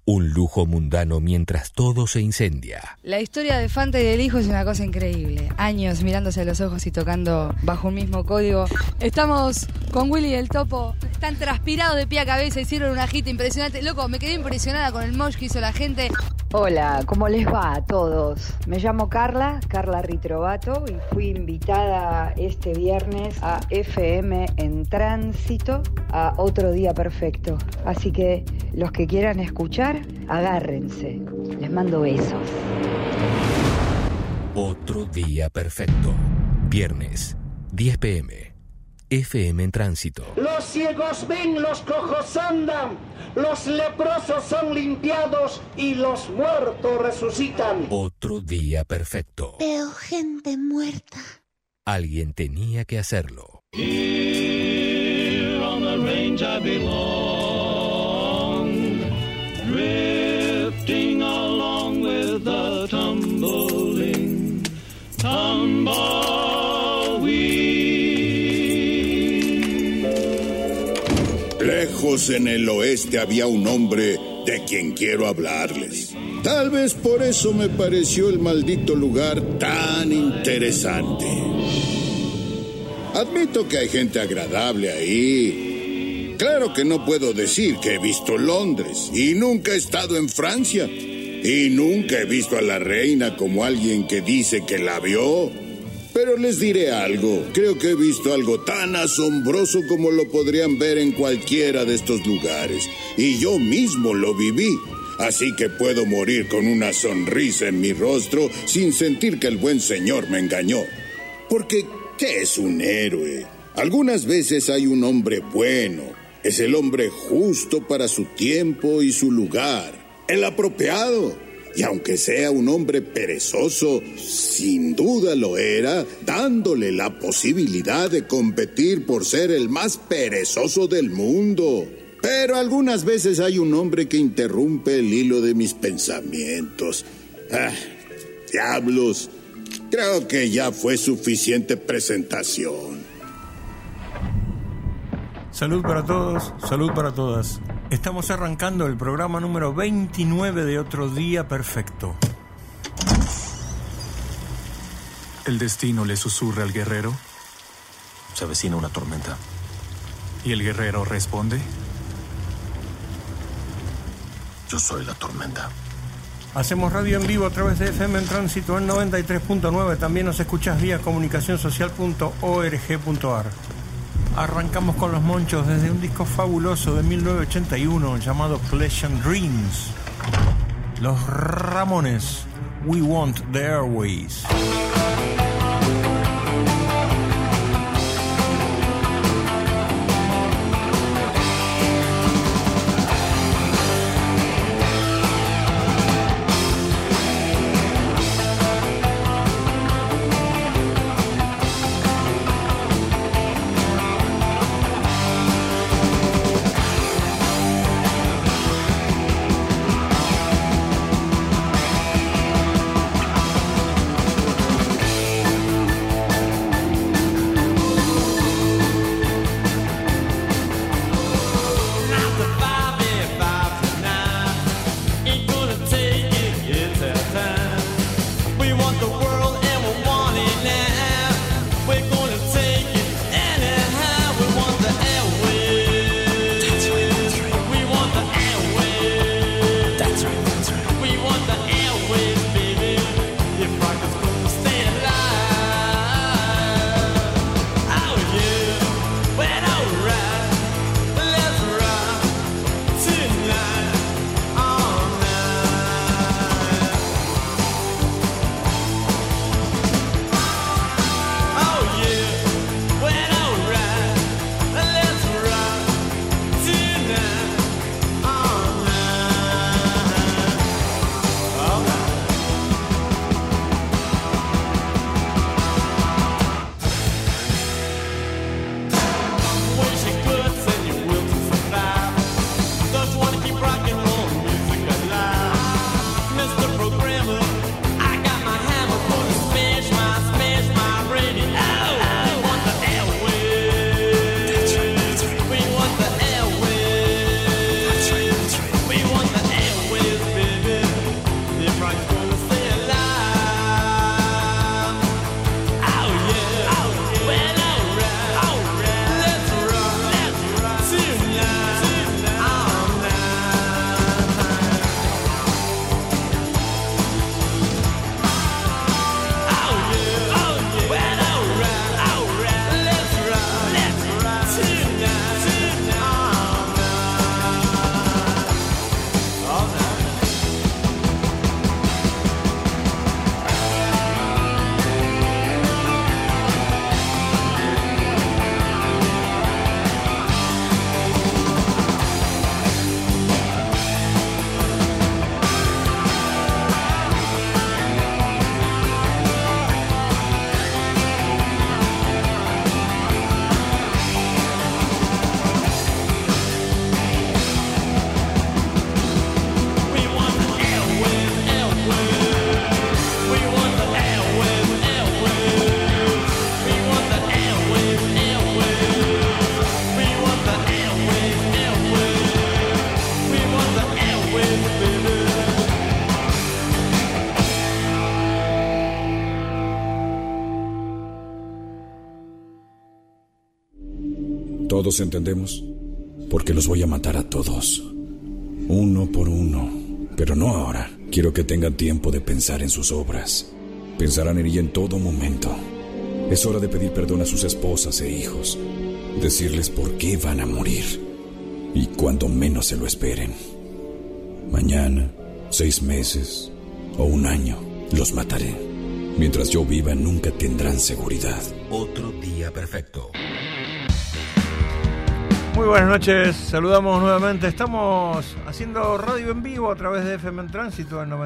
Un lujo mundano mientras todo se incendia. La historia de Fanta y del hijo es una cosa increíble. Años mirándose a los ojos y tocando bajo un mismo código. Estamos con Willy y el Topo. Están transpirados de pie a cabeza, hicieron una gita impresionante. Loco, me quedé impresionada con el mosh que hizo la gente. Hola, ¿cómo les va a todos? Me llamo Carla Ritrovato, y fui invitada este viernes a FM en Tránsito a Otro Día Perfecto. Así que los que quieran escuchar, agárrense. Les mando besos. Otro Día Perfecto. Viernes, 10 p.m. FM en Tránsito. Los ciegos ven, los cojos andan, los leprosos son limpiados y los muertos resucitan. Otro Día Perfecto. Veo gente muerta. Alguien tenía que hacerlo. Here on the range I belong, drifting along with the tumbling Lejos en el oeste había un hombre de quien quiero hablarles. Tal vez por eso me pareció el maldito lugar tan interesante. Admito que hay gente agradable ahí. Claro que no puedo decir que he visto Londres y nunca he estado en Francia. Y nunca he visto a la reina como alguien que dice que la vio. Pero les diré algo, creo que he visto algo tan asombroso como lo podrían ver en cualquiera de estos lugares. Y yo mismo lo viví. Así que puedo morir con una sonrisa en mi rostro sin sentir que el buen señor me engañó. Porque, ¿qué es un héroe? Algunas veces hay un hombre bueno. Es el hombre justo para su tiempo y su lugar. El apropiado. Y aunque sea un hombre perezoso, sin duda lo era, dándole la posibilidad de competir por ser el más perezoso del mundo. Pero algunas veces hay un hombre que interrumpe el hilo de mis pensamientos. Diablos, creo que ya fue suficiente presentación. Salud para todos, salud para todas. Estamos arrancando el programa número 29 de Otro Día Perfecto. El destino le susurra al guerrero. Se avecina una tormenta. ¿Y el guerrero responde? Yo soy la tormenta. Hacemos radio en vivo a través de FM en Tránsito en 93.9. También nos escuchás vía comunicacionsocial.org.ar. Arrancamos con los Monchos desde un disco fabuloso de 1981 llamado Pleasant Dreams. Los Ramones, We Want the Airways. ¿Todos entendemos? Porque los voy a matar a todos. Uno por uno. Pero no ahora. Quiero que tengan tiempo de pensar en sus obras. Pensarán en ella en todo momento. Es hora de pedir perdón a sus esposas e hijos. Decirles por qué van a morir. Y cuando menos se lo esperen. Mañana, 6 meses o 1 año, los mataré. Mientras yo viva, nunca tendrán seguridad. Otro día perfecto. Muy buenas noches, saludamos nuevamente. Estamos haciendo radio en vivo a través de FM en Tránsito en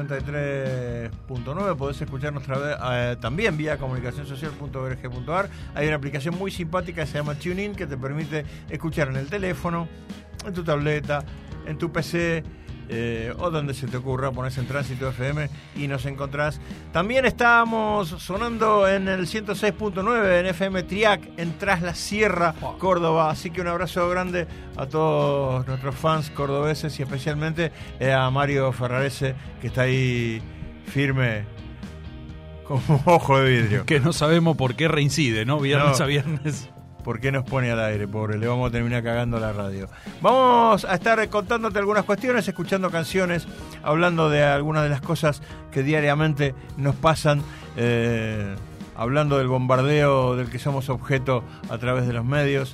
93.9. Podés escucharnos también vía comunicacionsocial.org.ar. Hay una aplicación muy simpática que se llama TuneIn, que te permite escuchar en el teléfono, en tu tableta, en tu PC, o donde se te ocurra. Pones en Tránsito FM y nos encontrás. También estamos sonando en el 106.9 en FM Triac, en Tras la Sierra, Córdoba. Así que un abrazo grande a todos nuestros fans cordobeses y especialmente a Mario Ferrarese, que está ahí firme como ojo de vidrio. Que no sabemos por qué reincide, ¿no? Viernes a viernes. ¿Por qué nos pone al aire, pobre? Le vamos a terminar cagando la radio. Vamos a estar contándote algunas cuestiones, escuchando canciones, hablando de algunas de las cosas que diariamente nos pasan, hablando del bombardeo del que somos objeto a través de los medios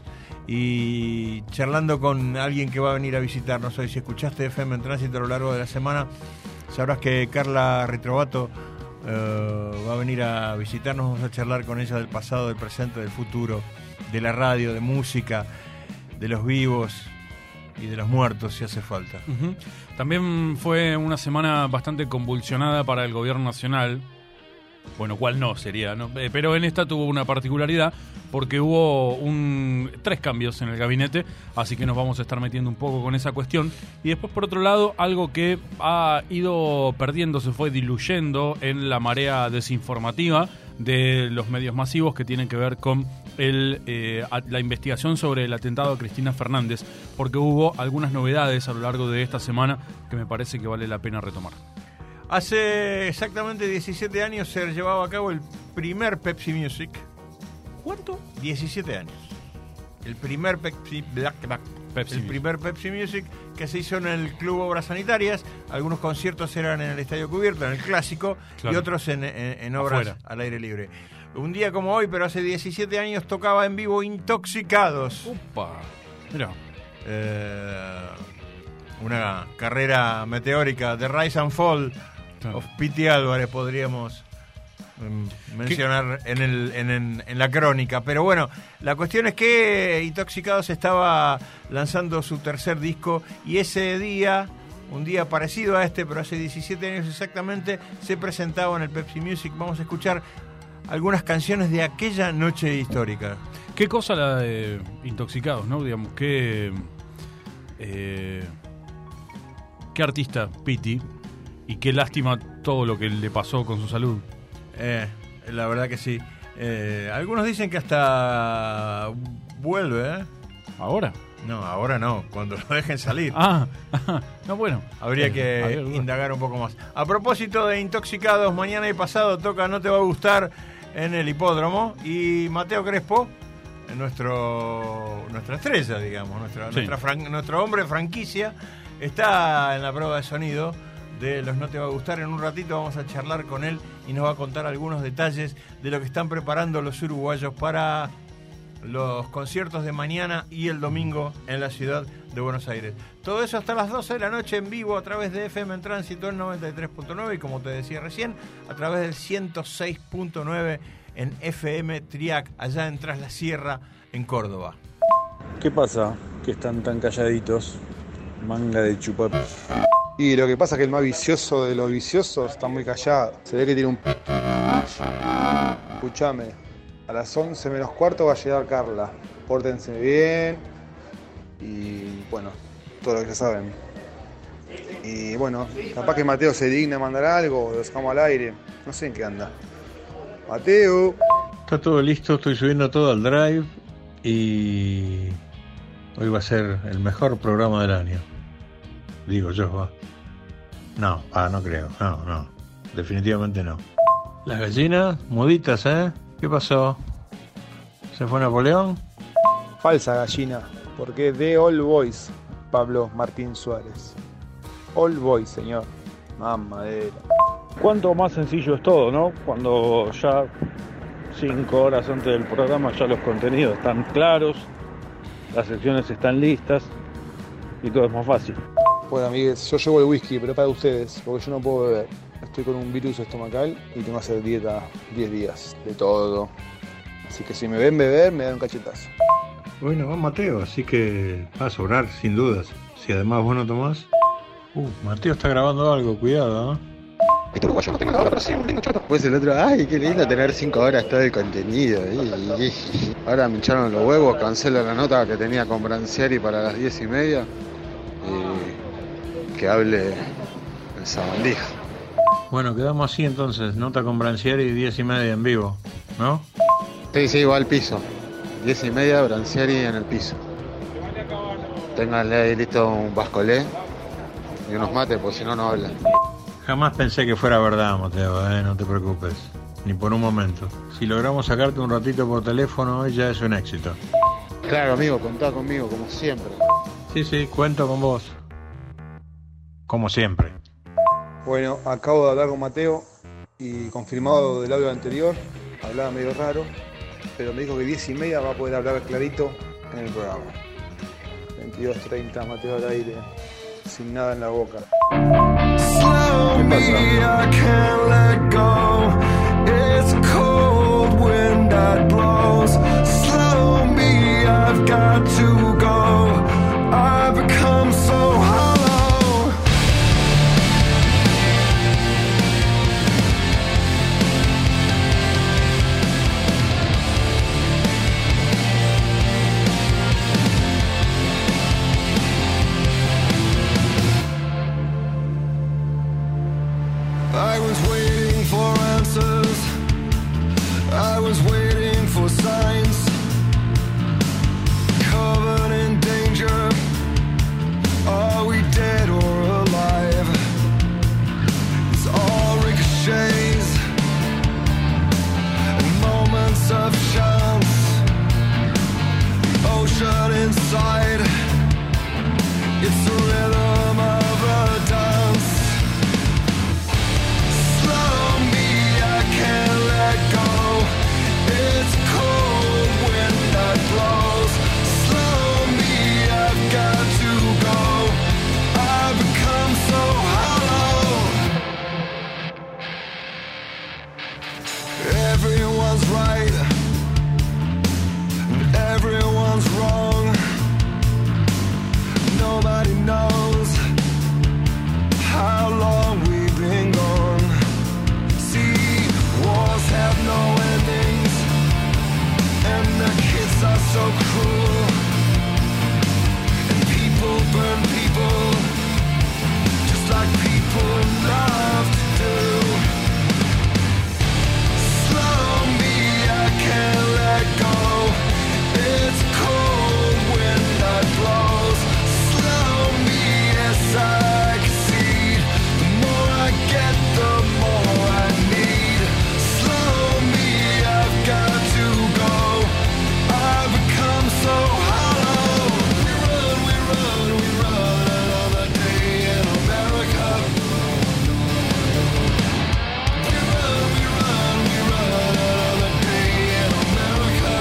y charlando con alguien que va a venir a visitarnos hoy. Si escuchaste FM en Tránsito a lo largo de la semana, sabrás que Carla Ritrovato va a venir a visitarnos. Vamos a charlar con ella del pasado, del presente, del futuro, de la radio, de música, de los vivos y de los muertos, si hace falta. Uh-huh. También fue una semana bastante convulsionada para el gobierno nacional. Bueno, ¿cuál no sería, no? Pero en esta tuvo una particularidad porque hubo 3 cambios en el gabinete, así que nos vamos a estar metiendo un poco con esa cuestión. Y después, por otro lado, algo que ha ido perdiendo, se fue diluyendo en la marea desinformativa de los medios masivos, que tienen que ver con la investigación sobre el atentado a Cristina Fernández, porque hubo algunas novedades a lo largo de esta semana que me parece que vale la pena retomar. Hace exactamente 17 años se llevaba a cabo el primer Pepsi Music. ¿Cuánto? 17 años. El primer Pepsi Music, que se hizo en el Club Obras Sanitarias. Algunos conciertos eran en el Estadio Cubierto, en el Clásico, claro, y otros en obras afuera, al aire libre. Un día como hoy, pero hace 17 años, tocaba en vivo Intoxicados. ¡Upa! Mira. Una carrera meteórica de Rise and Fall, claro, of Piti Álvarez, podríamos mencionar en la crónica. Pero bueno, la cuestión es que Intoxicados estaba lanzando su tercer disco, y ese día, un día parecido a este, pero hace 17 años exactamente, se presentaba en el Pepsi Music. Vamos a escuchar algunas canciones de aquella noche histórica. Qué cosa la de Intoxicados, ¿no? Digamos, qué artista Piti, y qué lástima todo lo que le pasó con su salud. La verdad que sí. Algunos dicen que hasta vuelve, ¿eh? ¿Ahora? No, ahora no, cuando lo dejen salir. No, bueno. Habría que indagar un poco más. A propósito de Intoxicados, mañana y pasado toca No Te Va a Gustar en el Hipódromo, y Mateo Crespo, nuestra estrella, digamos, nuestro hombre franquicia, está en la prueba de sonido de los No Te Va a Gustar. En un ratito vamos a charlar con él y nos va a contar algunos detalles de lo que están preparando los uruguayos para los conciertos de mañana y el domingo en la ciudad de Buenos Aires. Todo eso hasta las 12 de la noche en vivo a través de FM en Tránsito en 93.9 y, como te decía recién, a través del 106.9 en FM Triac, allá en Tras la Sierra, en Córdoba. ¿Qué pasa que están tan calladitos? Manga de chupar. Y lo que pasa es que el más vicioso de los viciosos está muy callado. Se ve que tiene un... Escuchame, a las 11 menos cuarto va a llegar Carla. Pórtense bien. Y bueno, todo lo que ya saben. Y bueno, capaz que Mateo se digna a mandar algo, lo sacamos al aire. No sé en qué anda. Mateo. Está todo listo, estoy subiendo todo al Drive. Y hoy va a ser el mejor programa del año. Digo yo, va. No creo. No. Definitivamente no. Las gallinas, muditas, ¿eh? ¿Qué pasó? ¿Se fue Napoleón? Falsa gallina. Porque de All Boys, Pablo Martín Suárez. All Boys, señor. Mamadera. Cuánto más sencillo es todo, ¿no? Cuando ya 5 horas antes del programa ya los contenidos están claros, las secciones están listas y todo es más fácil. Bueno, amigues, yo llevo el whisky, pero para ustedes, porque yo no puedo beber. Estoy con un virus estomacal y tengo que hacer dieta 10 días, de todo. Así que si me ven beber, me dan un cachetazo. Bueno, va Mateo, así que va a sobrar, sin dudas. Si además vos no tomás... Mateo está grabando algo, cuidado, ¿eh? Este uruguayo no tiene la hora, pero sí, un lindo chato. Pues el otro, ay, qué lindo tener 5 horas todo el contenido. Ahora me hincharon los huevos, cancelo la nota que tenía con Branciari para las 10:30. Y que hable el sabandija. Bueno, quedamos así entonces, nota con Branciari 10:30 en vivo, ¿no? Sí, va al piso. 10:30, Branciari en el piso. Ténganle ahí listo un bascolé y unos mates, porque si no, no hablan. Jamás pensé que fuera verdad, Mateo, no te preocupes, ni por un momento. Si logramos sacarte un ratito por teléfono, hoy ya es un éxito. Claro, amigo, contá conmigo, como siempre. Sí, cuento con vos. Como siempre. Bueno, acabo de hablar con Mateo y confirmado del audio anterior, hablaba medio raro, pero me dijo que 10:30 va a poder hablar clarito en el programa. 22:30, Mateo al aire, sin nada en la boca. Slow me, I can't let go. It's a cold wind that blows. Slow me, I've got to go. I've become so hollow. I was waiting for answers. I was waiting for signs. Covered in danger. Are we dead or alive? It's all ricochets and moments of chance. The ocean inside. It's the rhythm of a dance. Slow me, I can't let go. It's cold wind that blows. Slow me, I've got to go. I've become so hollow. Everyone's right and everyone's wrong. Nobody knows how long we've been gone. See, wars have no endings, and the kids are so cruel. And people burn people, just like people love to do. Slow me, I can't let go. It's cold wind that blows. Slow me, yes I can see. The more I get, the more I need. Slow me, I've got to go. I've become so hollow. We run another day in America. We run another day in America.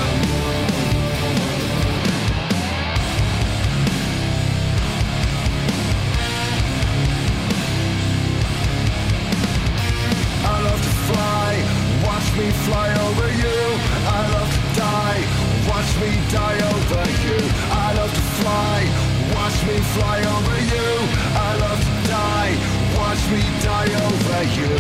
I love to fly, watch me fly over you. I love to die, watch me die over you. I love to fly, watch me fly over you. I love to die, watch me die over you.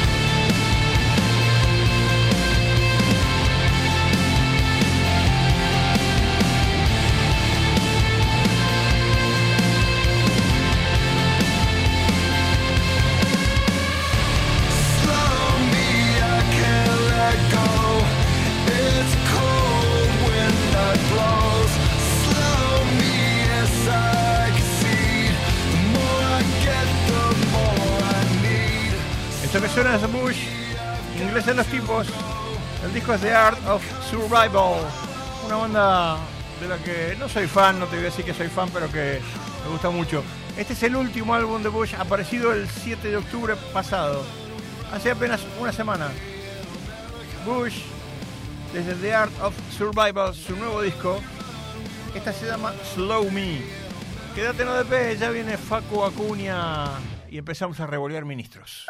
Slow me, I can't let go. It's cold wind that blows. Slow me, yes I can see. The more I get, the more I need. Esto que suena es Bush, inglés en los tipos. El disco es The Art of Survival, una banda de la que no soy fan, no te voy a decir que soy fan, pero que me gusta mucho. Este es el último álbum de Bush, aparecido el 7 de octubre pasado, hace apenas una semana. Bush, desde The Art of Survival, su nuevo disco. Esta se llama Slow Me. Quédate no de pez, ya viene Facu Acuña y empezamos a revolear ministros.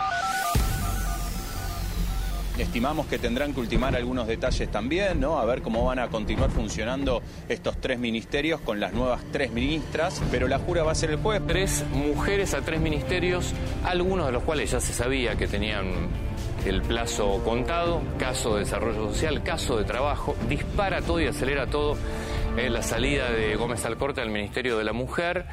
Estimamos que tendrán que ultimar algunos detalles también, ¿no? A ver cómo van a continuar funcionando estos 3 ministerios con las nuevas 3 ministras, pero la jura va a ser el jueves. 3 mujeres a 3 ministerios, algunos de los cuales ya se sabía que tenían el plazo contado, caso de desarrollo social, caso de trabajo, dispara todo y acelera todo la salida de Gómez Alcorta del Ministerio de la Mujer.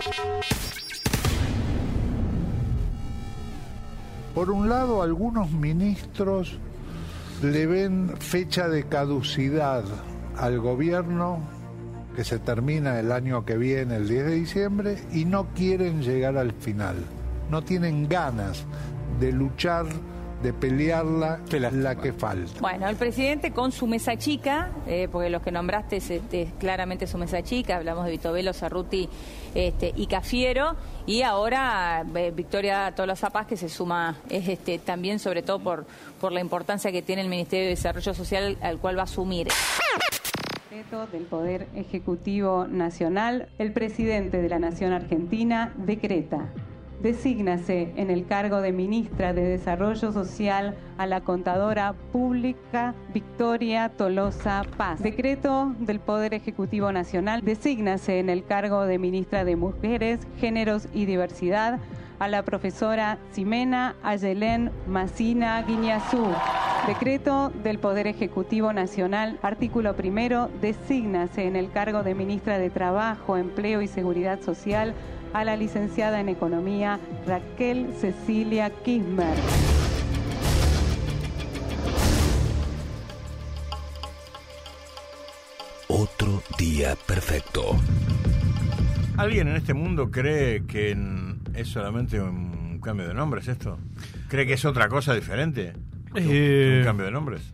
Por un lado, algunos ministros le ven fecha de caducidad al gobierno, que se termina el año que viene, el 10 de diciembre, y no quieren llegar al final. No tienen ganas de luchar, de pelearla, la que falta. Bueno, el presidente con su mesa chica, porque los que nombraste es claramente su mesa chica, hablamos de Vitovelo, Cerruti y Cafiero, y ahora Victoria Tolosa Paz, que se suma también, sobre todo por la importancia que tiene el Ministerio de Desarrollo Social, al cual va a asumir. Del Poder Ejecutivo Nacional, el presidente de la Nación Argentina decreta: desígnase en el cargo de ministra de Desarrollo Social a la contadora pública Victoria Tolosa Paz. Decreto del Poder Ejecutivo Nacional: desígnase en el cargo de ministra de Mujeres, Géneros y Diversidad a la profesora Ximena Ayelén Macina Guiñazú. Decreto del Poder Ejecutivo Nacional, artículo 1, desígnase en el cargo de ministra de Trabajo, Empleo y Seguridad Social a la licenciada en Economía Raquel Cecilia Kirchner. Otro día perfecto. ¿Alguien en este mundo cree que es solamente un cambio de nombres esto? ¿Cree que es otra cosa diferente? ¿Un cambio de nombres?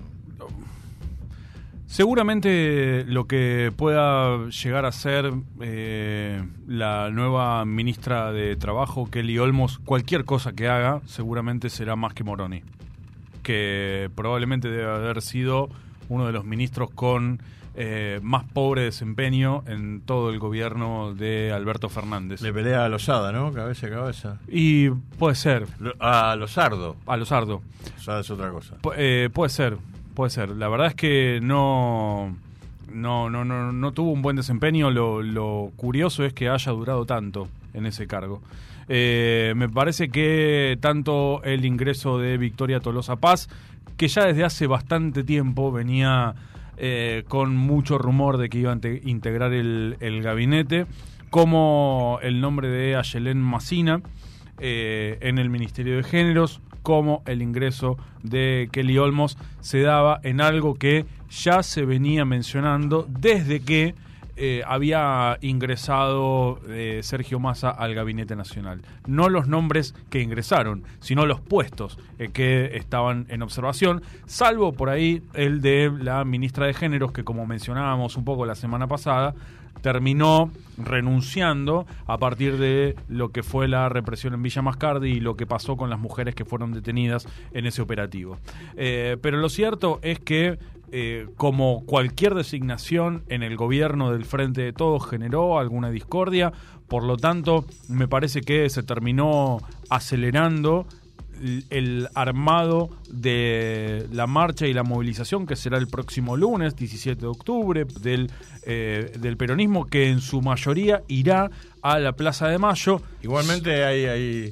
Seguramente lo que pueda llegar a ser la nueva ministra de Trabajo, Kelly Olmos, cualquier cosa que haga, seguramente será más que Moroni, que probablemente debe haber sido uno de los ministros con más pobre desempeño en todo el gobierno de Alberto Fernández. Le pelea a Losada, ¿no? Cabeza a cabeza. Y puede ser. A Losardo. A Losardo. Losada es otra cosa. Puede ser. Puede ser. La verdad es que no tuvo un buen desempeño. Lo curioso es que haya durado tanto en ese cargo. Me parece que tanto el ingreso de Victoria Tolosa Paz, que ya desde hace bastante tiempo venía con mucho rumor de que iba a integrar el gabinete, como el nombre de Ayelén Macina en el Ministerio de Géneros, como el ingreso de Kelly Olmos, se daba en algo que ya se venía mencionando desde que había ingresado Sergio Massa al Gabinete Nacional. No los nombres que ingresaron, sino los puestos que estaban en observación, salvo por ahí el de la ministra de Géneros, que, como mencionábamos un poco la semana pasada, terminó renunciando a partir de lo que fue la represión en Villa Mascardi y lo que pasó con las mujeres que fueron detenidas en ese operativo. Pero lo cierto es que, como cualquier designación en el gobierno del Frente de Todos, generó alguna discordia. Por lo tanto, me parece que se terminó acelerando el armado de la marcha y la movilización, que será el próximo lunes 17 de octubre del peronismo, que en su mayoría irá a la Plaza de Mayo. Igualmente hay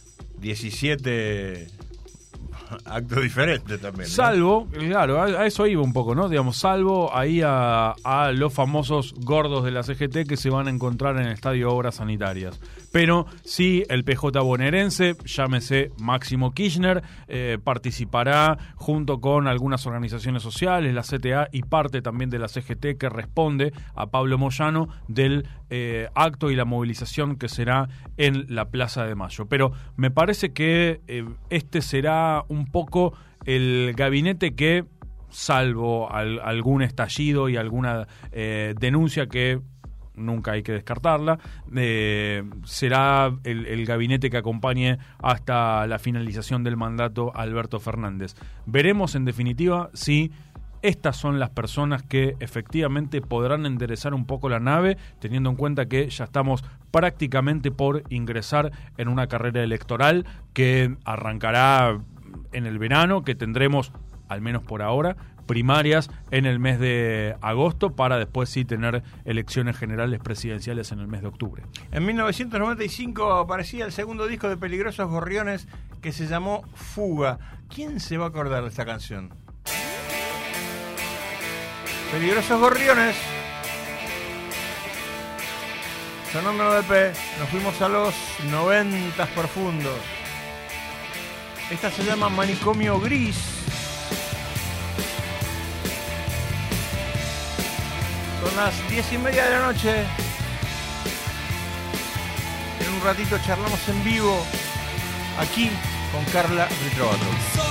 17 actos diferentes también, ¿no? Salvo, claro, a eso iba un poco, ¿no? Digamos, salvo ahí a los famosos gordos de la CGT que se van a encontrar en el Estadio Obras Sanitarias. Pero sí, el PJ bonaerense, llámese Máximo Kirchner, participará junto con algunas organizaciones sociales, la CTA y parte también de la CGT, que responde a Pablo Moyano, del acto y la movilización que será en la Plaza de Mayo. Pero me parece que este será un poco el gabinete que salvo algún estallido y alguna denuncia que nunca hay que descartarla, será el gabinete que acompañe hasta la finalización del mandato a Alberto Fernández. Veremos en definitiva si estas son las personas que efectivamente podrán enderezar un poco la nave, teniendo en cuenta que ya estamos prácticamente por ingresar en una carrera electoral que arrancará en el verano, que tendremos, al menos por ahora, primarias en el mes de agosto, para después sí tener elecciones generales presidenciales en el mes de octubre. En 1995 aparecía el segundo disco de Peligrosos Gorriones, que se llamó Fuga. ¿Quién se va a acordar de esta canción? Peligrosos Gorriones, sonando en ODP. Nos fuimos a los 90 profundos. Esta se llama Manicomio Gris. Son las 10:30 de la noche. En un ratito charlamos en vivo aquí con Carla Ritrovato.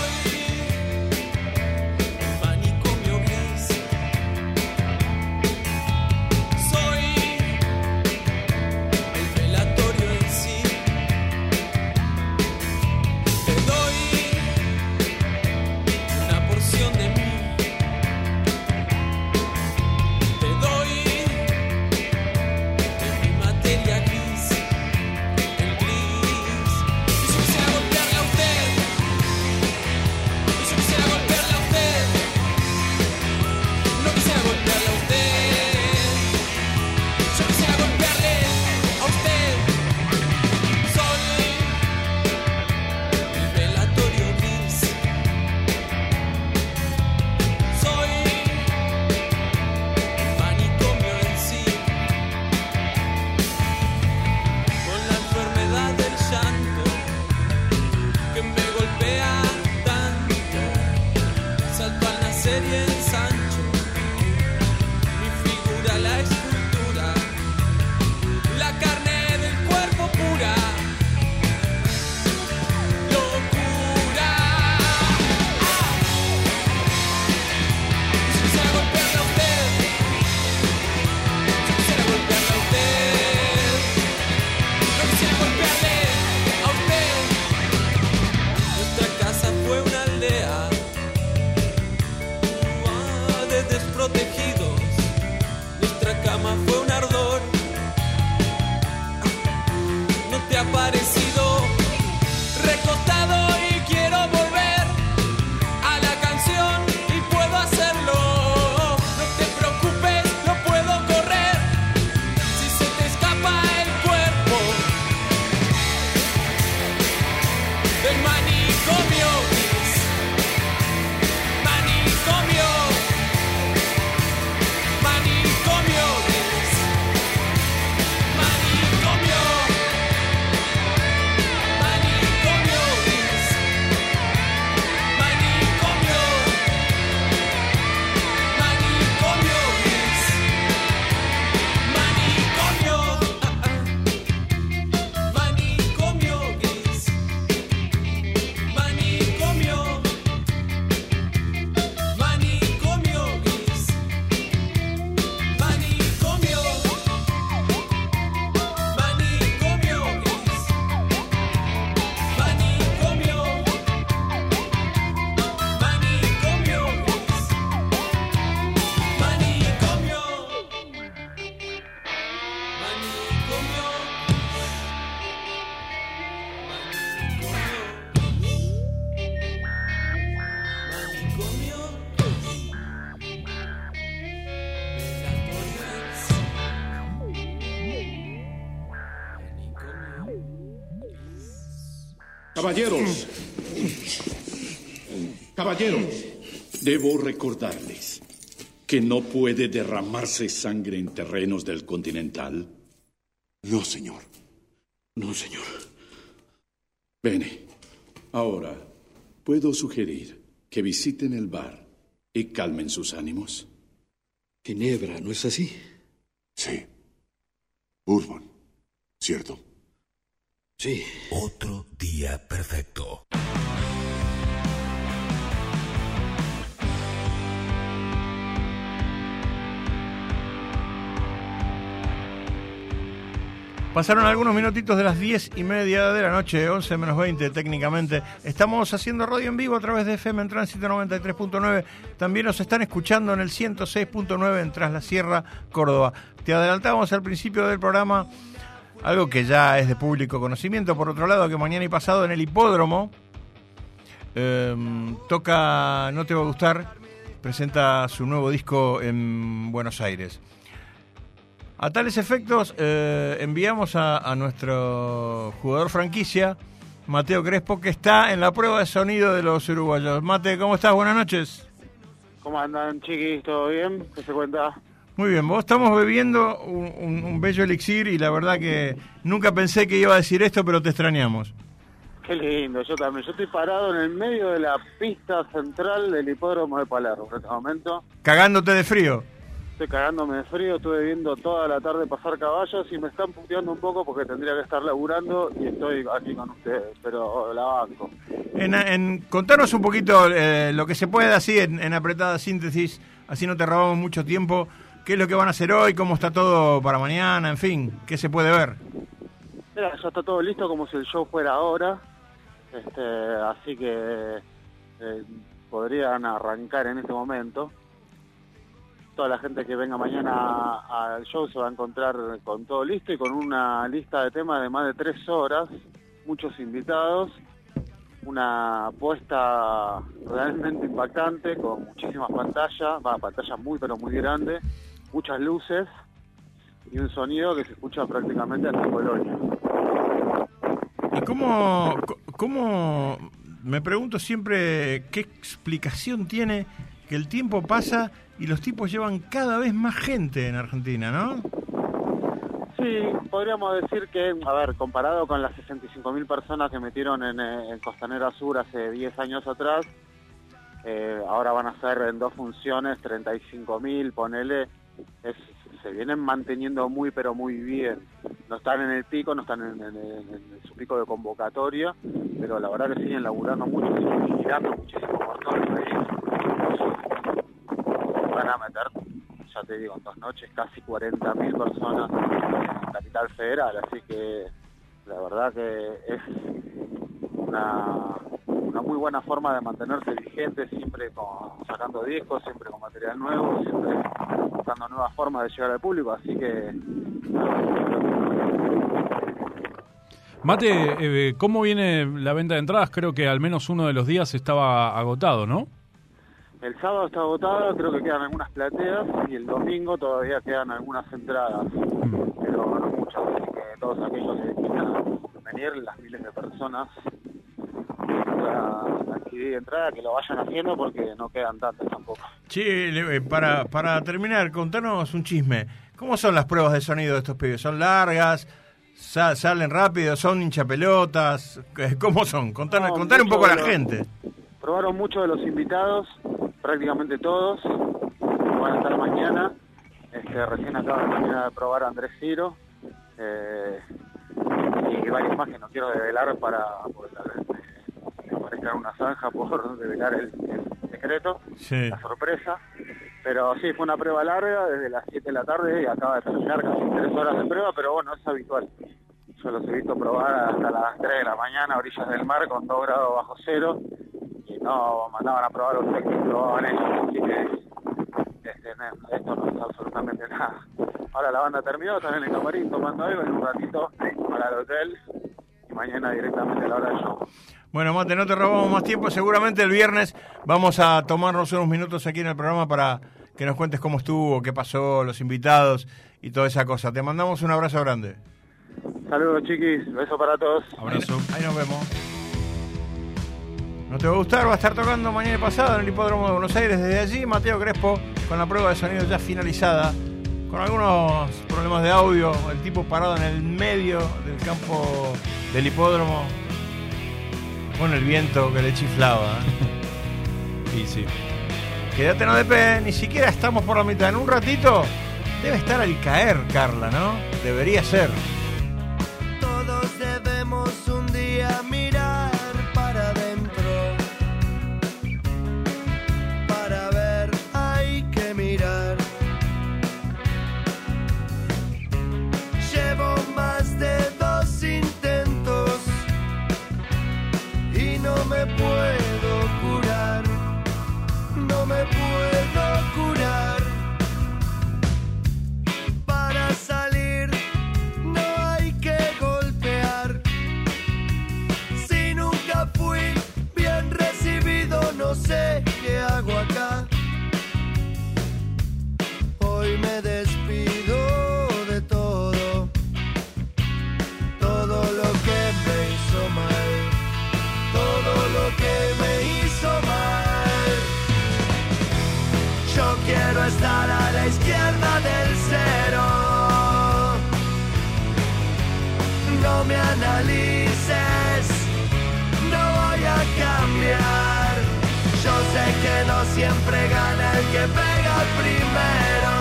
Caballeros, debo recordarles que no puede derramarse sangre en terrenos del Continental. No, señor. No, señor. Bene. Ahora, ¿puedo sugerir que visiten el bar y calmen sus ánimos? Ginebra, ¿no es así? Sí. Bourbon, ¿cierto? Sí. Otro día perfecto. Pasaron algunos minutitos de las 10:30 de la noche, 11 menos 20 técnicamente. Estamos haciendo radio en vivo a través de FM en Tránsito 93.9. También nos están escuchando en el 106.9 en Tras la Sierra, Córdoba. Te adelantamos al principio del programa algo que ya es de público conocimiento. Por otro lado, que mañana y pasado en el Hipódromo toca No Te Va a Gustar, presenta su nuevo disco en Buenos Aires. A tales efectos, enviamos a nuestro jugador franquicia, Mateo Crespo, que está en la prueba de sonido de los uruguayos. Mate, ¿cómo estás? Buenas noches. ¿Cómo andan, chiquis? ¿Todo bien? ¿Qué se cuenta? Muy bien, vos estamos bebiendo un bello elixir y la verdad que nunca pensé que iba a decir esto, pero te extrañamos. Qué lindo, yo también. Yo estoy parado en el medio de la pista central del hipódromo de Palermo en este momento. ¿Cagándote de frío? Estoy cagándome de frío, estuve viendo toda la tarde pasar caballos y me están puteando un poco porque tendría que estar laburando y estoy aquí con ustedes, pero la banco. Contanos un poquito lo que se puede así en apretada síntesis, así no te robamos mucho tiempo. ¿Qué es lo que van a hacer hoy? ¿Cómo está todo para mañana? En fin, ¿qué se puede ver? Mira, ya está todo listo como si el show fuera ahora, así que podrían arrancar en este momento. Toda la gente que venga mañana al show se va a encontrar con todo listo y con una lista de temas de más de 3 horas, muchos invitados, una puesta realmente impactante con muchísimas pantallas, pantallas muy pero muy grandes, muchas luces y un sonido que se escucha prácticamente hasta Colonia. ¿Y cómo me pregunto siempre qué explicación tiene que el tiempo pasa y los tipos llevan cada vez más gente en Argentina, ¿no? Sí, podríamos decir que, a ver, comparado con las 65.000 personas que metieron en Costanera Sur hace 10 años atrás, ahora van a ser en 2 funciones 35.000, ponele, se vienen manteniendo muy pero muy bien. No están en el pico, no están en su pico de convocatoria, pero la verdad que siguen laburando mucho, siguen girando muchísimo por todo el país. Van a meter, ya te digo, en 2 noches casi 40.000 personas en Capital Federal, así que la verdad que es una muy buena forma de mantenerse vigente, siempre sacando discos, siempre con material nuevo, siempre buscando nuevas formas de llegar al público, así que... Mate, ¿cómo viene la venta de entradas? Creo que al menos uno de los días estaba agotado, ¿no? El sábado está agotado, creo que quedan algunas plateas y el domingo todavía quedan algunas entradas, pero no muchas, así que todos aquellos que quieran venir, las miles de personas para adquirir entrada, que lo vayan haciendo porque no quedan tantas tampoco. Che, para terminar, contanos un chisme. ¿Cómo son las pruebas de sonido de estos pibes? ¿Son largas? ¿Salen rápido? ¿Son hinchapelotas? ¿Cómo son? Contar un poco a la gente. Probaron muchos de los invitados, prácticamente todos, van a estar mañana. Recién acaba de probar a Andrés Ciro y varios más que no quiero develar porque tal vez me parezca una zanja por develar el secreto, sí. La sorpresa. Pero sí, fue una prueba larga desde las 7 de la tarde y acaba de terminar casi 3 horas de prueba, pero bueno, es habitual. Yo los he visto probar hasta las 3 de la mañana a orillas del mar con 2 grados bajo cero. No, mandaban a probar los técnicos, probaban ellos, así que esto no es absolutamente nada. Ahora la banda terminó, están en el camarín tomando algo, en un ratito para el hotel y mañana directamente a la hora del show. Bueno, Mate, no te robamos más tiempo, seguramente el viernes vamos a tomarnos unos minutos aquí en el programa para que nos cuentes cómo estuvo, qué pasó, los invitados y toda esa cosa. Te mandamos un abrazo grande. Saludos, chiquis, beso para todos. Abrazo. Ahí nos vemos. No Te Va a Gustar va a estar tocando mañana y pasado en el Hipódromo de Buenos Aires. Desde allí, Mateo Crespo, con la prueba de sonido ya finalizada, con algunos problemas de audio, el tipo parado en el medio del campo del hipódromo, con el viento que le chiflaba. Y sí. Quédate, no de pe, ni siquiera estamos por la mitad. En un ratito debe estar al caer, Carla, ¿no? Debería ser. Todos debemos un día mirar para adentro. Para ver hay que mirar. Llevo más de no me puedo curar, no me puedo curar. Para salir no hay que golpear. Si nunca fui bien recibido, no sé qué hago acá. Hoy me despido de todo, todo lo que me hizo mal, todo lo que me hizo mal. Yo quiero estar a la izquierda del cero. No me analices, no voy a cambiar. Yo sé que no siempre gana el que pega primero,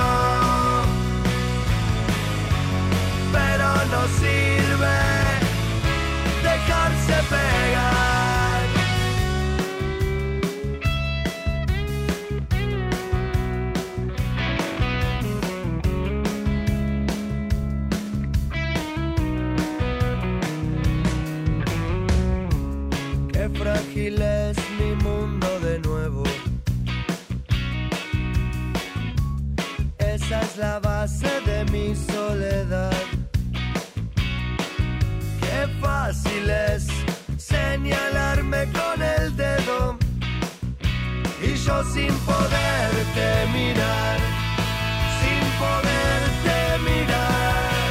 pero no sirve dejarse pegar. Qué frágil es mi mundo de nuevo. Esa es la base de mi soledad. Qué fácil es señalarme con el dedo y yo sin poderte mirar, sin poderte mirar.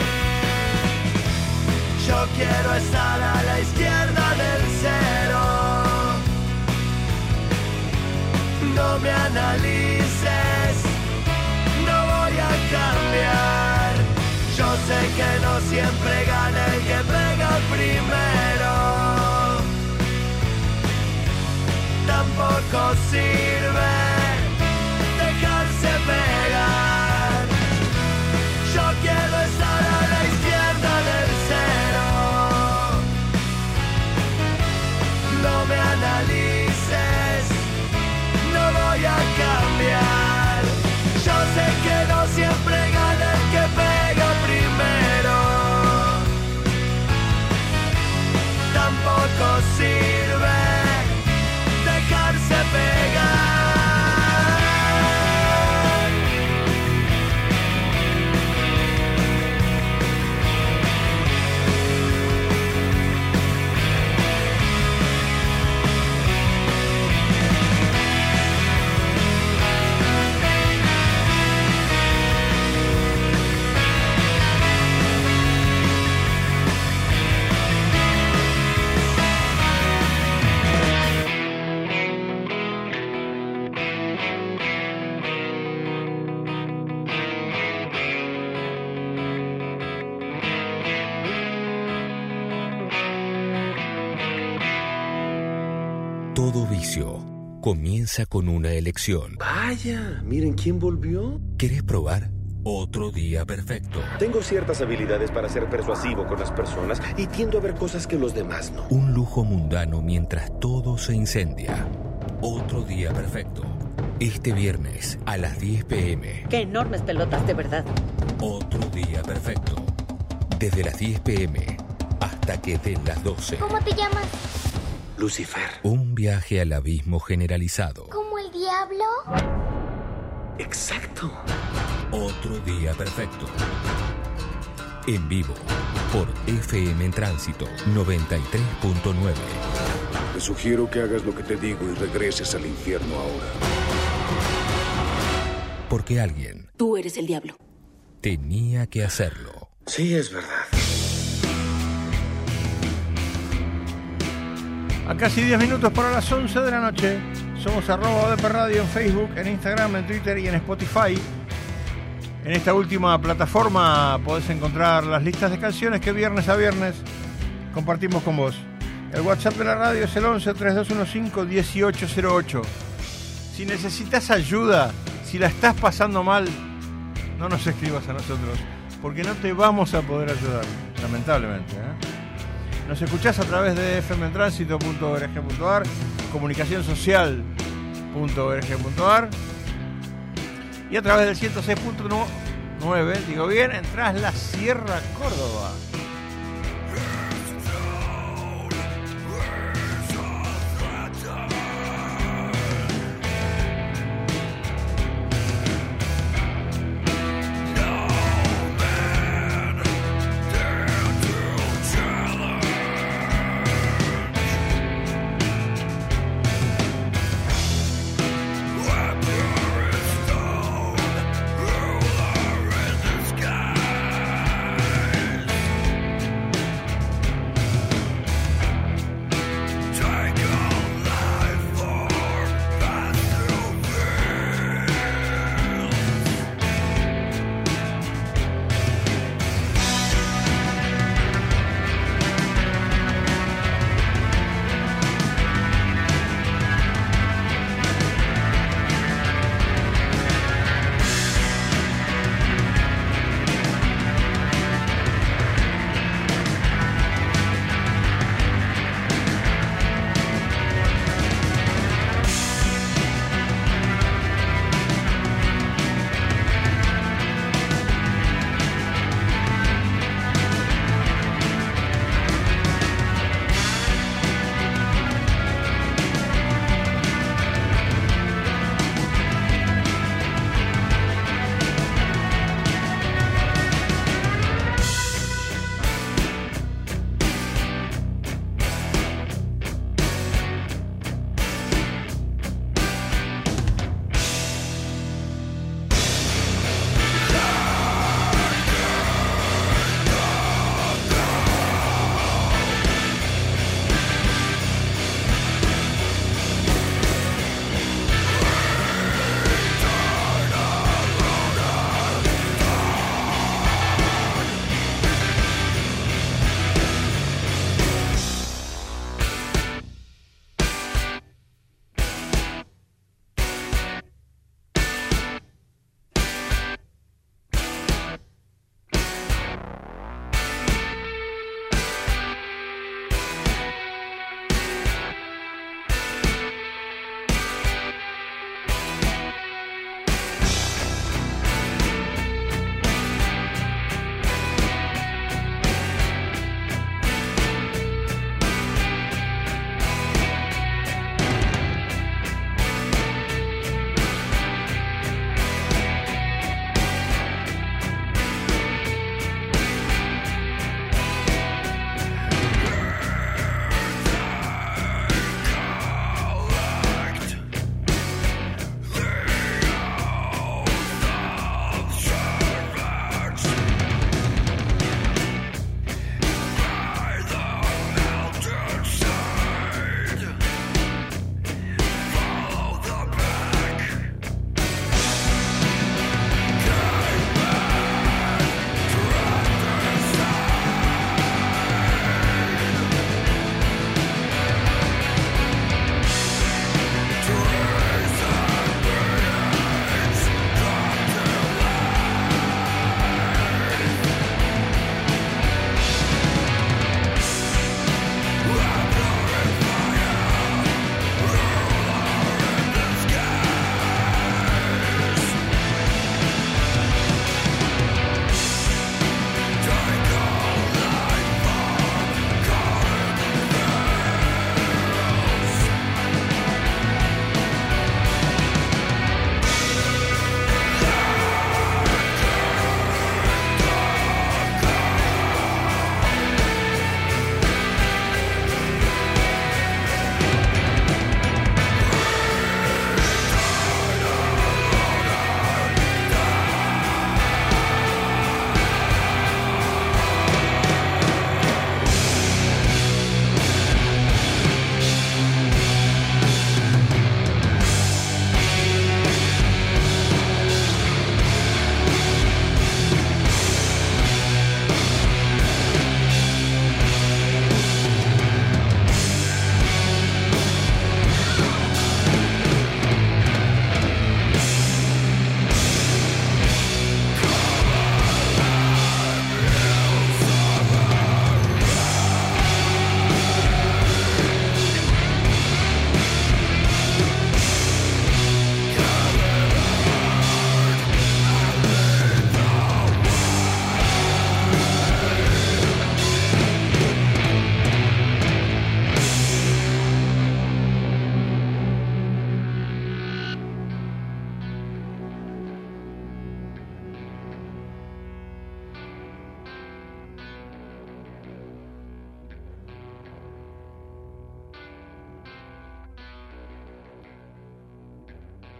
Yo quiero estar a la izquierda del cero. No me analices, no voy a cambiar. Yo sé que no siempre gana el que pega primero. Tampoco sirve dejarse pegar. Yo quiero estar a la izquierda del cero. No me analices, no voy a cambiar. Yo sé que no siempre gana el que pega primero. Tampoco sirve dejarse pegar. Todo vicio comienza con una elección. Vaya, miren quién volvió. ¿Querés probar otro día perfecto? Tengo ciertas habilidades para ser persuasivo con las personas y tiendo a ver cosas que los demás no. Un lujo mundano mientras todo se incendia. Otro día perfecto. Este viernes a las 10 p.m. ¡Qué enormes pelotas, de verdad! Otro día perfecto. Desde las 10 p.m. hasta que den las 12. ¿Cómo te llamas? Lucifer. Un viaje al abismo generalizado. ¿Como el diablo? Exacto. Otro día perfecto. En vivo por FM en Tránsito 93.9. Te sugiero que hagas lo que te digo y regreses al infierno ahora. Porque alguien... Tú eres el diablo. Tenía que hacerlo. Sí, es verdad. A casi 10 minutos para las 11 de la noche. Somos @ODP Radio en Facebook, en Instagram, en Twitter y en Spotify. En esta última plataforma podés encontrar las listas de canciones que viernes a viernes compartimos con vos. El WhatsApp de la radio es el 11-3215-1808. Si necesitas ayuda, si la estás pasando mal, no nos escribas a nosotros, porque no te vamos a poder ayudar, lamentablemente, Nos escuchás a través de fmentránsito.org.ar, comunicacionsocial.org.ar y a través del 106.9, digo bien, en Tras la Sierra, Córdoba.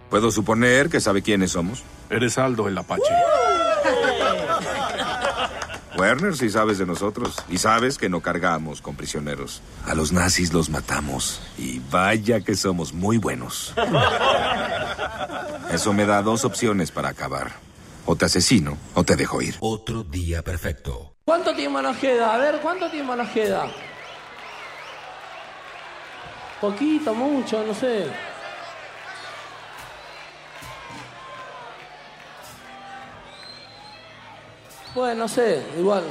Puedo suponer que sabe quiénes somos. Eres Aldo el Apache. Werner, si sabes de nosotros. Y sabes que no cargamos con prisioneros. A los nazis los matamos. Y vaya que somos muy buenos. Eso me da 2 opciones para acabar. O te asesino, o te dejo ir. Otro día perfecto. ¿Cuánto tiempo nos queda? A ver, ¿cuánto tiempo nos queda? Poquito, mucho, no sé. Bueno, no sé, igual.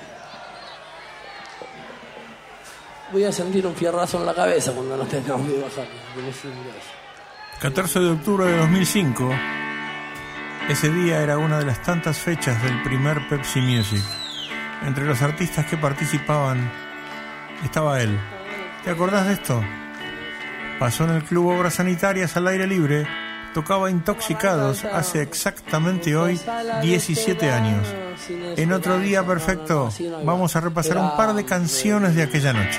Voy a sentir un fierrazo en la cabeza cuando nos tengamos que bajar. 14 de octubre de 2005. Ese día era una de las tantas fechas del primer Pepsi Music. Entre los artistas que participaban estaba él. ¿Te acordás de esto? Pasó en el Club Obras Sanitarias al aire libre. Tocaba Intoxicados hace exactamente hoy 17 años. En otro día perfecto vamos a repasar un par de canciones de aquella noche.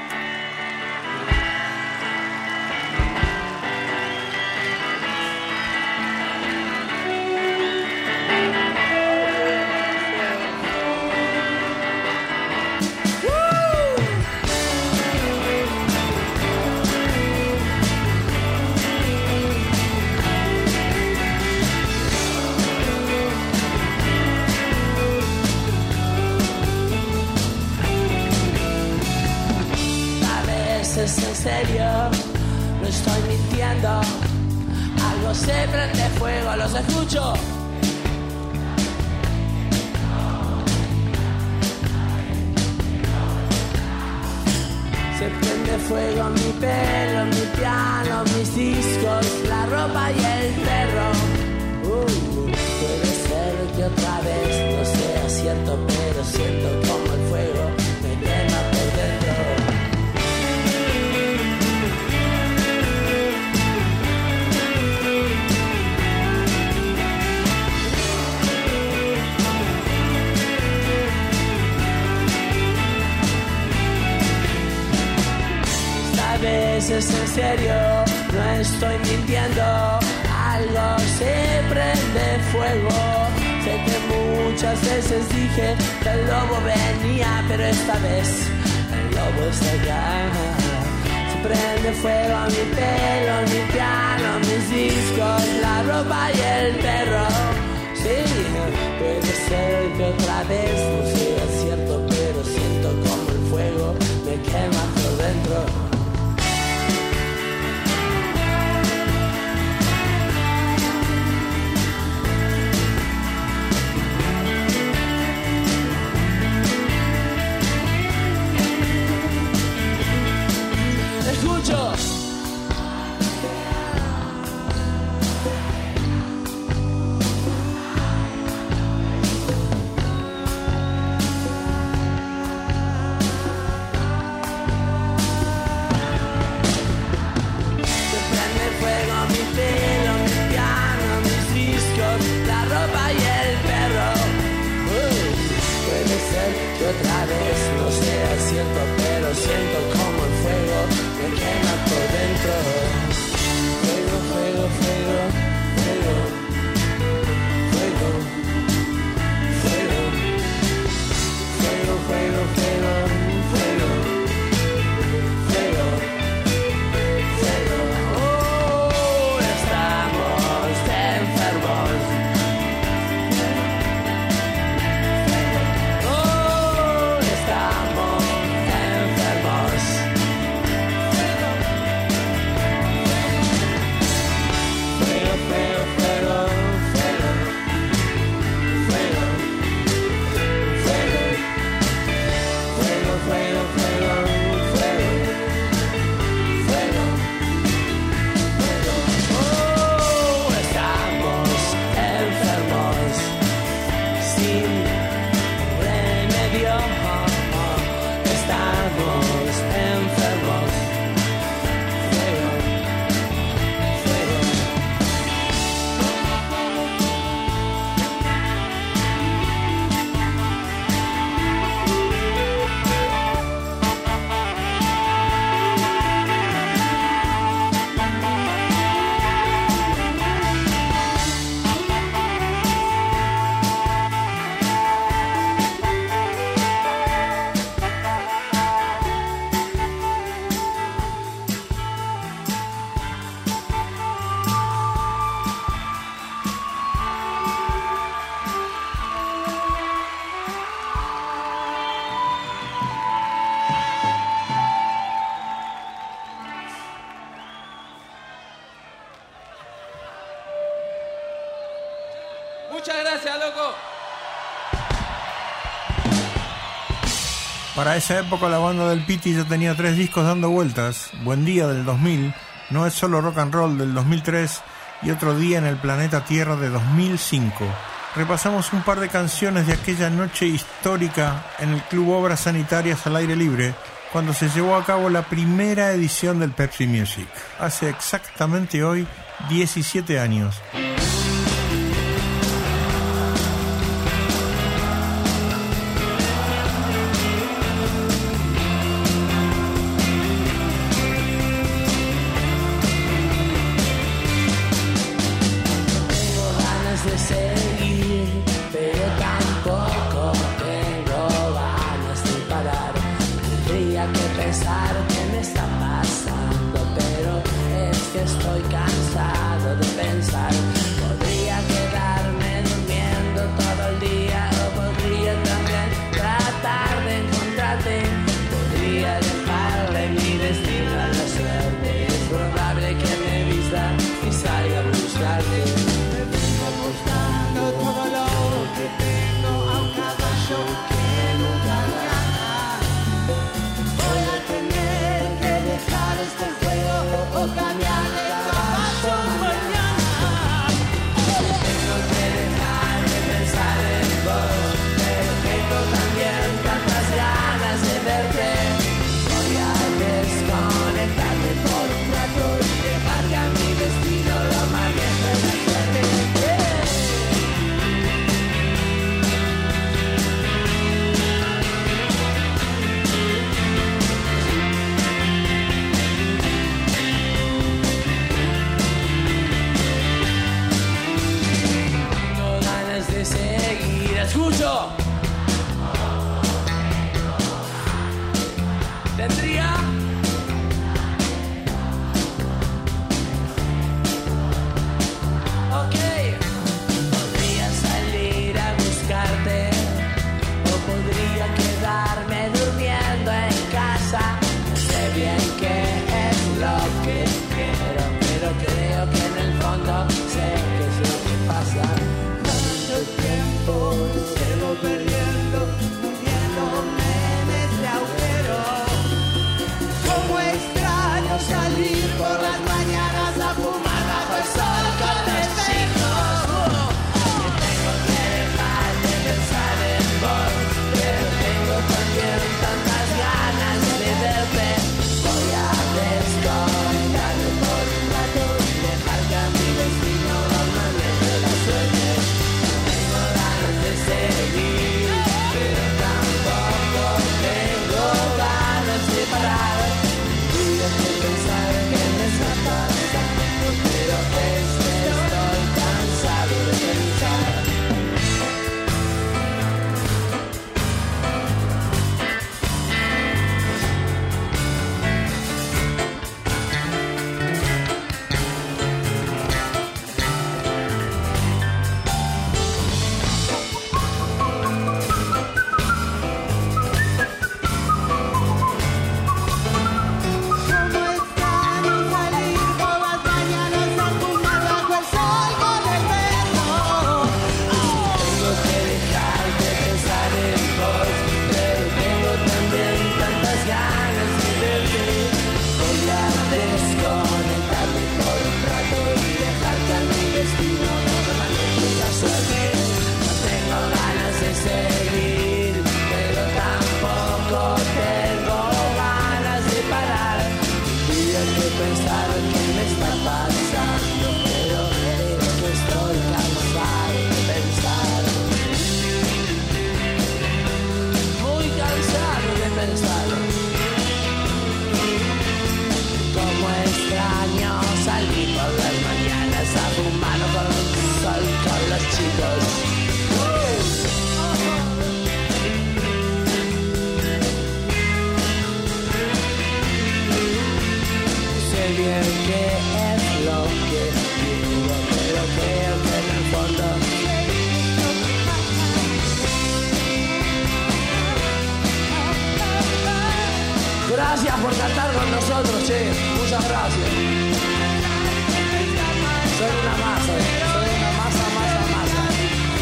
Es en serio, no estoy mintiendo. Algo se prende fuego, los escucho. Se prende fuego mi pelo, mi piano, mis discos, la ropa y el perro. Puede ser que otra vez no sea cierto, pero siento como el fuego me quema por dentro. Es en serio, no estoy mintiendo. Algo se prende fuego. Sé que muchas veces dije que el lobo venía, pero esta vez el lobo está acá. Se prende fuego a mi pelo, mi piano, mis discos, la ropa y el perro. Sí, puede ser que otra vez no sea cierto, pero siento como el fuego me quema por dentro. Escucho. Se prende fuego mi pelo, mi piano, mis discos, la ropa y el perro. Puede ser que otra vez no sea cierto, pero siento como el fuego me quema por Muchas gracias, loco. Para esa época la banda del Piti ya tenía 3 discos dando vueltas. Buen Día del 2000, No es solo rock and roll del 2003 y Otro día en el planeta Tierra de 2005. Repasamos un par de canciones de aquella noche histórica en el Club Obras Sanitarias al aire libre, cuando se llevó a cabo la primera edición del Pepsi Music. Hace exactamente hoy 17 años. Estoy cansado de pensar. Podría quedarme durmiendo todo el día, o podría también tratar de encontrarte. Podría dejarle mi destino a la suerte. Es probable que me vista y salga a buscarte. Me vengo buscando todo lo que tengo a un caballo que nunca gana. Voy a tener que dejar este juego o cambiar. Escucho. Tendría podría salir a buscarte o podría quedarme durmiendo en casa. No sé bien qué es lo que quiero, pero creo que en el fondo sé qué es lo que pasa. Tanto tiempo llevo perdiendo, muriéndome en este agujero. Como extraño salir por las mañanas a fumar bajo el sol con los chicos. Que tengo que dejar de pensar en vos, pero tengo también tantas ganas de verte. Voy a desconectarme por un rato y dejar que a mi destino maneje la suerte. Tengo ganas de seguir, pero tampoco tengo ganas de parar. Tuve que pensar que me está pasando, pero estoy cansado de pensar. Gracias por cantar con nosotros, che. Muchas gracias. Soy una masa, masa.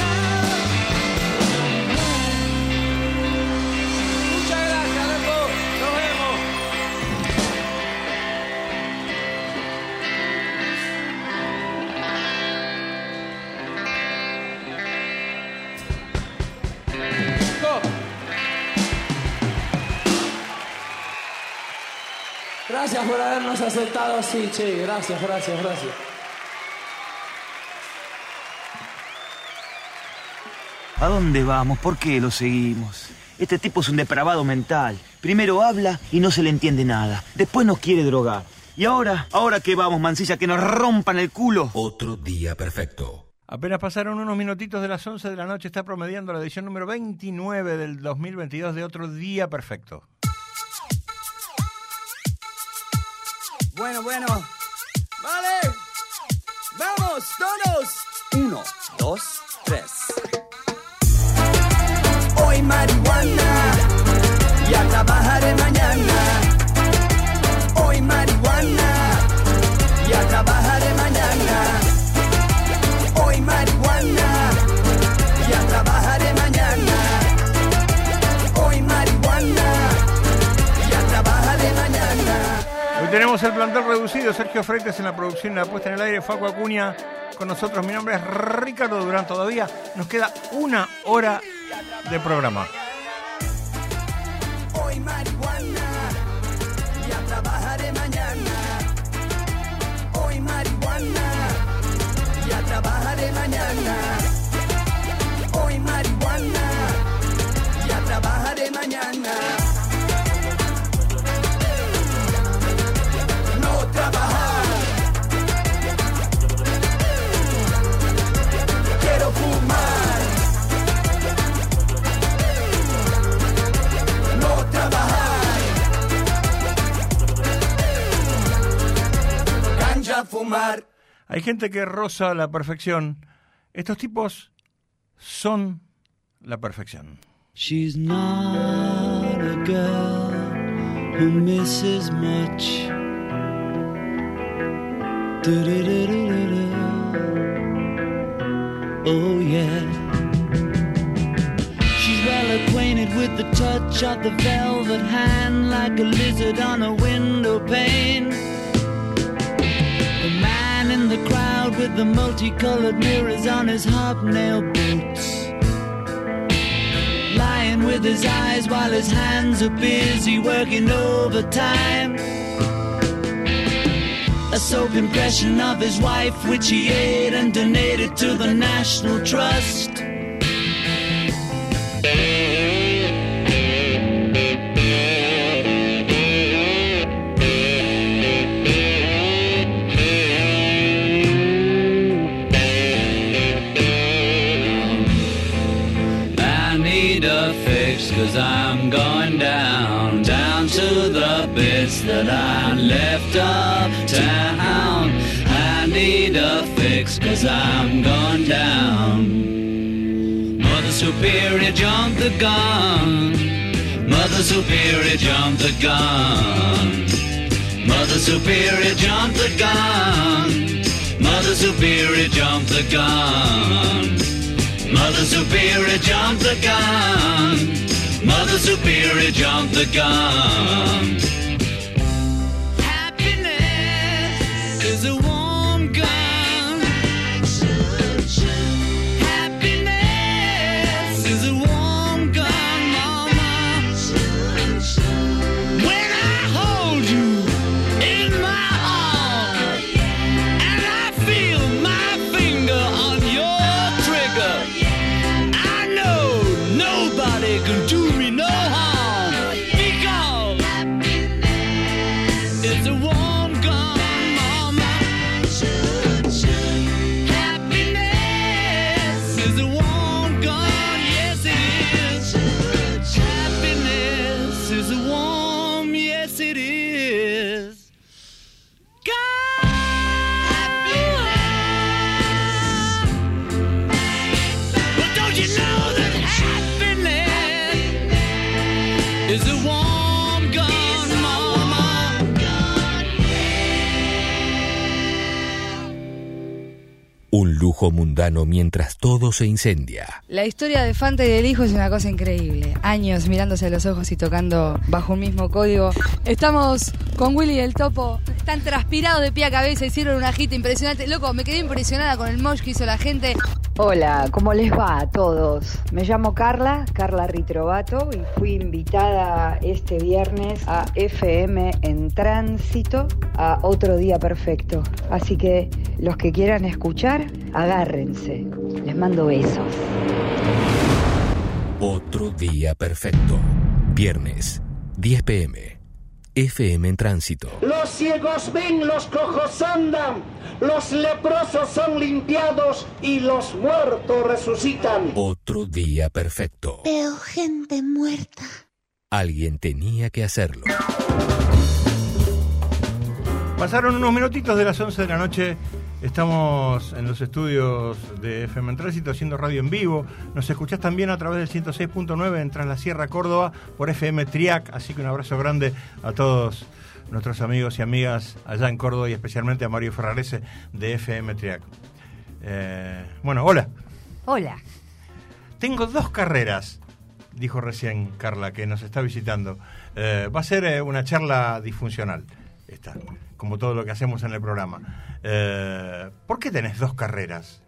Gracias por habernos aceptado así, che. Gracias. ¿A dónde vamos? ¿Por qué lo seguimos? Este tipo es un depravado mental. Primero habla y no se le entiende nada. Después nos quiere drogar. ¿Y ahora qué vamos, Mansilla? ¿Que nos rompan el culo? Otro día perfecto. Apenas pasaron unos minutitos de las 11 de la noche. Está promediando la edición número 29 del 2022 de Otro Día Perfecto. Bueno. Vale. Vamos, todos. 1, 2, 3. Hoy marihuana, ya trabajaré mañana. Hoy marihuana, ya trabajaré mañana. Hoy marihuana, ya trabajaré mañana. Hoy marihuana, ya trabajaré mañana. Hoy tenemos el plantel reducido. Sergio Freites en la producción y la puesta en el aire. Facu Acuña con nosotros. Mi nombre es Ricardo Durán. Todavía nos queda 1 hora de programa. Hoy marihuana, ya trabajaré mañana. Hoy marihuana, ya trabajaré mañana. Hoy marihuana, ya trabajaré mañana. No trabajar. Quiero fumar. No trabajar. Ganja fumar. Hay gente que roza la perfección. Estos tipos son la perfección. She's not a girl who misses much. Do-do-do-do-do-do. Oh yeah. She's well acquainted with the touch of the velvet hand, like a lizard on a window pane. The man in the crowd with the multicolored mirrors on his hobnail boots, lying with his eyes while his hands are busy working overtime. A soap impression of his wife, which he ate and donated to the National Trust. I need a fix, 'cause I'm going down to the bits that I left uptown. I need a fix, 'cause I'm gone down. Mother Superior, jump the gun. Mother Superior, jump the gun. Mother Superior, jump the gun. Mother Superior, jump the gun. Mother Superior, jump the gun. Mother Superior, jump the gun. Happiness is a warm gun. Happiness is a warm gun, mama. When I hold you in my arms and I feel my finger on your trigger, I know nobody can do me no harm, because it's a warm gun, mama. Happiness is a warm gun, yes it is. Happiness is a warm, yes it is. But don't you know that happiness is a warm gun, mama? Un lujo mundano mientras todo se incendia. La historia de Fanta y del hijo es una cosa increíble. Años mirándose a los ojos y tocando bajo un mismo código. Estamos con Willy y el Topo. Están transpirados de pie a cabeza, hicieron una gita impresionante. Loco, me quedé impresionada con el mosh que hizo la gente. Hola, ¿cómo les va a todos? Me llamo Carla Ritrovato, y fui invitada este viernes a FM en Tránsito a Otro Día Perfecto. Así que los que quieran escuchar, agárrense. Les mando besos. Otro Día Perfecto. Viernes, 10 p.m. FM en Tránsito. Los ciegos ven, los cojos andan, los leprosos son limpiados y los muertos resucitan. Otro Día Perfecto. Veo gente muerta. Alguien tenía que hacerlo. Pasaron unos minutitos de las 11 de la noche. Estamos en los estudios de FM en Tránsito haciendo radio en vivo. Nos escuchás también a través del 106.9 en Tras la Sierra, Córdoba, por FM Triac. Así que un abrazo grande a todos nuestros amigos y amigas allá en Córdoba y especialmente a Mario Ferrarese de FM Triac. Bueno, hola. Hola. Tengo 2 carreras, dijo recién Carla, que nos está visitando. Va a ser una charla disfuncional, esta, como todo lo que hacemos en el programa. ¿Por qué tenés 2 carreras?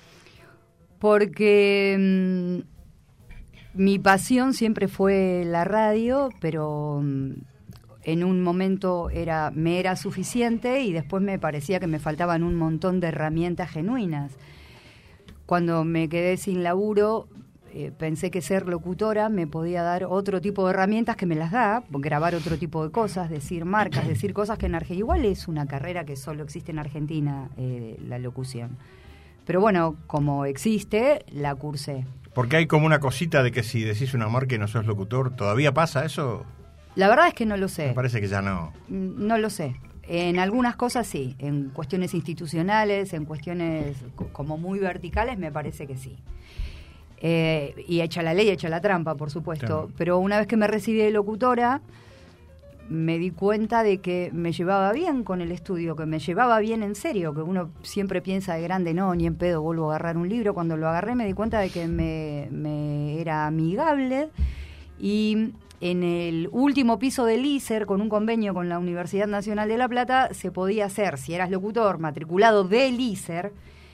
Porque mi pasión siempre fue la radio, pero en un momento me era suficiente y después me parecía que me faltaban un montón de herramientas genuinas. Cuando me quedé sin laburo, pensé que ser locutora me podía dar otro tipo de herramientas que me las da, grabar otro tipo de cosas, decir marcas, decir cosas que en Argentina... Igual es una carrera que solo existe en Argentina, la locución. Pero bueno, como existe, la cursé. Porque hay como una cosita de que si decís una marca y no sos locutor, ¿todavía pasa eso? La verdad es que no lo sé. Me parece que ya no. No lo sé. En algunas cosas sí, en cuestiones institucionales, en cuestiones como muy verticales, me parece que sí. Y hecha la ley, hecha la trampa, por supuesto. Claro. Pero una vez que me recibí de locutora, me di cuenta de que me llevaba bien con el estudio, que me llevaba bien en serio, que uno siempre piensa de grande, no, ni en pedo vuelvo a agarrar un libro. Cuando lo agarré me di cuenta de que me era amigable. Y en el último piso del ISER, con un convenio con la Universidad Nacional de La Plata, se podía hacer, si eras locutor matriculado del ISER,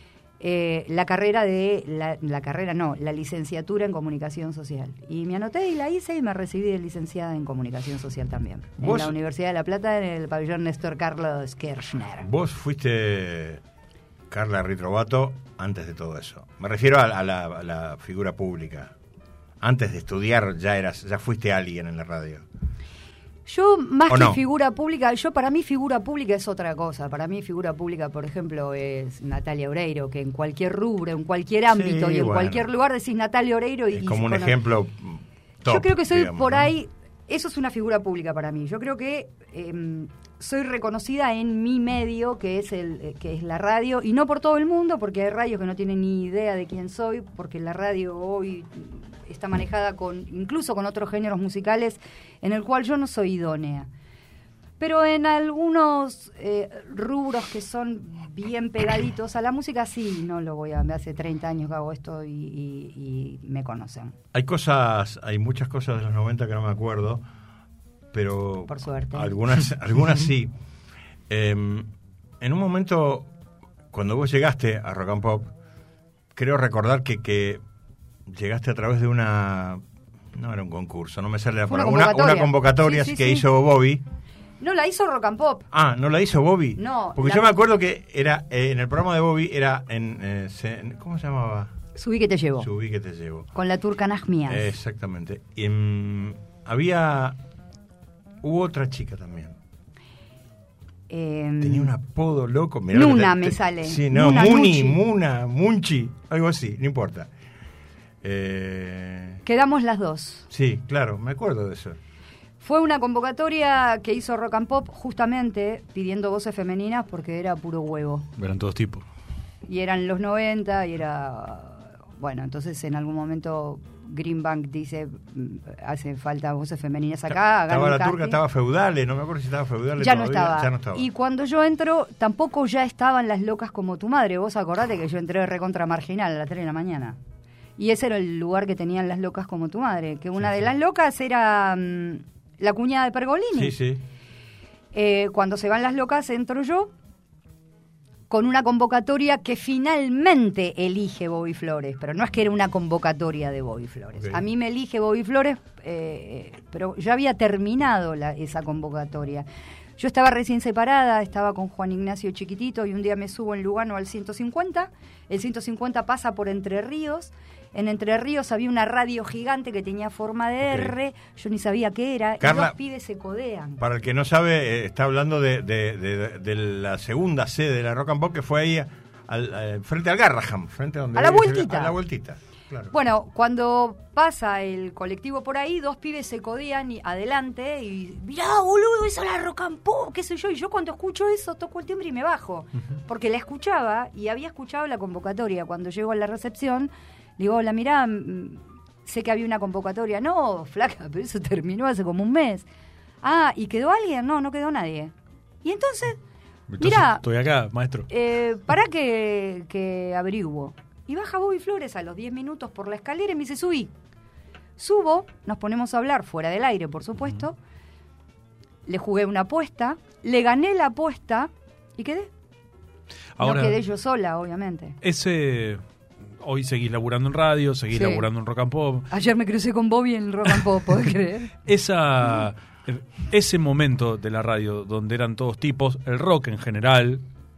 la licenciatura en Comunicación Social. Y me anoté y la hice y me recibí de licenciada en Comunicación Social también. En la Universidad de La Plata, en el pabellón Néstor Carlos Kirchner. Vos fuiste Carla Ritrovato antes de todo eso. Me refiero a la figura pública. Antes de estudiar ya fuiste alguien en la radio. Yo, más que figura pública, para mí figura pública es otra cosa. Para mí figura pública, por ejemplo, es Natalia Oreiro, que en cualquier rubro, en cualquier ámbito y en cualquier lugar decís Natalia Oreiro. Es como un ejemplo top. Yo creo que soy, digamos, por ¿no? ahí, eso es una figura pública para mí. Yo creo que soy reconocida en mi medio, que es la radio, y no por todo el mundo, porque hay radios que no tienen ni idea de quién soy, porque la radio hoy está manejada incluso con otros géneros musicales en el cual yo no soy idónea. Pero en algunos rubros que son bien pegaditos a la música, sí, no lo voy a... Hace 30 años que hago esto y me conocen. Hay muchas cosas de los 90 que no me acuerdo, pero... Por suerte. Algunas sí. En un momento, cuando vos llegaste a Rock and Pop, creo recordar que llegaste a través de una... No era un concurso, no me sale la palabra. Una convocatoria que hizo Bobby. No, la hizo Rock and Pop. Ah, ¿no la hizo Bobby? No. Porque yo me acuerdo que era en el programa de Bobby, era ¿cómo se llamaba? Subí que te llevo. Subí que te llevo. Con la turca Najmias. Exactamente. Y, hubo otra chica también. Tenía un apodo loco. Mirá Nuna me sale. Sí, no, Nuna, Muna, Munchi, algo así, no importa. Quedamos las dos. Sí, claro, me acuerdo de eso. Fue una convocatoria que hizo Rock and Pop justamente pidiendo voces femeninas porque era puro huevo. Eran todos tipos. Y eran los 90 y era... Bueno, entonces en algún momento Greenbank dice, hace falta voces femeninas acá. Estaba la turca, estaba Feudales, no me acuerdo si estaba Feudales ya todavía. Ya no estaba. Y cuando yo entro, tampoco ya estaban Las Locas como tu madre. Vos acordate que yo entré recontra marginal a las 3 de la mañana. Y ese era el lugar que tenían Las Locas como tu madre. Que una de las locas era la cuñada de Pergolini. Sí. Cuando se van Las Locas, entro yo con una convocatoria que finalmente elige Bobby Flores, pero no es que era una convocatoria de Bobby Flores. Okay. A mí me elige Bobby Flores, pero ya había terminado esa convocatoria. Yo estaba recién separada, estaba con Juan Ignacio chiquitito, y un día me subo en Lugano al 150. El 150 pasa por Entre Ríos. En Entre Ríos había una radio gigante que tenía forma de R, yo ni sabía qué era, Carla, y dos pibes se codean. Para el que no sabe, está hablando de la segunda sede de la Rock and Pop, que fue ahí frente al Garraham, frente a donde... A la vueltita. A la vueltita, claro. Bueno, cuando pasa el colectivo por ahí, dos pibes se codean adelante y... Mirá, boludo, esa es la Rock and Pop, qué sé yo. Y yo cuando escucho eso, toco el timbre y me bajo. Porque la escuchaba y había escuchado la convocatoria. Cuando llego a la recepción... Digo, hola, mirá, sé que había una convocatoria. No, flaca, pero eso terminó hace como un mes. Ah, ¿y quedó alguien? No quedó nadie. Y entonces mirá... Estoy acá, maestro. Pará que averiguo. Y baja Bobby Flores a los 10 minutos por la escalera y me dice, subí. Subo, nos ponemos a hablar fuera del aire, por supuesto. Le jugué una apuesta, le gané la apuesta y quedé. Ahora, no quedé yo sola, obviamente. Hoy seguís laburando en radio, seguís laburando en Rock and Pop. Ayer me crucé con Bobby en Rock and Pop, ¿podés creer? Ese momento de la radio donde eran todos tipos, el rock en general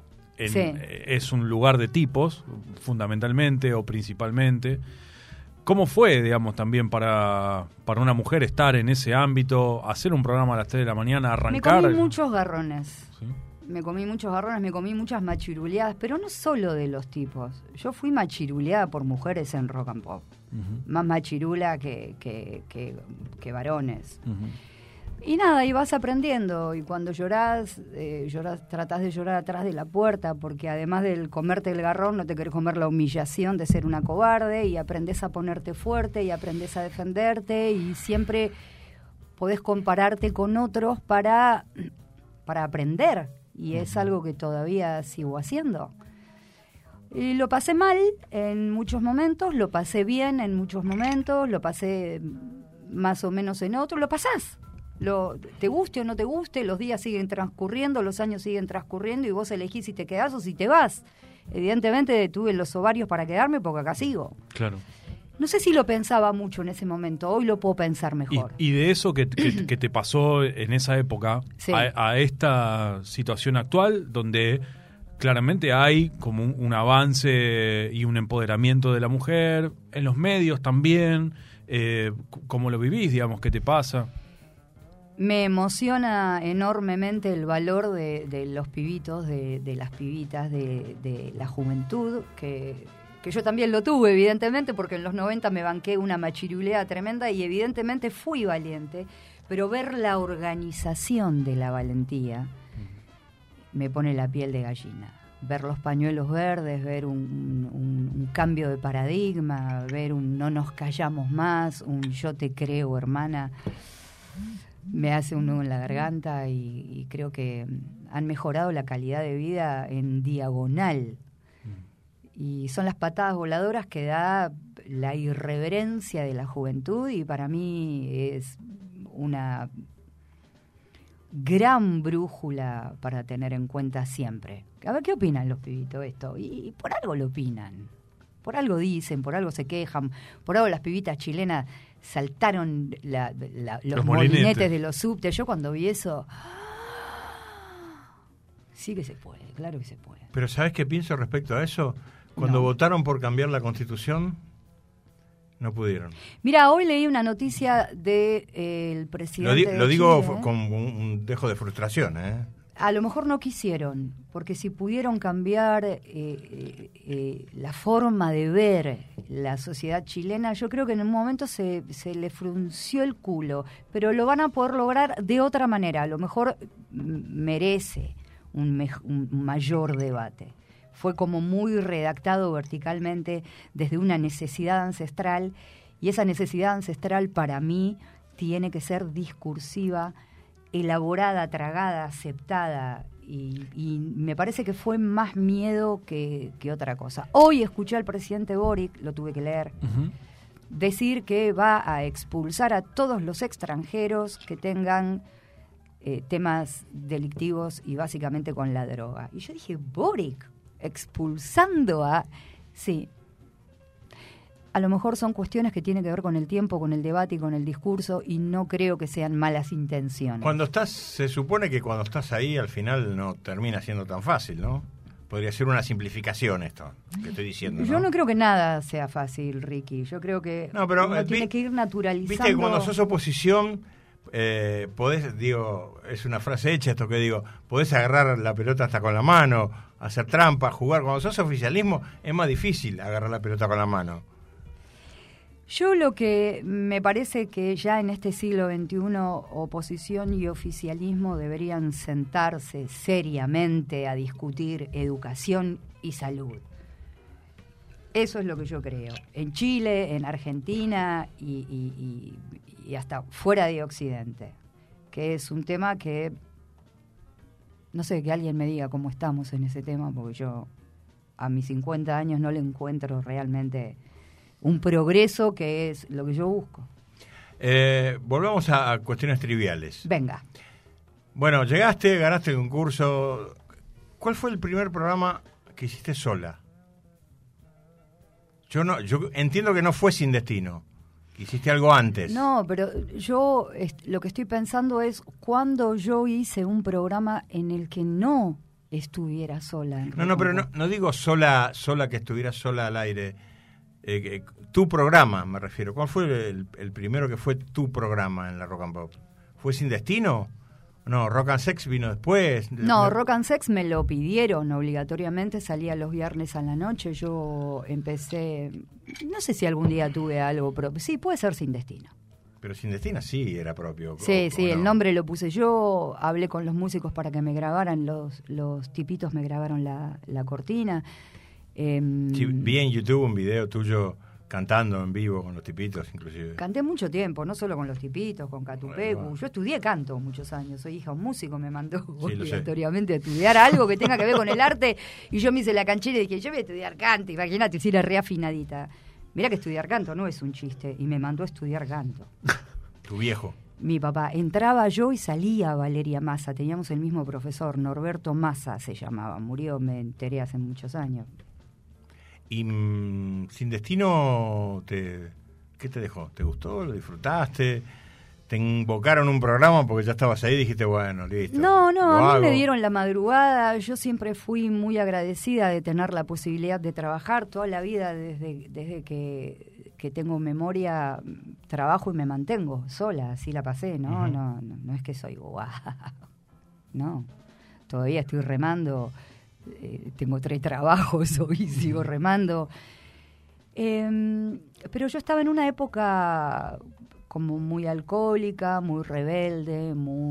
es un lugar de tipos, fundamentalmente o principalmente. ¿Cómo fue, digamos, también para una mujer estar en ese ámbito, hacer un programa a las 3 de la mañana, arrancar? Me comí muchos garrones. ¿Sí? Me comí muchos garrones, me comí muchas machiruleadas, pero no solo de los tipos. Yo fui machiruleada por mujeres en Rock and Pop. Más machirula que varones. Y nada, y vas aprendiendo. Y cuando llorás, tratás de llorar atrás de la puerta, porque además del comerte el garrón, no te querés comer la humillación de ser una cobarde, y aprendés a ponerte fuerte, y aprendés a defenderte, y siempre podés compararte con otros para aprender. Y es algo que todavía sigo haciendo. Y lo pasé mal en muchos momentos, lo pasé bien en muchos momentos, lo pasé más o menos en otros, lo pasás. Te guste o no te guste, los días siguen transcurriendo, los años siguen transcurriendo y vos elegís si te quedás o si te vas. Evidentemente tuve los ovarios para quedarme porque acá sigo. Claro. No sé si lo pensaba mucho en ese momento, hoy lo puedo pensar mejor. Y de eso que te pasó en esa época a esta situación actual, donde claramente hay como un avance y un empoderamiento de la mujer, en los medios también, ¿cómo lo vivís, digamos? ¿Qué te pasa? Me emociona enormemente el valor de los pibitos, de las pibitas, de la juventud, que yo también lo tuve, evidentemente, porque en los 90 me banqué una machirulea tremenda y evidentemente fui valiente, pero ver la organización de la valentía me pone la piel de gallina. Ver los pañuelos verdes, ver un cambio de paradigma, ver un no nos callamos más, un yo te creo, hermana, me hace un nudo en la garganta y creo que han mejorado la calidad de vida en diagonal. Y son las patadas voladoras que da la irreverencia de la juventud y para mí es una gran brújula para tener en cuenta siempre. A ver, ¿qué opinan los pibitos de esto? Y por algo lo opinan, por algo dicen, por algo se quejan, por algo las pibitas chilenas saltaron los molinetes de los subtes. Yo cuando vi eso... Sí que se puede, claro que se puede. Pero ¿sabes qué pienso respecto a eso? Cuando votaron por cambiar la Constitución, no pudieron. Mira, hoy leí una noticia del presidente Lo digo con un dejo de frustración, A lo mejor no quisieron, porque si pudieron cambiar la forma de ver la sociedad chilena, yo creo que en un momento se le frunció el culo, pero lo van a poder lograr de otra manera. A lo mejor merece un mayor debate. Fue como muy redactado verticalmente desde una necesidad ancestral Y esa necesidad ancestral para mí tiene que ser discursiva, elaborada, tragada, aceptada. Y me parece que fue más miedo que otra cosa. Hoy escuché al presidente Boric, lo tuve que leer, decir que va a expulsar a todos los extranjeros que tengan temas delictivos y básicamente con la droga. Y yo dije, Boric, expulsando a... Sí. A lo mejor son cuestiones que tienen que ver con el tiempo, con el debate y con el discurso, y no creo que sean malas intenciones. Se supone que cuando estás ahí, al final no termina siendo tan fácil, ¿no? Podría ser una simplificación esto que estoy diciendo, ¿no? Yo no creo que nada sea fácil, Ricky. Yo creo que uno tiene que ir naturalizando... Viste que cuando sos oposición, podés, digo, es una frase hecha esto que digo, podés agarrar la pelota hasta con la mano, hacer trampa, jugar. Cuando sos oficialismo es más difícil agarrar la pelota con la mano. Yo lo que me parece que ya en este siglo XXI oposición y oficialismo deberían sentarse seriamente a discutir educación y salud. Eso es lo que yo creo. En Chile, en Argentina y hasta fuera de Occidente. Que es un tema que, no sé, que alguien me diga cómo estamos en ese tema, porque yo a mis 50 años no le encuentro realmente... un progreso que es lo que yo busco. Volvamos a cuestiones triviales. Venga. Bueno, llegaste, ganaste el concurso. ¿Cuál fue el primer programa que hiciste sola? Yo entiendo que no fue Sin Destino. Hiciste algo antes. No, pero yo lo que estoy pensando es cuando yo hice un programa en el que no estuviera sola. No, pero no digo sola que estuviera sola al aire. Tu programa, me refiero. ¿Cuál fue el primero que fue tu programa en la Rock and Pop? ¿Fue Sin Destino? No, Rock and Sex vino después. No, Rock and Sex me lo pidieron obligatoriamente, salía los viernes a la noche. Yo empecé, no sé si algún día tuve algo propio. Sí, puede ser Sin Destino. Pero Sin Destino sí era propio. Sí, no. El nombre lo puse yo, hablé con los músicos para que me grabaran, los tipitos me grabaron la cortina. Sí, vi en YouTube un video tuyo cantando en vivo con los tipitos, inclusive. Canté mucho tiempo, no solo con los tipitos, con Catupecu. Bueno. Yo estudié canto muchos años, soy hija de un músico, me mandó obligatoriamente a estudiar algo que tenga que ver con el arte, y yo me hice la canchera y dije, yo voy a estudiar canto, imagínate, si era reafinadita. Mirá que estudiar canto no es un chiste, y me mandó a estudiar canto. Tu viejo. Mi papá, entraba yo y salía Valeria Massa, teníamos el mismo profesor, Norberto Massa se llamaba, murió, me enteré hace muchos años. Y Sin Destino, ¿qué te dejó? ¿Te gustó? ¿Lo disfrutaste? ¿Te invocaron un programa porque ya estabas ahí y dijiste, bueno, listo? No, a mí me dieron la madrugada. Yo siempre fui muy agradecida de tener la posibilidad de trabajar toda la vida desde que tengo memoria, trabajo y me mantengo sola, así la pasé, ¿no? Uh-huh. No es que soy guau. No, todavía estoy remando. Tengo 3 trabajos hoy, sigo remando. Pero yo estaba en una época como muy alcohólica, muy rebelde,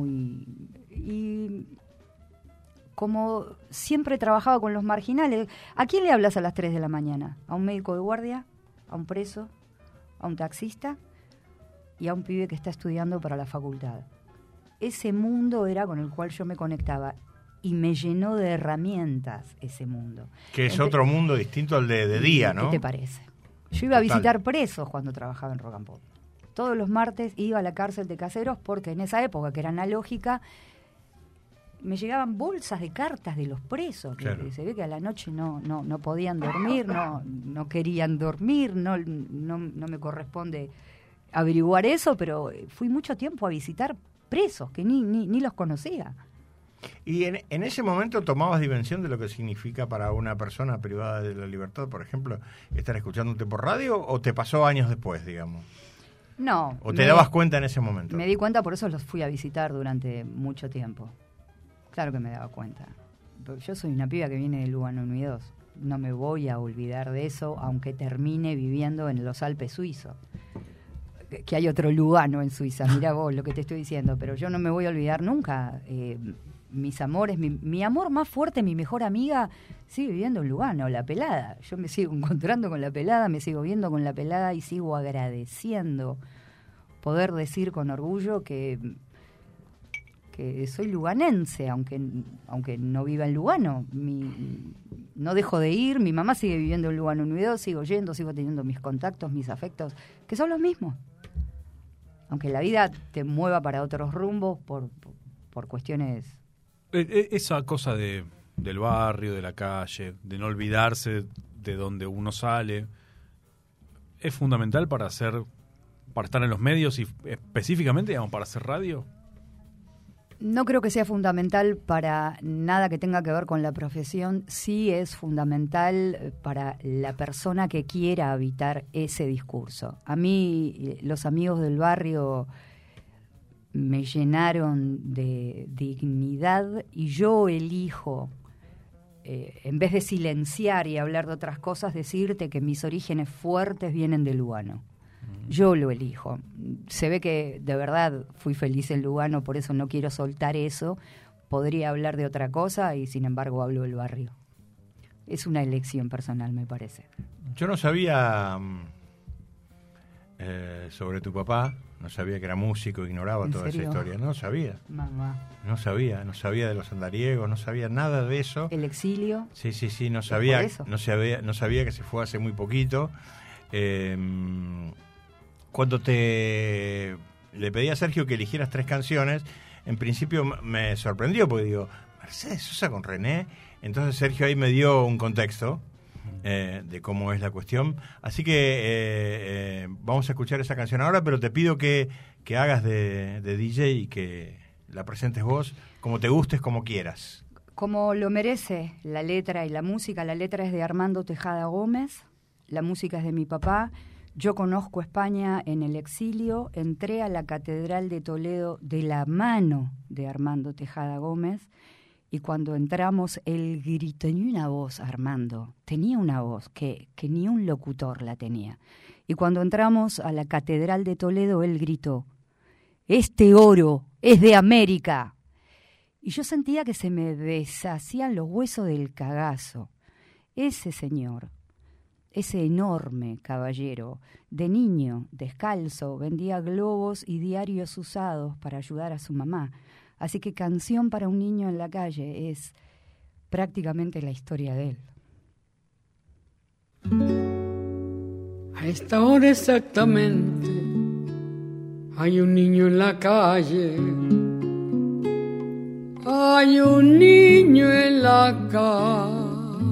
y como siempre trabajaba con los marginales. ¿A quién le hablas a las 3 de la mañana? ¿A un médico de guardia? ¿A un preso? ¿A un taxista? Y a un pibe que está estudiando para la facultad. Ese mundo era con el cual yo me conectaba. Y me llenó de herramientas ese mundo. Que es otro mundo distinto al de día, ¿no? ¿Qué te parece? Yo iba a visitar presos cuando trabajaba en Rock and Pop. Todos los martes iba a la cárcel de Caseros porque en esa época, que era analógica, me llegaban bolsas de cartas de los presos. Claro. Se ve que a la noche no podían dormir, no querían dormir, no me corresponde averiguar eso, pero fui mucho tiempo a visitar presos que ni los conocía. ¿Y en ese momento tomabas dimensión de lo que significa para una persona privada de la libertad, por ejemplo, estar escuchándote por radio, o te pasó años después, digamos? No. ¿O te dabas cuenta en ese momento? Me di cuenta, por eso los fui a visitar durante mucho tiempo. Claro que me daba cuenta. Yo soy una piba que viene de Lugano Unidos. No me voy a olvidar de eso, aunque termine viviendo en los Alpes suizos. Que hay otro Lugano en Suiza, mirá vos lo que te estoy diciendo, pero yo no me voy a olvidar nunca. mis amores, mi amor más fuerte, mi mejor amiga, sigue viviendo en Lugano, la Pelada. Yo me sigo encontrando con la Pelada, me sigo viendo con la Pelada y sigo agradeciendo poder decir con orgullo que soy luganense, aunque no viva en Lugano. No dejo de ir, mi mamá sigue viviendo en Lugano Unido, sigo yendo, sigo teniendo mis contactos, mis afectos, que son los mismos. Aunque la vida te mueva para otros rumbos por cuestiones... Esa cosa del barrio, de la calle, de no olvidarse de donde uno sale, ¿es fundamental para estar en los medios y específicamente, digamos, para hacer radio? No creo que sea fundamental para nada que tenga que ver con la profesión. Sí es fundamental para la persona que quiera habitar ese discurso. A mí, los amigos del barrio me llenaron de dignidad y yo elijo, en vez de silenciar y hablar de otras cosas, decirte que mis orígenes fuertes vienen de Lugano. Yo lo elijo. Se ve que de verdad fui feliz en Lugano, por eso no quiero soltar eso. Podría hablar de otra cosa y sin embargo hablo del barrio. Es una elección personal, me parece. Yo no sabía sobre tu papá, no sabía que era músico, ignoraba toda esa historia. No sabía. Mamá. No sabía de los andariegos, no sabía nada de eso. El exilio. Sí, no sabía que se fue hace muy poquito. Cuando le pedí a Sergio que eligieras 3 canciones, en principio me sorprendió, porque digo, Mercedes Sosa con René. Entonces Sergio ahí me dio un contexto de cómo es la cuestión. Así que vamos a escuchar esa canción ahora, pero te pido que hagas de DJ y que la presentes vos, como te gustes, como quieras. Como lo merece la letra y la música. La letra es de Armando Tejada Gómez, la música es de mi papá. Yo conozco España en el exilio, entré a la Catedral de Toledo de la mano de Armando Tejada Gómez y cuando entramos él gritó, tenía una voz, Armando, tenía una voz que ni un locutor la tenía. Y cuando entramos a la Catedral de Toledo él gritó, este oro es de América. Y yo sentía que se me deshacían los huesos del cagazo. Ese señor, ese enorme caballero, de niño, descalzo, vendía globos y diarios usados para ayudar a su mamá. Así que Canción para un niño en la calle es prácticamente la historia de él. A esta hora exactamente hay un niño en la calle. Hay un niño en la calle.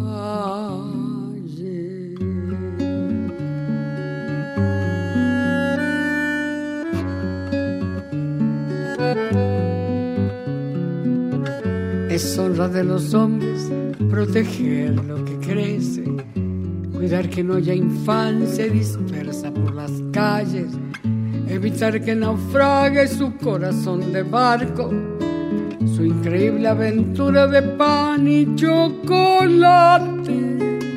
Es honra de los hombres proteger lo que crece, cuidar que no haya infancia dispersa por las calles, evitar que naufrague su corazón de barco, su increíble aventura de pan y chocolate,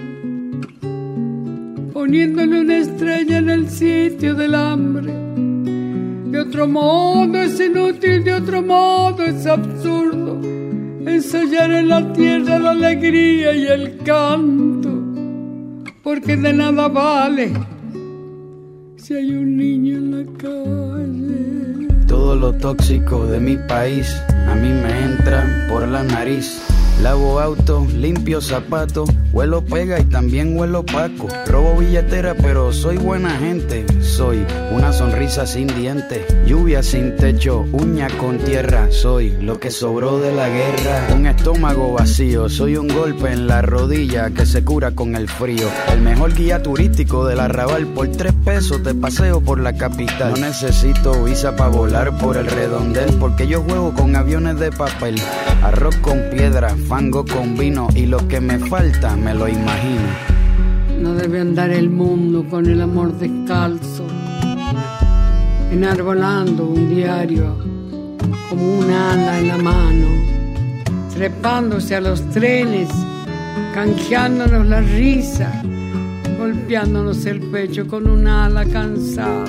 poniéndole una estrella en el sitio del hambre. De otro modo es inútil, de otro modo es absurdo ensayar en la tierra la alegría y el canto, porque de nada vale si hay un niño en la calle. Todo lo tóxico de mi país a mí me entra por la nariz. Lavo auto, limpio zapatos, huelo pega y también huelo paco. Robo billetera pero soy buena gente. Soy una sonrisa sin dientes, lluvia sin techo, uña con tierra. Soy lo que sobró de la guerra. Un estómago vacío, soy un golpe en la rodilla que se cura con el frío. El mejor guía turístico del Arrabal, por 3 pesos te paseo por la capital. No necesito visa para volar por el redondel, porque yo juego con aviones de papel. Arroz con piedra, fango con vino y lo que me falta me lo imagino. No debe andar el mundo con el amor descalzo, enarbolando un diario como un ala en la mano, trepándose a los trenes, canjeándonos la risa, golpeándonos el pecho con un ala cansada.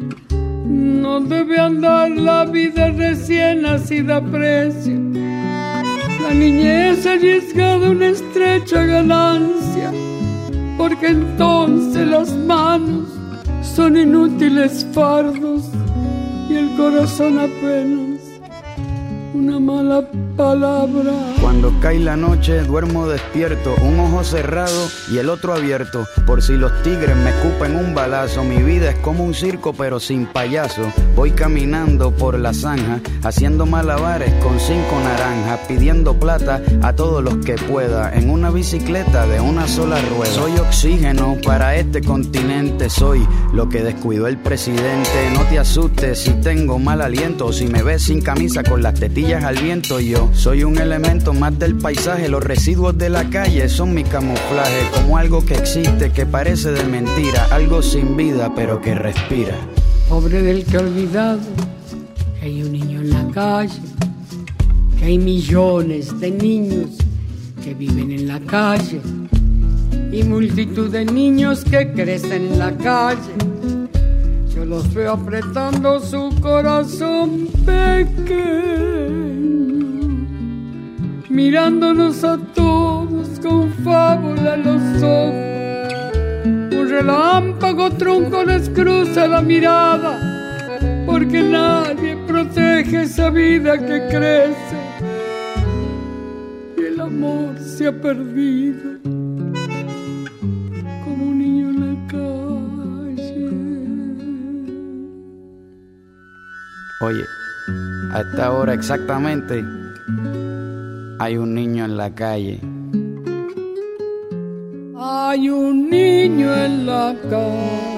No debe andar la vida recién nacida a precio La niñez arriesgada una estrecha ganancia, porque entonces las manos son inútiles fardos y el corazón apenas una mala palabra. Cuando cae la noche duermo despierto, un ojo cerrado y el otro abierto, por si los tigres me escupen un balazo. Mi vida es como un circo pero sin payaso. Voy caminando por la zanja, haciendo malabares con 5 naranjas, pidiendo plata a todos los que pueda, en una bicicleta de una sola rueda. Soy oxígeno para este continente, soy lo que descuidó el presidente. No te asustes si tengo mal aliento, o si me ves sin camisa con las tetillas al viento. Yo soy un elemento más del paisaje, los residuos de la calle son mi camuflaje, como algo que existe, que parece de mentira, algo sin vida pero que respira. Pobre del que ha olvidado que hay un niño en la calle, que hay millones de niños que viven en la calle y multitud de niños que crecen en la calle. Yo los veo apretando su corazón pequeño, mirándonos a todos con fábula en los ojos. Un relámpago tronco les cruza la mirada, porque nadie protege esa vida que crece y el amor se ha perdido como un niño en la calle. Oye, a esta hora exactamente hay un niño en la calle. Hay un niño en la calle.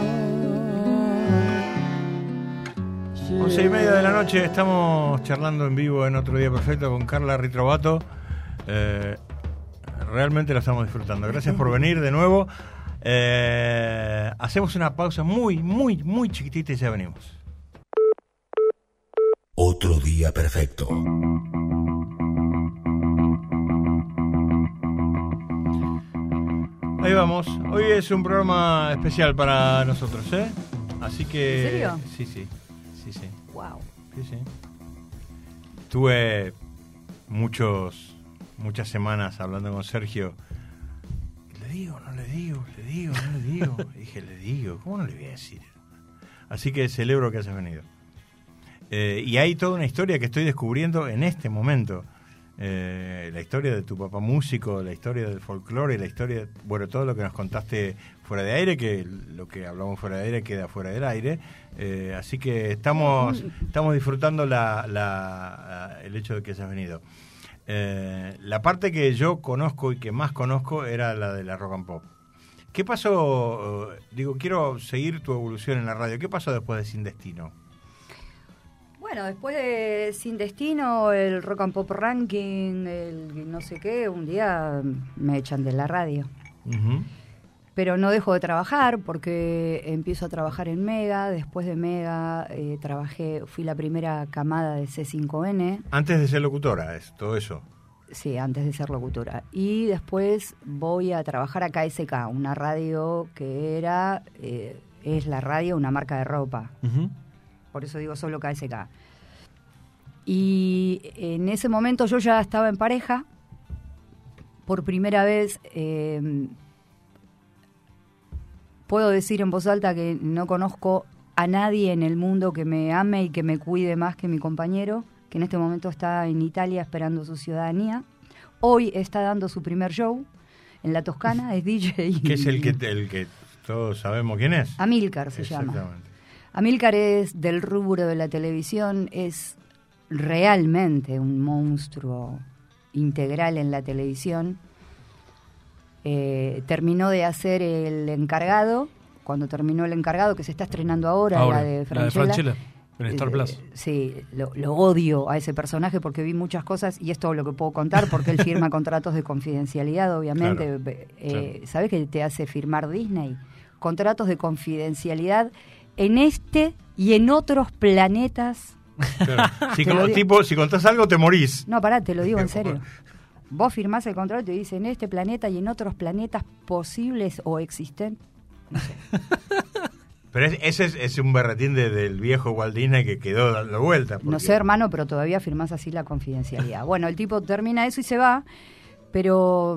11:30 de la noche, estamos charlando en vivo en Otro Día Perfecto con Carla Ritrovato. Realmente la estamos disfrutando. Gracias por venir de nuevo. Hacemos una pausa muy chiquitita y ya venimos. Otro Día Perfecto. Ahí vamos. Hoy es un programa especial para nosotros, ¿eh? Así que... ¿En serio? Sí. Wow. Sí. Tuve muchas semanas hablando con Sergio. ¿Le digo? ¿No le digo? ¿Le digo? ¿No le digo? Dije, le digo. ¿Cómo no le voy a decir? Así que celebro que hayas venido. Y hay toda una historia que estoy descubriendo en este momento. La historia de tu papá músico, la historia del folclore, la historia, bueno, todo lo que nos contaste fuera de aire, que lo que hablamos fuera de aire queda fuera del aire. Así que estamos disfrutando el hecho de que hayas venido. La parte que yo conozco y que más conozco era la de la rock and pop. ¿Qué pasó? Quiero seguir tu evolución en la radio. ¿Qué pasó después de Sin Destino? Bueno, después de Sin Destino, el Rock and Pop Ranking, el no sé qué, un día me echan de la radio. Uh-huh. Pero no dejo de trabajar porque empiezo a trabajar en Mega. Después de Mega fui la primera camada de C5N. Antes de ser locutora, todo eso. Sí, antes de ser locutora. Y después voy a trabajar a KSK, una radio que es la radio, una marca de ropa. Uh-huh. Por eso digo solo KSK. Y en ese momento yo ya estaba en pareja. Por primera vez puedo decir en voz alta que no conozco a nadie en el mundo que me ame y que me cuide más que mi compañero, que en este momento está en Italia esperando su ciudadanía. Hoy está dando su primer show en la Toscana, es DJ. ¿Qué es el que todos sabemos quién es? Amílcar se llama. Amílcar es del rubro de la televisión, es realmente un monstruo integral en la televisión. Terminó de hacer El Encargado, cuando terminó El Encargado, que se está estrenando ahora la de Franchella. En Star Plus. Sí, lo odio a ese personaje porque vi muchas cosas y es todo lo que puedo contar porque él firma contratos de confidencialidad, obviamente. Claro. ¿Sabes qué te hace firmar Disney? Contratos de confidencialidad en este y en otros planetas. Claro. Si contás algo te morís. No, pará, te lo digo en serio. Vos firmás el contrato y te dice en este planeta y en otros planetas posibles o existentes. No sé. Pero ese es un berretín del viejo Walt Disney que quedó dando vueltas. No sé, hermano, pero todavía firmás así la confidencialidad. Bueno, el tipo termina eso y se va, pero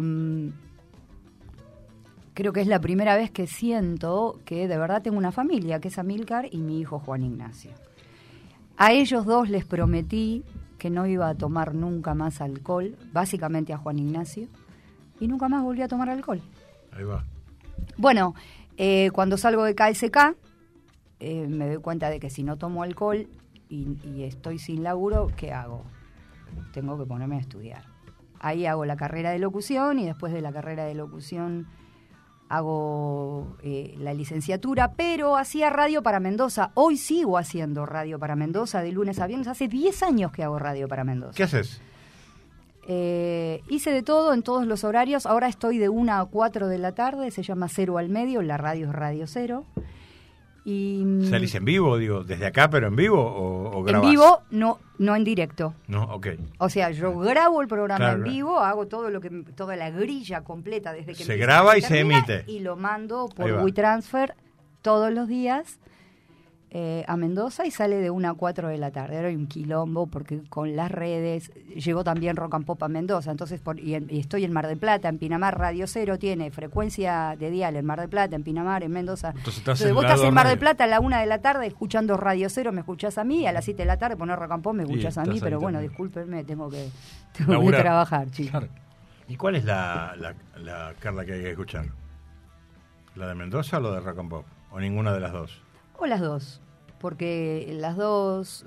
creo que es la primera vez que siento que de verdad tengo una familia, que es Amílcar y mi hijo Juan Ignacio. A ellos dos les prometí que no iba a tomar nunca más alcohol, básicamente a Juan Ignacio, y nunca más volví a tomar alcohol. Ahí va. Bueno, cuando salgo de KSK, me doy cuenta de que si no tomo alcohol y estoy sin laburo, ¿qué hago? Tengo que ponerme a estudiar. Ahí hago la carrera de locución y después de la carrera de locución hago la licenciatura, pero hacía radio para Mendoza. Hoy sigo haciendo radio para Mendoza de lunes a viernes. Hace 10 años que hago radio para Mendoza. ¿Qué haces? Hice de todo en todos los horarios. Ahora estoy de 1 a 4 de la tarde. Se llama Cero al Medio. La radio es Radio Cero. Y ¿salís en vivo, digo, desde acá, pero en vivo o grabás? En vivo, no en directo. No, ok. O sea, yo grabo el programa Claro, en vivo, hago toda la grilla completa desde que se empieza graba hasta y que se termina, emite. y lo mando por Ahí va. WeTransfer todos los días a Mendoza y sale de 1 a 4 de la tarde. Ahora hay un quilombo porque con las redes llegó también Rock and Pop a Mendoza, entonces y estoy en Mar del Plata, en Pinamar. Radio Cero tiene frecuencia de dial en Mar del Plata, en Pinamar, en Mendoza. Entonces Vos estás en Mar del Plata a la 1 de la tarde escuchando Radio Cero, me escuchás a mí, a las 7 de la tarde poner Rock and Pop, me escuchás a mí, pero bueno, discúlpenme, tengo que trabajar, chicos. Claro. ¿Y cuál es la Carla que hay que escuchar? ¿La de Mendoza o la de Rock and Pop? ¿O ninguna de las dos? O las dos, porque las dos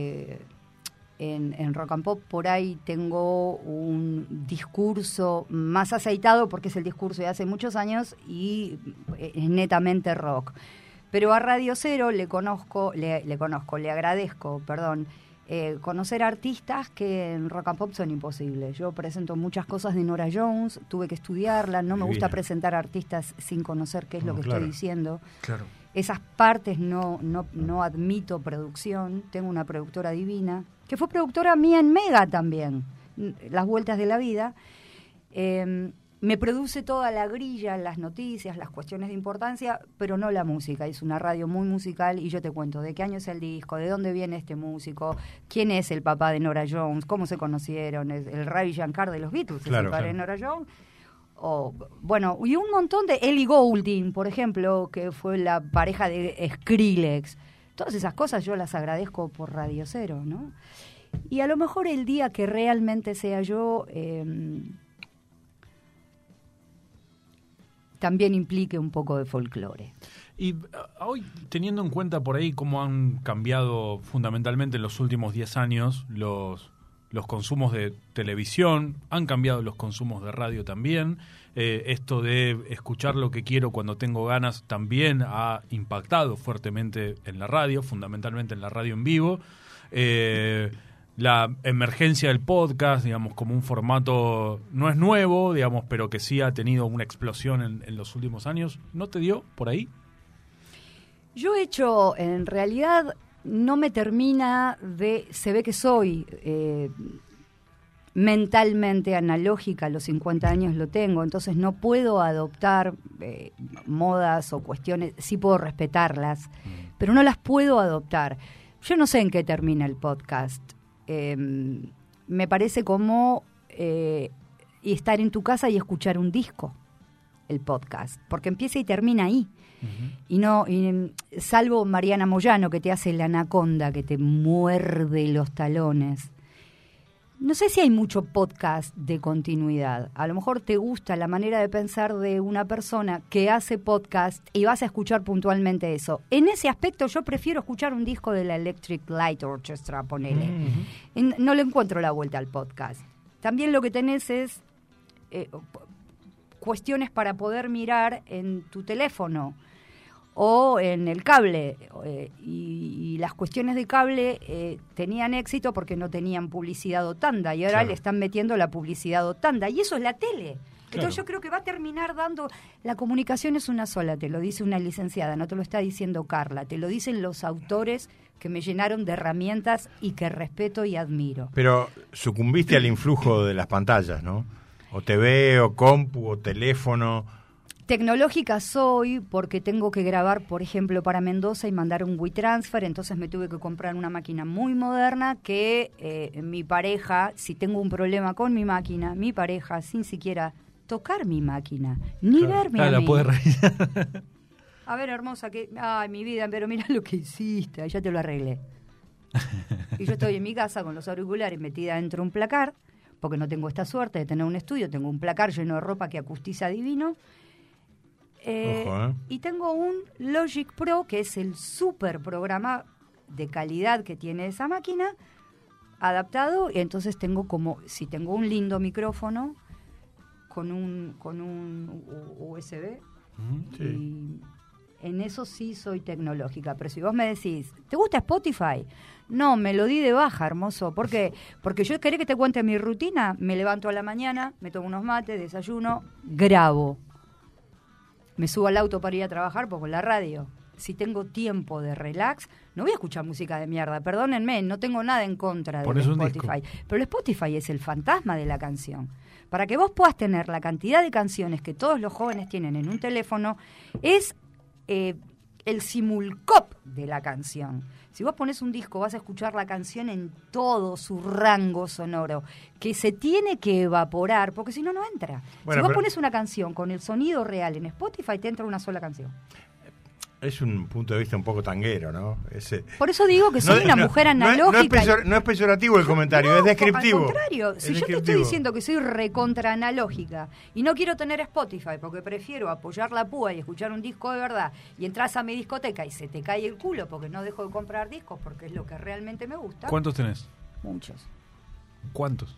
en Rock and Pop por ahí tengo un discurso más aceitado porque es el discurso de hace muchos años y es netamente rock. Pero a Radio Cero le agradezco, conocer artistas que en Rock and Pop son imposibles. Yo presento muchas cosas de Nora Jones, tuve que estudiarla, no me gusta presentar artistas sin conocer qué es lo que estoy diciendo. Claro. Esas partes no admito producción. Tengo una productora divina, que fue productora mía en Mega también, Las Vueltas de la Vida. Me produce toda la grilla, las noticias, las cuestiones de importancia, pero no la música. Es una radio muy musical y yo te cuento de qué año es el disco, de dónde viene este músico, quién es el papá de Nora Jones, cómo se conocieron, el Ravi Shankar de los Beatles, es el padre de Nora Jones. Y un montón de Ellie Goulding, por ejemplo, que fue la pareja de Skrillex. Todas esas cosas yo las agradezco por Radio Cero, ¿no? Y a lo mejor el día que realmente sea yo también implique un poco de folclore. Y hoy, teniendo en cuenta por ahí cómo han cambiado fundamentalmente en los últimos 10 años los consumos de televisión, han cambiado los consumos de radio también. Esto de escuchar lo que quiero cuando tengo ganas también ha impactado fuertemente en la radio, fundamentalmente en la radio en vivo. La emergencia del podcast, digamos, como un formato no es nuevo, digamos, pero que sí ha tenido una explosión en los últimos años. ¿No te dio por ahí? Yo he hecho, en realidad, no me termina se ve que soy mentalmente analógica, a los 50 años lo tengo, entonces no puedo adoptar modas o cuestiones, sí puedo respetarlas, pero no las puedo adoptar. Yo no sé en qué termina el podcast. Me parece como estar en tu casa y escuchar un disco, el podcast, porque empieza y termina ahí. Y salvo Mariana Moyano, que te hace la anaconda, que te muerde los talones. No sé si hay mucho podcast de continuidad. A lo mejor te gusta la manera de pensar de una persona que hace podcast y vas a escuchar puntualmente eso. En ese aspecto yo prefiero escuchar un disco de la Electric Light Orchestra, ponele. No le encuentro la vuelta al podcast. También lo que tenés es cuestiones para poder mirar en tu teléfono o en el cable, y las cuestiones de cable tenían éxito porque no tenían publicidad o tanda, y ahora le están metiendo la publicidad o tanda, y eso es la tele. Entonces yo creo que va a terminar dando... La comunicación es una sola, te lo dice una licenciada, no te lo está diciendo Carla, te lo dicen los autores que me llenaron de herramientas y que respeto y admiro. Pero sucumbiste al influjo de las pantallas, ¿no? O TV, o compu, o teléfono... Tecnológica soy porque tengo que grabar, por ejemplo, para Mendoza y mandar un WeTransfer, entonces me tuve que comprar una máquina muy moderna que mi pareja, si tengo un problema con mi máquina, mi pareja, sin siquiera tocar mi máquina, ni verme a la mí. puede revisar. A ver, hermosa, ay, mi vida, pero mira lo que hiciste, ya te lo arreglé. Y yo estoy en mi casa con los auriculares metida dentro de un placar, porque no tengo esta suerte de tener un estudio, tengo un placar lleno de ropa que acustiza divino. Y tengo un Logic Pro, que es el super programa de calidad que tiene esa máquina, adaptado, y entonces tengo si tengo un lindo micrófono con un USB, y en eso sí soy tecnológica. Pero si vos me decís, ¿te gusta Spotify? No, me lo di de baja, hermoso. ¿Por qué? Porque yo quería que te cuente mi rutina. Me levanto a la mañana, me tomo unos mates, desayuno, grabo. Me subo al auto para ir a trabajar, pongo la radio. Si tengo tiempo de relax, no voy a escuchar música de mierda. Perdónenme, no tengo nada en contra de Spotify. Pero el Spotify es el fantasma de la canción. Para que vos puedas tener la cantidad de canciones que todos los jóvenes tienen en un teléfono, es el simulcop de la canción. Si vos pones un disco, vas a escuchar la canción en todo su rango sonoro, que se tiene que evaporar, porque si no, no entra. Bueno, si vos pones una canción con el sonido real en Spotify, te entra una sola canción. Es un punto de vista un poco tanguero, ¿no? Por eso digo que soy una mujer analógica. No es peyorativo el comentario, es descriptivo. Al contrario, si yo te estoy diciendo que soy recontra analógica y no quiero tener Spotify porque prefiero apoyar la púa y escuchar un disco de verdad, y entras a mi discoteca y se te cae el culo porque no dejo de comprar discos porque es lo que realmente me gusta. ¿Cuántos tenés? Muchos. ¿Cuántos?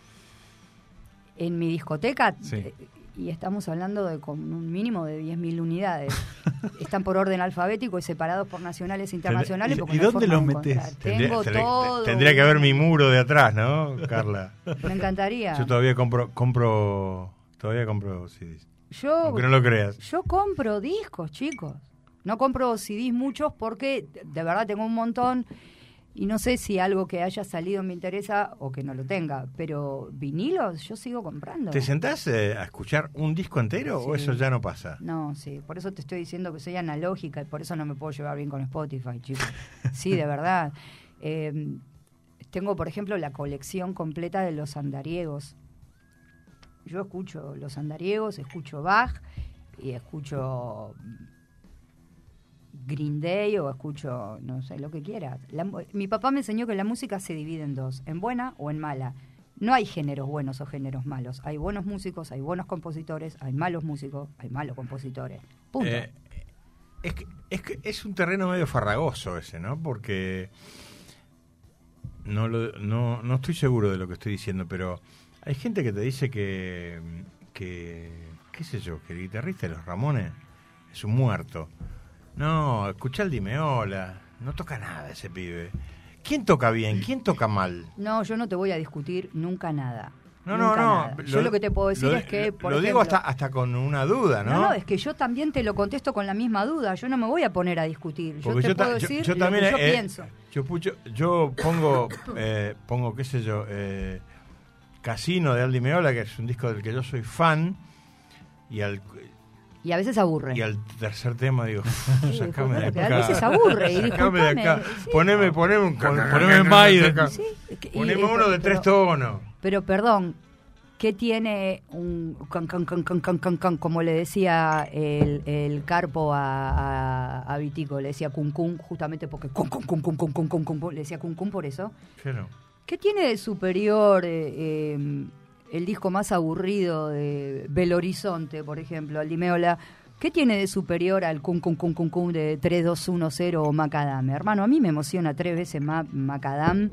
En mi discoteca... Sí. Y estamos hablando de con un mínimo de 10.000 unidades. Están por orden alfabético y separados por nacionales e internacionales. ¿Y dónde los metés? Tendría que haber mi muro de atrás, ¿no, Carla? Me encantaría. Yo todavía compro CDs. Aunque no lo creas. Yo compro discos, chicos. No compro CDs muchos porque de verdad tengo un montón. Y no sé si algo que haya salido me interesa o que no lo tenga, pero vinilos yo sigo comprando. ¿Te sentás a escuchar un disco entero o eso ya no pasa? No, sí, por eso te estoy diciendo que soy analógica y por eso no me puedo llevar bien con Spotify, chicos. Sí, de verdad. Tengo, por ejemplo, la colección completa de los andariegos. Yo escucho los andariegos, escucho Bach y escucho... Green Day o escucho, no sé, lo que quieras. Mi papá me enseñó que la música se divide en dos, en buena o en mala. No hay géneros buenos o géneros malos. Hay buenos músicos, hay buenos compositores, hay malos músicos, hay malos compositores. Punto. Es un terreno medio farragoso ese, ¿no? Porque no estoy seguro de lo que estoy diciendo, pero hay gente que te dice que qué sé yo, que el guitarrista de los Ramones es un muerto. No, escuchá el Di Meola, no toca nada ese pibe. ¿Quién toca bien? ¿Quién toca mal? No, yo no te voy a discutir nunca nada. No. Yo lo que te puedo decir es que, por ejemplo, digo hasta con una duda, ¿no? No, es que yo también te lo contesto con la misma duda. Yo no me voy a poner a discutir. Yo te puedo decir yo lo también, que yo pienso. Yo pongo, qué sé yo, Casino de Aldi Meola, que es un disco del que yo soy fan, y a veces aburre. Y al tercer tema digo, sacame de acá. A veces aburre. Y sacame de acá. Sí. Poneme Maiden. Poneme uno de 3 tonos. Pero perdón, ¿qué tiene un como le decía el Carpo a Vitico? Le decía cuncún justamente porque le decía cuncún por eso. Claro. ¿Qué tiene de superior el disco más aburrido de Belo Horizonte, por ejemplo, al Di Meola? ¿Qué tiene de superior al cum de 3210 o Macadam? Hermano, a mí me emociona 3 veces más Macadam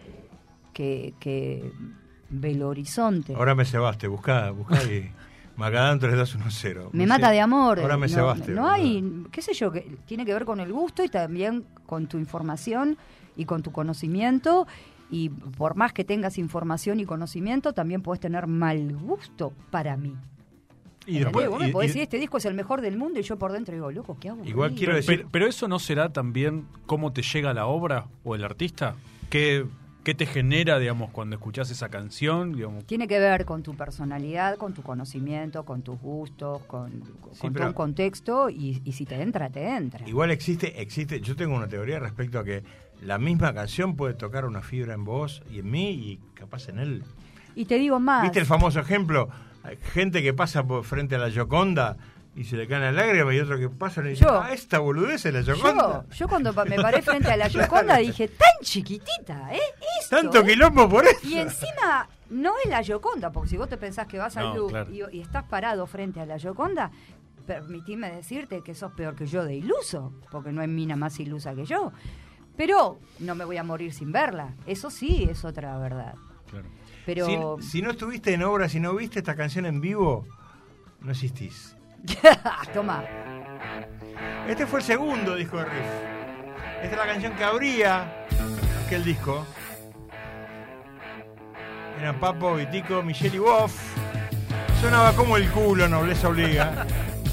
que Belo Horizonte. Ahora me cebaste, buscá y Macadam 3210. Me mata de amor. Ahora me cebaste. No hay, qué sé yo, que tiene que ver con el gusto y también con tu información y con tu conocimiento. Y por más que tengas información y conocimiento, también puedes tener mal gusto para mí. Y después, vos me podés decir, este disco es el mejor del mundo, y yo por dentro digo, loco, ¿qué hago? Igual quiero decir... Pero eso no será también cómo te llega la obra o el artista, que ¿Qué te genera, digamos, cuando escuchás esa canción? Digamos? Tiene que ver con tu personalidad, con tu conocimiento, con tus gustos, con todo un contexto, y si te entra, te entra. Igual existe, yo tengo una teoría respecto a que la misma canción puede tocar una fibra en vos y en mí y capaz en él. Y te digo más. ¿Viste el famoso ejemplo? Hay gente que pasa por frente a la Gioconda y se le caen las lágrimas, y otro que pasa y le dice, esta boludez es la Gioconda. Yo cuando me paré frente a la Gioconda dije, tan chiquitita, esto, tanto quilombo por esto. Y encima no es la Gioconda, porque si vos te pensás que vas al Louvre claro. y estás parado frente a la Gioconda, permitime decirte que sos peor que yo de iluso, porque no hay mina más ilusa que yo. Pero no me voy a morir sin verla. Eso sí es otra verdad. Claro. Pero si no estuviste en obra, si no viste esta canción en vivo, no existís. Toma. Este fue el segundo disco de Riff. Esta es la canción que abría aquel disco. Eran Papo, Vitico, Michelle y Woff. Sonaba como el culo, nobleza obliga.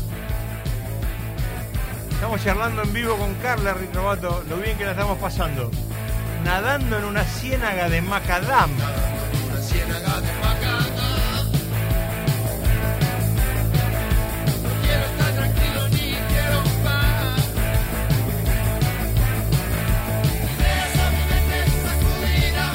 Estamos charlando en vivo con Carla Ritrovato, lo bien que la estamos pasando. Nadando en una ciénaga de macadam. Una ciénaga de macadam. No quiero estar tranquilo ni quiero paz. Ideas a mi mente sacudirán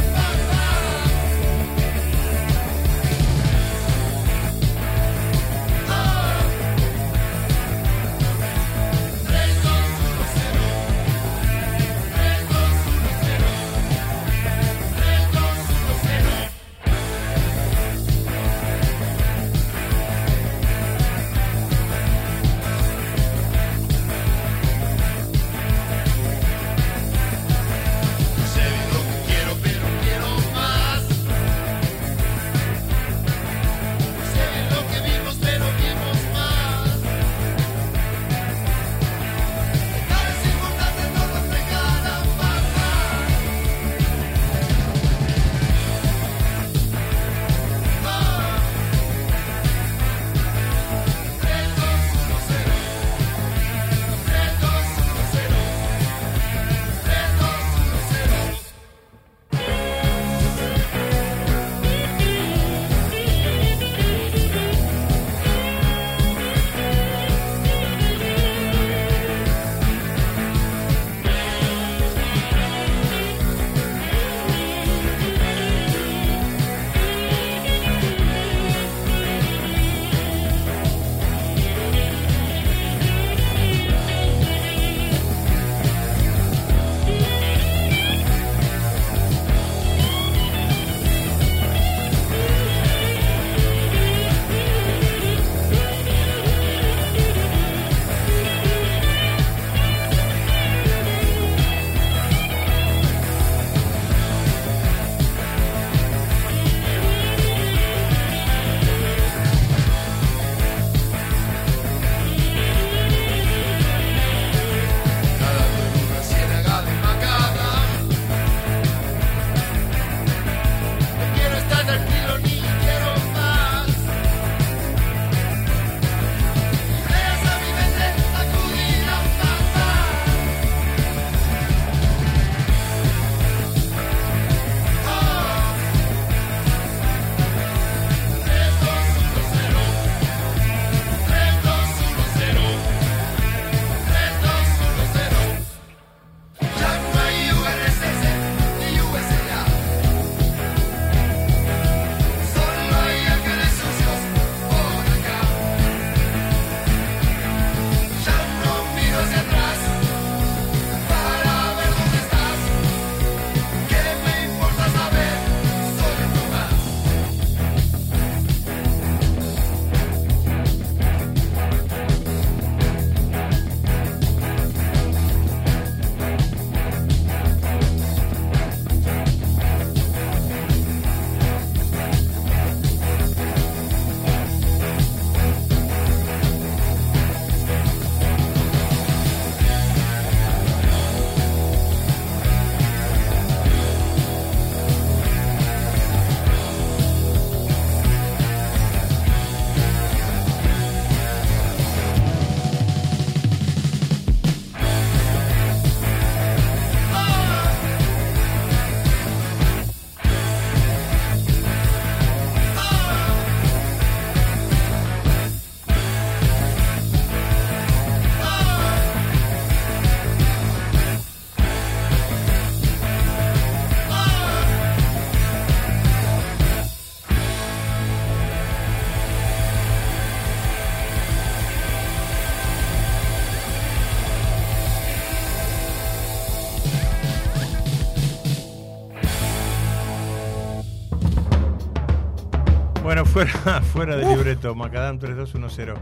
Fuera de libreto, Macadam 3210.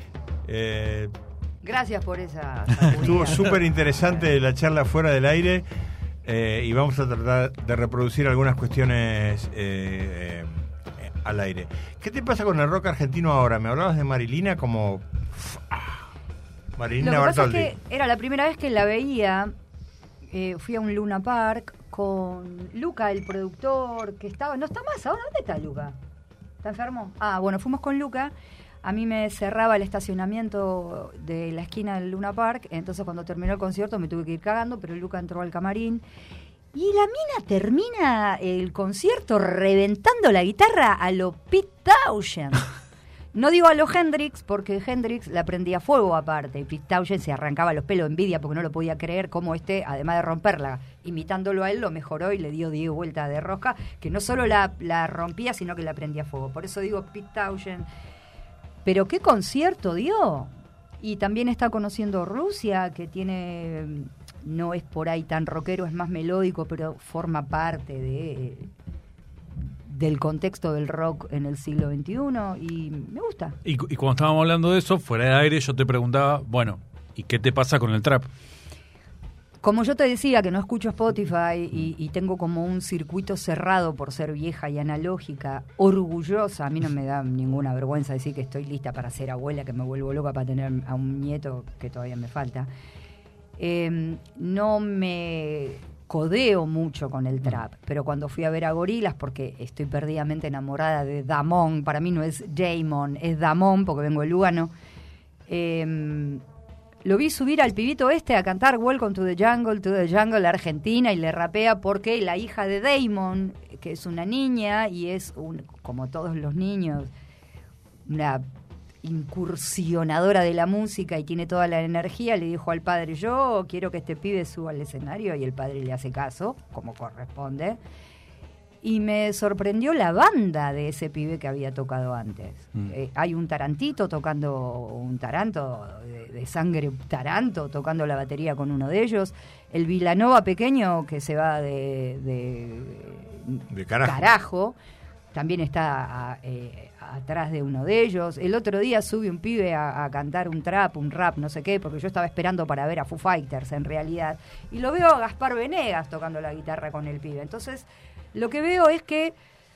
Gracias por esa Estuvo súper interesante la charla fuera del aire y vamos a tratar de reproducir algunas cuestiones al aire. ¿Qué te pasa con el rock argentino ahora? Me hablabas de Marilina como... Marilina Lo que Bartoldi. pasa es que era la primera vez que la veía. Fui a un Luna Park con Luca, el productor, que estaba... No está más ahora. ¿Dónde está Luca? ¿Está enfermo? Bueno, fuimos con Luca. A mí me cerraba el estacionamiento de la esquina del Luna Park, entonces cuando terminó el concierto me tuve que ir cagando, pero Luca entró al camarín y la mina termina el concierto reventando la guitarra a lo Pete Townshend. No digo a lo Hendrix, porque Hendrix la prendía fuego aparte, y Pete Townshend se arrancaba los pelos de envidia porque no lo podía creer cómo además de romperla, imitándolo a él, lo mejoró y le dio 10 vueltas de rosca, que no solo la rompía, sino que la prendía fuego. Por eso digo Pete Townshend. Pero qué concierto dio. Y también está conociendo Rusia, que no es por ahí tan rockero, es más melódico, pero forma parte del contexto del rock en el siglo XXI y me gusta. Y cuando estábamos hablando de eso, fuera de aire, yo te preguntaba, bueno, ¿y qué te pasa con el trap? Como yo te decía que no escucho Spotify y tengo como un circuito cerrado por ser vieja y analógica, orgullosa, a mí no me da ninguna vergüenza decir que estoy lista para ser abuela, que me vuelvo loca para tener a un nieto que todavía me falta. No me codeo mucho con el trap, pero cuando fui a ver a Gorillaz, porque estoy perdidamente enamorada de Damon, para mí no es Damon, es Damon, porque vengo de Lugano, lo vi subir al pibito a cantar Welcome to the Jungle, Argentina, y le rapea porque la hija de Damon, que es una niña y es, como todos los niños, una incursionadora de la música y tiene toda la energía, le dijo al padre, yo quiero que este pibe suba al escenario, y el padre le hace caso, como corresponde. Y me sorprendió la banda de ese pibe que había tocado antes. Hay un tarantito tocando, un taranto de sangre taranto, tocando la batería con uno de ellos. El Vilanova pequeño, que se va de carajo, también está atrás de uno de ellos. El otro día sube un pibe a cantar un rap, no sé qué, porque yo estaba esperando para ver a Foo Fighters en realidad. Y lo veo a Gaspar Venegas tocando la guitarra con el pibe. Entonces, lo que veo es que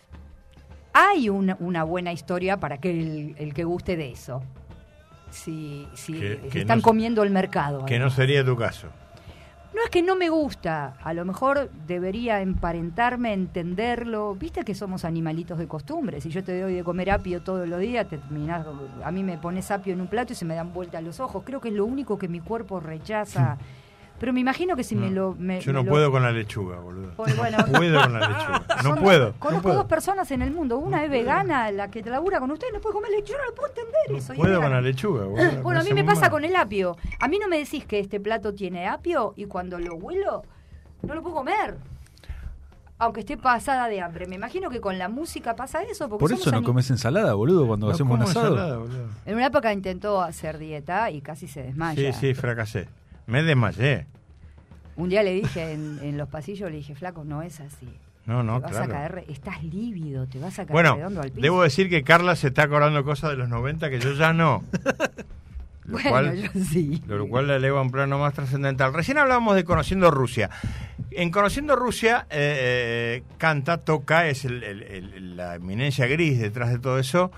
hay una buena historia para que el que guste de eso. Si que están comiendo el mercado. Que no sería tu caso. No es que no me gusta, a lo mejor debería emparentarme, entenderlo. Viste que somos animalitos de costumbre. Si yo te doy de comer apio todos los días, a mí me pones apio en un plato y se me dan vueltas los ojos. Creo que es lo único que mi cuerpo rechaza. Pero me imagino que si yo no puedo con la lechuga, boludo. Pues bueno, no puedo con la lechuga. No puedo. Conozco dos personas en el mundo. Una es vegana, la que labura con usted, no puede comer lechuga. Yo no lo puedo entender eso. No puedo con la lechuga, boludo. Bueno, a mí me pasa con el apio. A mí no me decís que este plato tiene apio y cuando lo huelo, no lo puedo comer. Aunque esté pasada de hambre. Me imagino que con la música pasa eso. Por eso no comes ensalada, boludo, cuando hacemos un asado. Ensalada, en una época intentó hacer dieta y casi se desmaya. Sí, fracasé. Me desmayé. Un día le dije en los pasillos, le dije, flaco, no es así. No, te vas a caer, estás lívido, te vas a caer redondo al piso. Debo decir que Carla se está acordando cosas de los 90 que yo ya no. Yo sí. Lo cual le eleva a un plano más trascendental. Recién hablábamos de Conociendo Rusia. En Conociendo Rusia toca, es la eminencia gris detrás de todo eso,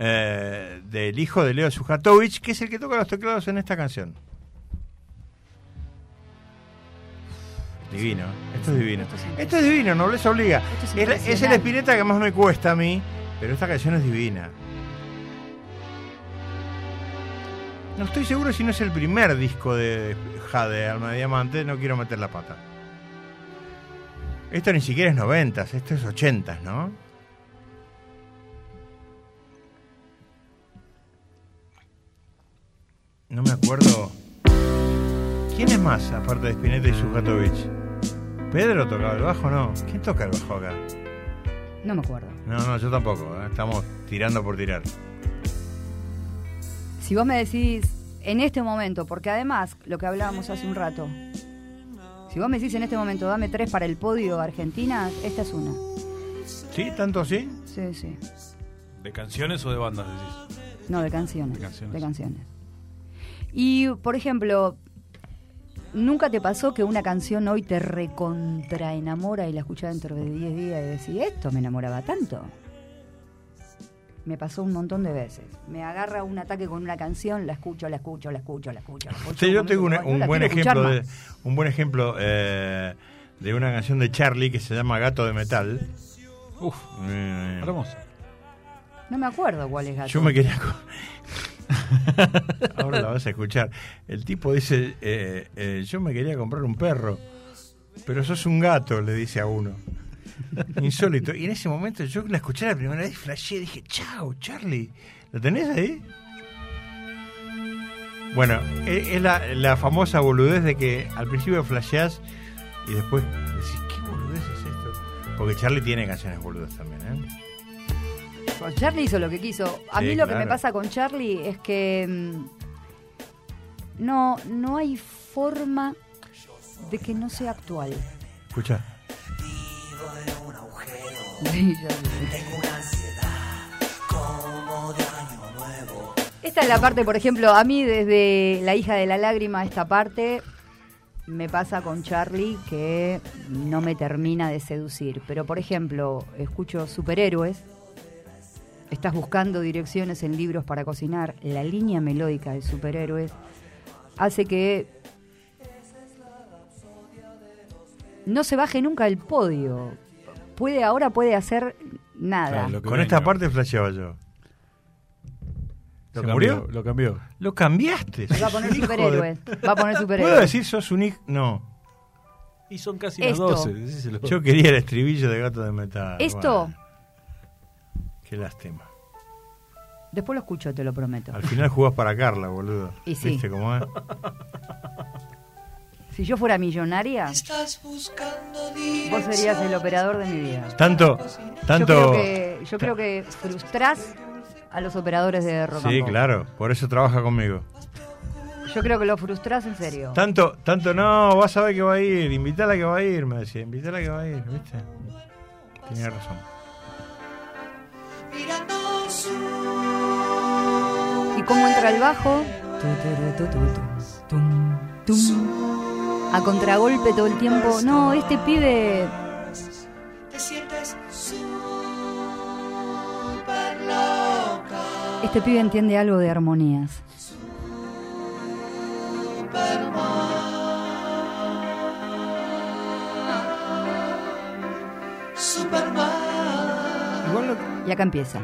del hijo de Leo Sujatovich, que es el que toca los teclados en esta canción. Divino, esto es divino. Esto es divino, Nobleza Obliga. Es el Spinetta que más me cuesta a mí, pero esta canción es divina. No estoy seguro si no es el primer disco de Jade, Alma de Diamante, no quiero meter la pata. Esto ni siquiera es 90s, esto es 80s, ¿no? No me acuerdo. ¿Quién es más, aparte de Spinetta y Sujatovich? ¿Pedro tocaba el bajo o no? ¿Quién toca el bajo acá? No me acuerdo. No, yo tampoco. Estamos tirando por tirar. Si vos me decís en este momento, porque además, lo que hablábamos hace un rato, si vos me decís en este momento, dame 3 para el podio Argentina, esta es una. ¿Sí? ¿Tanto así? Sí. ¿De canciones o de bandas decís? No, de canciones. De canciones. Y, por ejemplo, ¿nunca te pasó que una canción hoy te recontraenamora y la escuchás dentro de 10 días y decís, esto me enamoraba tanto? Me pasó un montón de veces. Me agarra un ataque con una canción, la escucho. Sí, yo tengo un buen ejemplo de una canción de Charlie que se llama Gato de Metal. Uf, hermoso. No me acuerdo cuál es Gato. Yo me quería... Ahora la vas a escuchar. El tipo dice, yo me quería comprar un perro, pero sos un gato, le dice a uno. Insólito. Y en ese momento yo la escuché la primera vez, flashé, dije, chao, Charlie, ¿lo tenés ahí? Bueno, es la famosa boludez de que al principio flasheás y después decís, ¿qué boludez es esto? Porque Charlie tiene canciones boludas también, ¿eh? Pues Charlie hizo lo que quiso. A mí lo que me pasa con Charlie es que no hay forma de que no sea actual. Escucha. Esta es la parte, por ejemplo, a mí desde La hija de la lágrima, esta parte me pasa con Charlie que no me termina de seducir. Pero, por ejemplo, escucho Superhéroes, estás buscando direcciones en libros para cocinar, la línea melódica de Superhéroes hace que no se baje nunca del podio. Ahora puede hacer nada. Claro, con esta parte flasheaba yo. ¿Se murió? Lo cambió. Lo cambiaste. Va a poner Superhéroes. ¿Puedo decir sos un hijo? No. Y son casi las 12. Díselo. Yo quería el estribillo de Gato de Metal. Esto. Bueno. Qué lástima. Después lo escucho, te lo prometo. Al final jugás para Carla, boludo. Y sí. ¿Viste cómo es? Si yo fuera millonaria, vos serías el operador de mi vida. Tanto. Yo creo que frustrás a los operadores de rock and Sí, pop. claro. Por eso trabaja conmigo. Yo creo que lo frustrás en serio. Tanto, no, vas a ver que va a ir. Invítala que va a ir, me decía. Invítala que va a ir, ¿viste? Tenía razón. ¿Y cómo entra el bajo? A contragolpe todo el tiempo. No, este pibe... Este pibe entiende algo de armonías. Y acá empieza.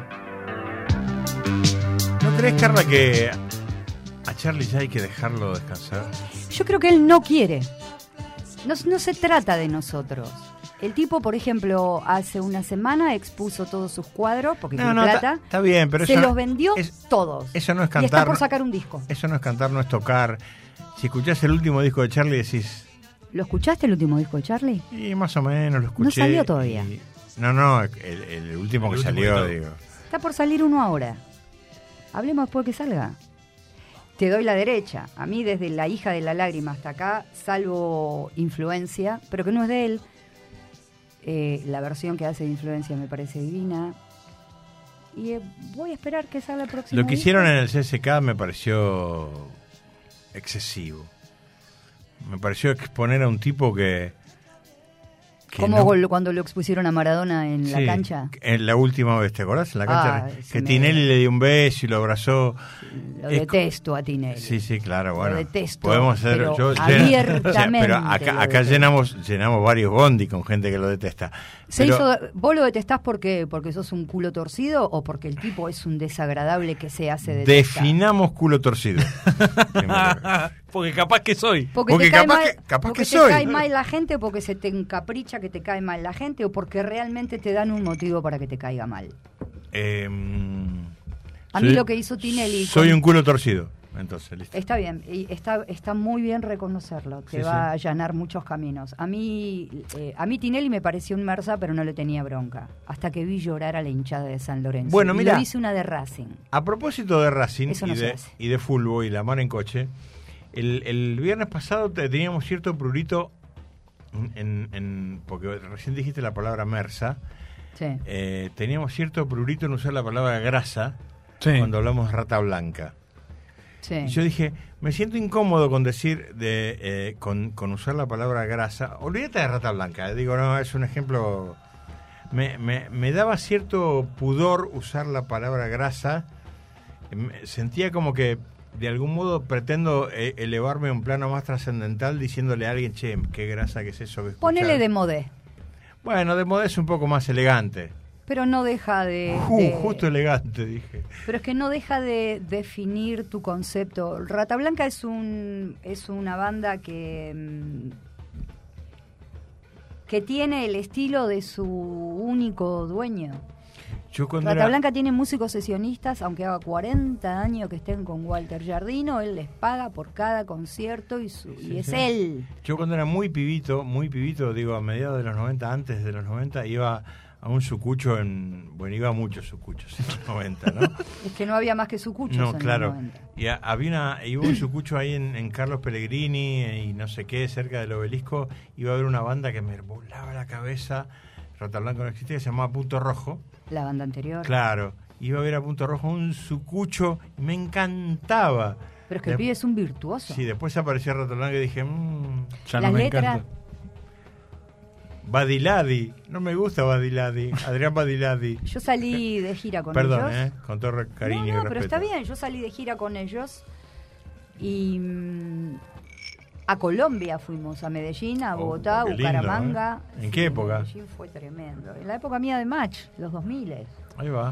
¿No crees, Carla, que a Charlie ya hay que dejarlo descansar? Yo creo que él no quiere. No se trata de nosotros. El tipo, por ejemplo, hace una semana expuso todos sus cuadros porque tiene plata. Está bien, pero se eso los vendió todos. Eso no es cantar. Y está por sacar un disco. Eso no es cantar, no es tocar. Si escuchás el último disco de Charlie decís... ¿Lo escuchaste el último disco de Charlie? Y más o menos lo escuché. No salió todavía. No, el último que salió, digo. Está por salir uno ahora. Hablemos después que salga. Te doy la derecha. A mí desde La hija de la lágrima hasta acá, salvo Influencia, pero que no es de él. La versión que hace de Influencia me parece divina. Y voy a esperar que salga el próximo Lo que disco. hicieron en el CSK me pareció excesivo. Me pareció exponer a un tipo que como cuando lo expusieron a Maradona en la cancha. En la última vez, ¿te acordás? En la cancha que Tinelli le dio un beso y lo abrazó. Lo detesto a Tinelli. Sí, claro, bueno. Lo detesto. Podemos hacer, pero abiertamente. Pero acá llenamos varios bondi con gente que lo detesta. ¿Vos lo detestás porque sos un culo torcido o porque el tipo es un desagradable que se hace detestar? Definamos culo torcido. Porque capaz que soy. Porque capaz que te soy. cae mal la gente, o porque se te encapricha que te cae mal la gente, o porque realmente te dan un motivo para que te caiga mal. A mí lo que hizo Tinelli... Soy un culo torcido. Entonces, listo. Está bien, y está muy bien reconocerlo. Te va a allanar muchos caminos. A mí Tinelli me pareció un mersa, pero no le tenía bronca. Hasta que vi llorar a la hinchada de San Lorenzo. Bueno, mira, lo hice una de Racing. A propósito de Racing y de fútbol y la mar en coche, el viernes pasado teníamos cierto prurito, porque recién dijiste la palabra mersa, teníamos cierto prurito en usar la palabra grasa cuando hablamos de rata blanca. Sí. Y yo dije, me siento incómodo con decir, con usar la palabra grasa. Olvídate de rata blanca. Digo, no, es un ejemplo. Me daba cierto pudor usar la palabra grasa. Sentía como que de algún modo pretendo elevarme a un plano más trascendental diciéndole a alguien, che, qué grasa que es eso que escuchar. Ponele de modé. Bueno, de modé es un poco más elegante. Pero no deja de... Justo elegante, dije. Pero es que no deja de definir tu concepto. Rata Blanca es una banda que tiene el estilo de su único dueño. Rata Blanca tiene músicos sesionistas, aunque haga 40 años que estén con Walter Giardino, él les paga por cada concierto y es él. Yo cuando era muy pibito, digo, a mediados de los 90, antes de los 90, iba a un sucucho iba a muchos sucuchos en los 90, ¿no? Es que no había más que sucuchos en los 90. Y iba un sucucho ahí en Carlos Pellegrini y no sé qué, cerca del Obelisco, iba a haber una banda que me volaba la cabeza, Rata Blanca no existía, que se llamaba Punto Rojo. La banda anterior. Claro, iba a ver a Punto Rojo un sucucho y me encantaba. Pero es que el pibe es un virtuoso. Sí, después apareció Rata Blanca y dije, ya no me encanta. Badiladi, no me gusta Badiladi, Adrián Badiladi. Yo salí de gira con ellos. Perdón, con todo cariño y respeto. Pero está bien, yo salí de gira con ellos y a Colombia fuimos, a Medellín, a Bogotá, a Bucaramanga. Lindo, ¿eh? ¿En qué época? Medellín fue tremendo. En la época mía de Match, los 2000. Ahí va.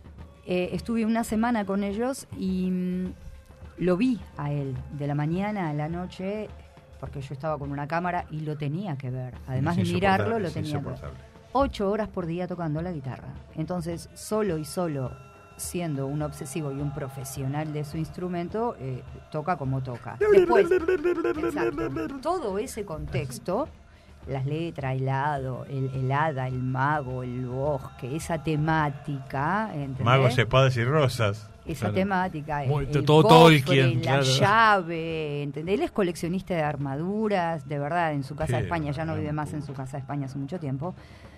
Estuve una semana con ellos y lo vi a él de la mañana a la noche, porque yo estaba con una cámara y lo tenía que ver. Además de mirarlo, lo tenía que ver. 8 horas por día tocando la guitarra. Entonces, solo siendo un obsesivo y un profesional de su instrumento, toca como toca. Después, exacto, todo ese contexto, las letras, el hada, el mago, el bosque, esa temática, ¿entendés? Magos, espadas y rosas. Esa temática, el todo cofre, la llave, ¿entendés? Él es coleccionista de armaduras, de verdad, en su casa de España, ya no vive más en su casa de España hace mucho tiempo.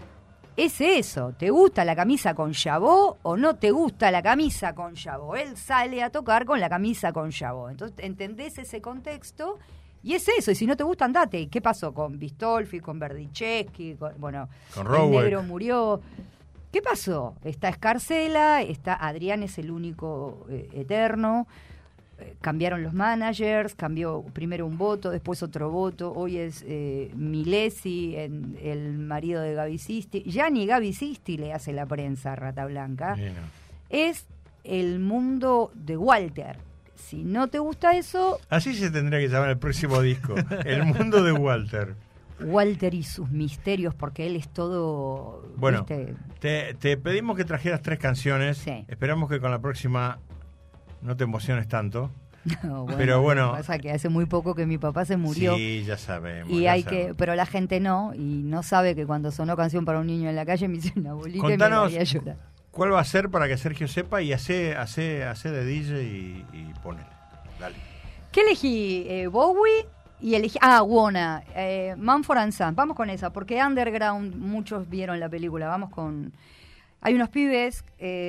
Es eso, ¿te gusta la camisa con jabot o no te gusta la camisa con jabot? Él sale a tocar con la camisa con jabot. Entonces, ¿entendés ese contexto? Y es eso, y si no te gusta, andate. ¿Y qué pasó con Bistolfi, con Berdichevsky, con el negro murió? ¿Qué pasó? Está Escarcela, Adrián es el único eterno. Cambiaron los managers, cambió primero un voto, después otro voto. Hoy es Milesi, el marido de Gaby Sisti. Ya ni Gaby Sisti le hace la prensa a Rata Blanca. Bien. Es el mundo de Walter. Si no te gusta eso... Así se tendría que llamar el próximo disco. El mundo de Walter. Walter y sus misterios, porque él es todo... Bueno, te pedimos que trajeras 3 canciones. Sí. Esperamos que con la próxima no te emociones tanto. No, bueno, pero bueno, pasa que hace muy poco que mi papá se murió. Sí, ya sabemos. Y pero la gente no, y no sabe que cuando sonó Canción para un niño en la calle me hice una bolita. Contanos, y me voy a llorar. ¿Cuál va a ser para que Sergio sepa y hace de DJ y ponele? Dale. ¿Qué elegí? Bowie y elegí... Wanna, Mumford & Sons. Vamos con esa, porque Underground, muchos vieron la película. Vamos con... Hay unos pibes...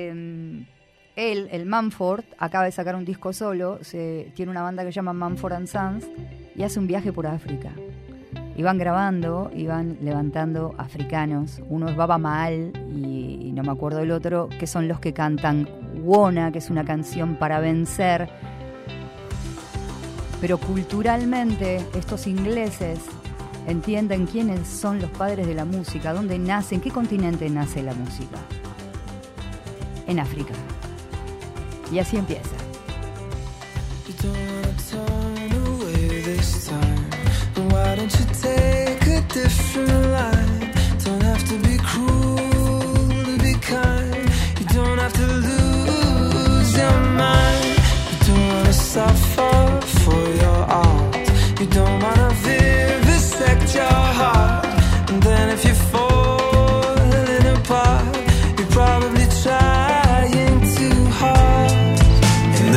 el Mumford, acaba de sacar un disco solo, tiene una banda que se llama Mumford & Sons y hace un viaje por África. Y van grabando y van levantando africanos. Uno es Baba Maal y no me acuerdo el otro, que son los que cantan Wanna, que es una canción para vencer. Pero culturalmente estos ingleses entienden quiénes son los padres de la música, dónde nace, en qué continente nace la música. En África. Y así empieza. Why don't you take a different line? Don't have to be cruel to be kind. You don't have to lose your mind. You don't wanna suffer for your art. You don't wanna vivisect your heart. And then if you fall apart, you're probably trying too hard.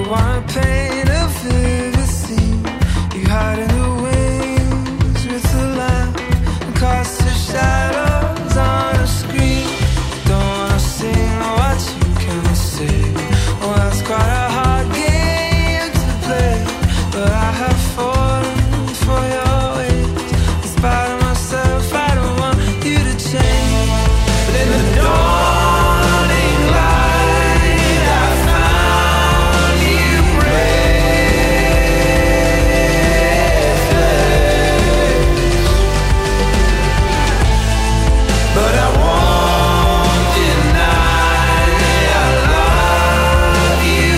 wanna paint a vivid scene. You hide in the wings with the lamp and cast the shadows on a screen. Don't wanna sing what you can say. Well, that's quite a hard game to play, but I have fallen for your ways. In spite of myself, I don't want you to change. But in the dawning light, I found you breathless. But I won't deny I love you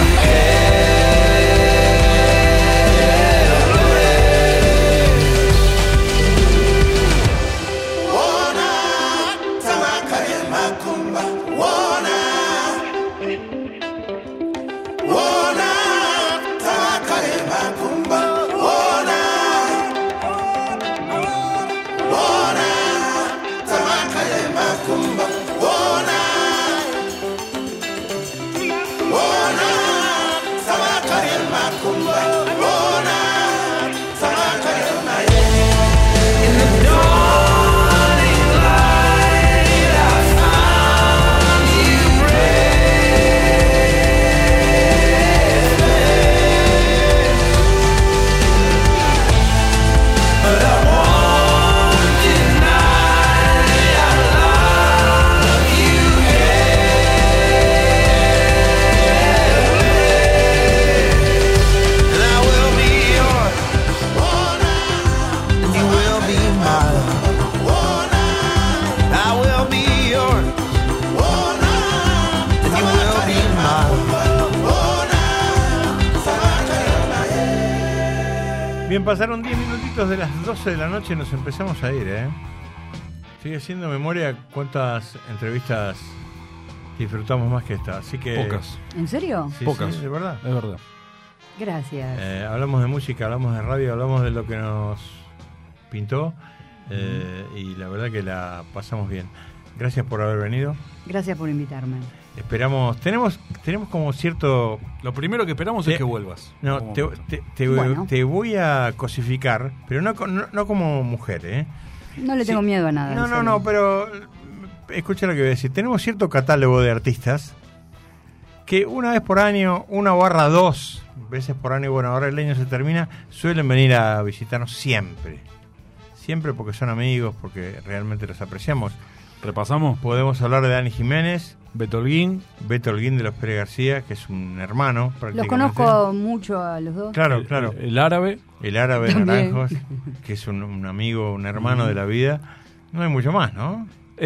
helpless. Wona tamakale makumba, wona tamakale makumba, wona tamakale makumba, wona tamakale makumba, wona tamakale maye. In the dawning light, I found you breathless. But I won't deny I love you helpless. And I will be yours, and you will be mine. I will be yours, and you will be mine. Bien, pasaron 10 minutitos de las 12 de la noche y nos empezamos a ir, ¿eh? Sigue haciendo memoria cuántas entrevistas disfrutamos más que esta, así que... Pocas. ¿En serio? Sí, Pocas. sí, de verdad. Es verdad. Gracias. Hablamos de música, hablamos de radio, hablamos de lo que nos pintó y la verdad que la pasamos bien. Gracias por haber venido. Gracias por invitarme. Esperamos, tenemos como cierto... Lo primero que esperamos es que vuelvas. No, Bueno. te voy a cosificar, pero no como mujer, ¿eh? No le tengo miedo a nada. en serio. No, pero escucha lo que voy a decir. Tenemos cierto catálogo de artistas que una vez por año, 1/2 veces por año, bueno, ahora el año se termina, suelen venir a visitarnos siempre. Siempre porque son amigos, porque realmente los apreciamos. ¿Repasamos? Podemos hablar de Dani Jiménez, Beto Holguín de los Pérez García, que es un hermano prácticamente. Los conozco mucho a los dos. Claro. El árabe. El árabe de También. Naranjos, que es un amigo, un hermano de la vida. No hay mucho más, ¿no?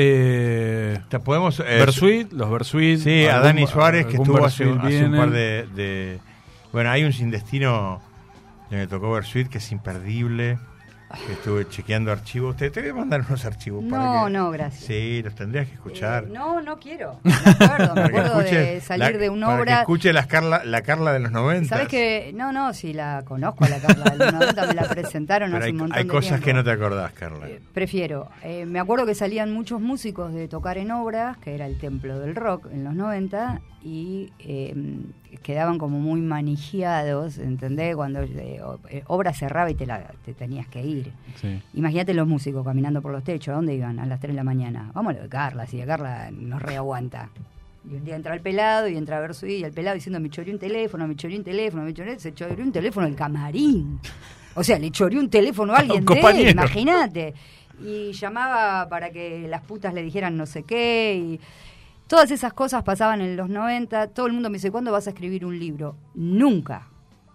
Podemos Bersuit, los Bersuit. Sí, a Dani Suárez, que estuvo hace un viene. par de... Bueno, hay un Sin Destino que me tocó Bersuit, que es imperdible. Que estuve chequeando archivos. Te voy a mandar unos archivos. No, gracias. Sí, los tendrías que escuchar. No quiero. Me acuerdo de salir de una Para obra. que escuche la Carla de los 90. ¿Sabes que No, si la conozco a la Carla de los 90, me la presentaron Pero hace un montón hay de cosas tiempo. que no te acordás, Carla. Prefiero. Me acuerdo que salían muchos músicos de tocar en obras, que era el templo del rock en los 90, y quedaban como muy manijeados, ¿entendés? Cuando obra cerraba y te tenías que ir. Sí. Imagínate los músicos caminando por los techos. ¿A dónde iban? A las 3 de la mañana. Vamos a lo de Carla, si a Carla nos reaguanta. Y un día entra el pelado y entra Bersuit y el pelado diciendo me choreó un teléfono, se choreó un teléfono el camarín. O sea, le choreó un teléfono a alguien de él, imagínate. Y llamaba para que las putas le dijeran no sé qué y todas esas cosas pasaban en los 90. Todo el mundo me dice, ¿cuándo vas a escribir un libro? Nunca.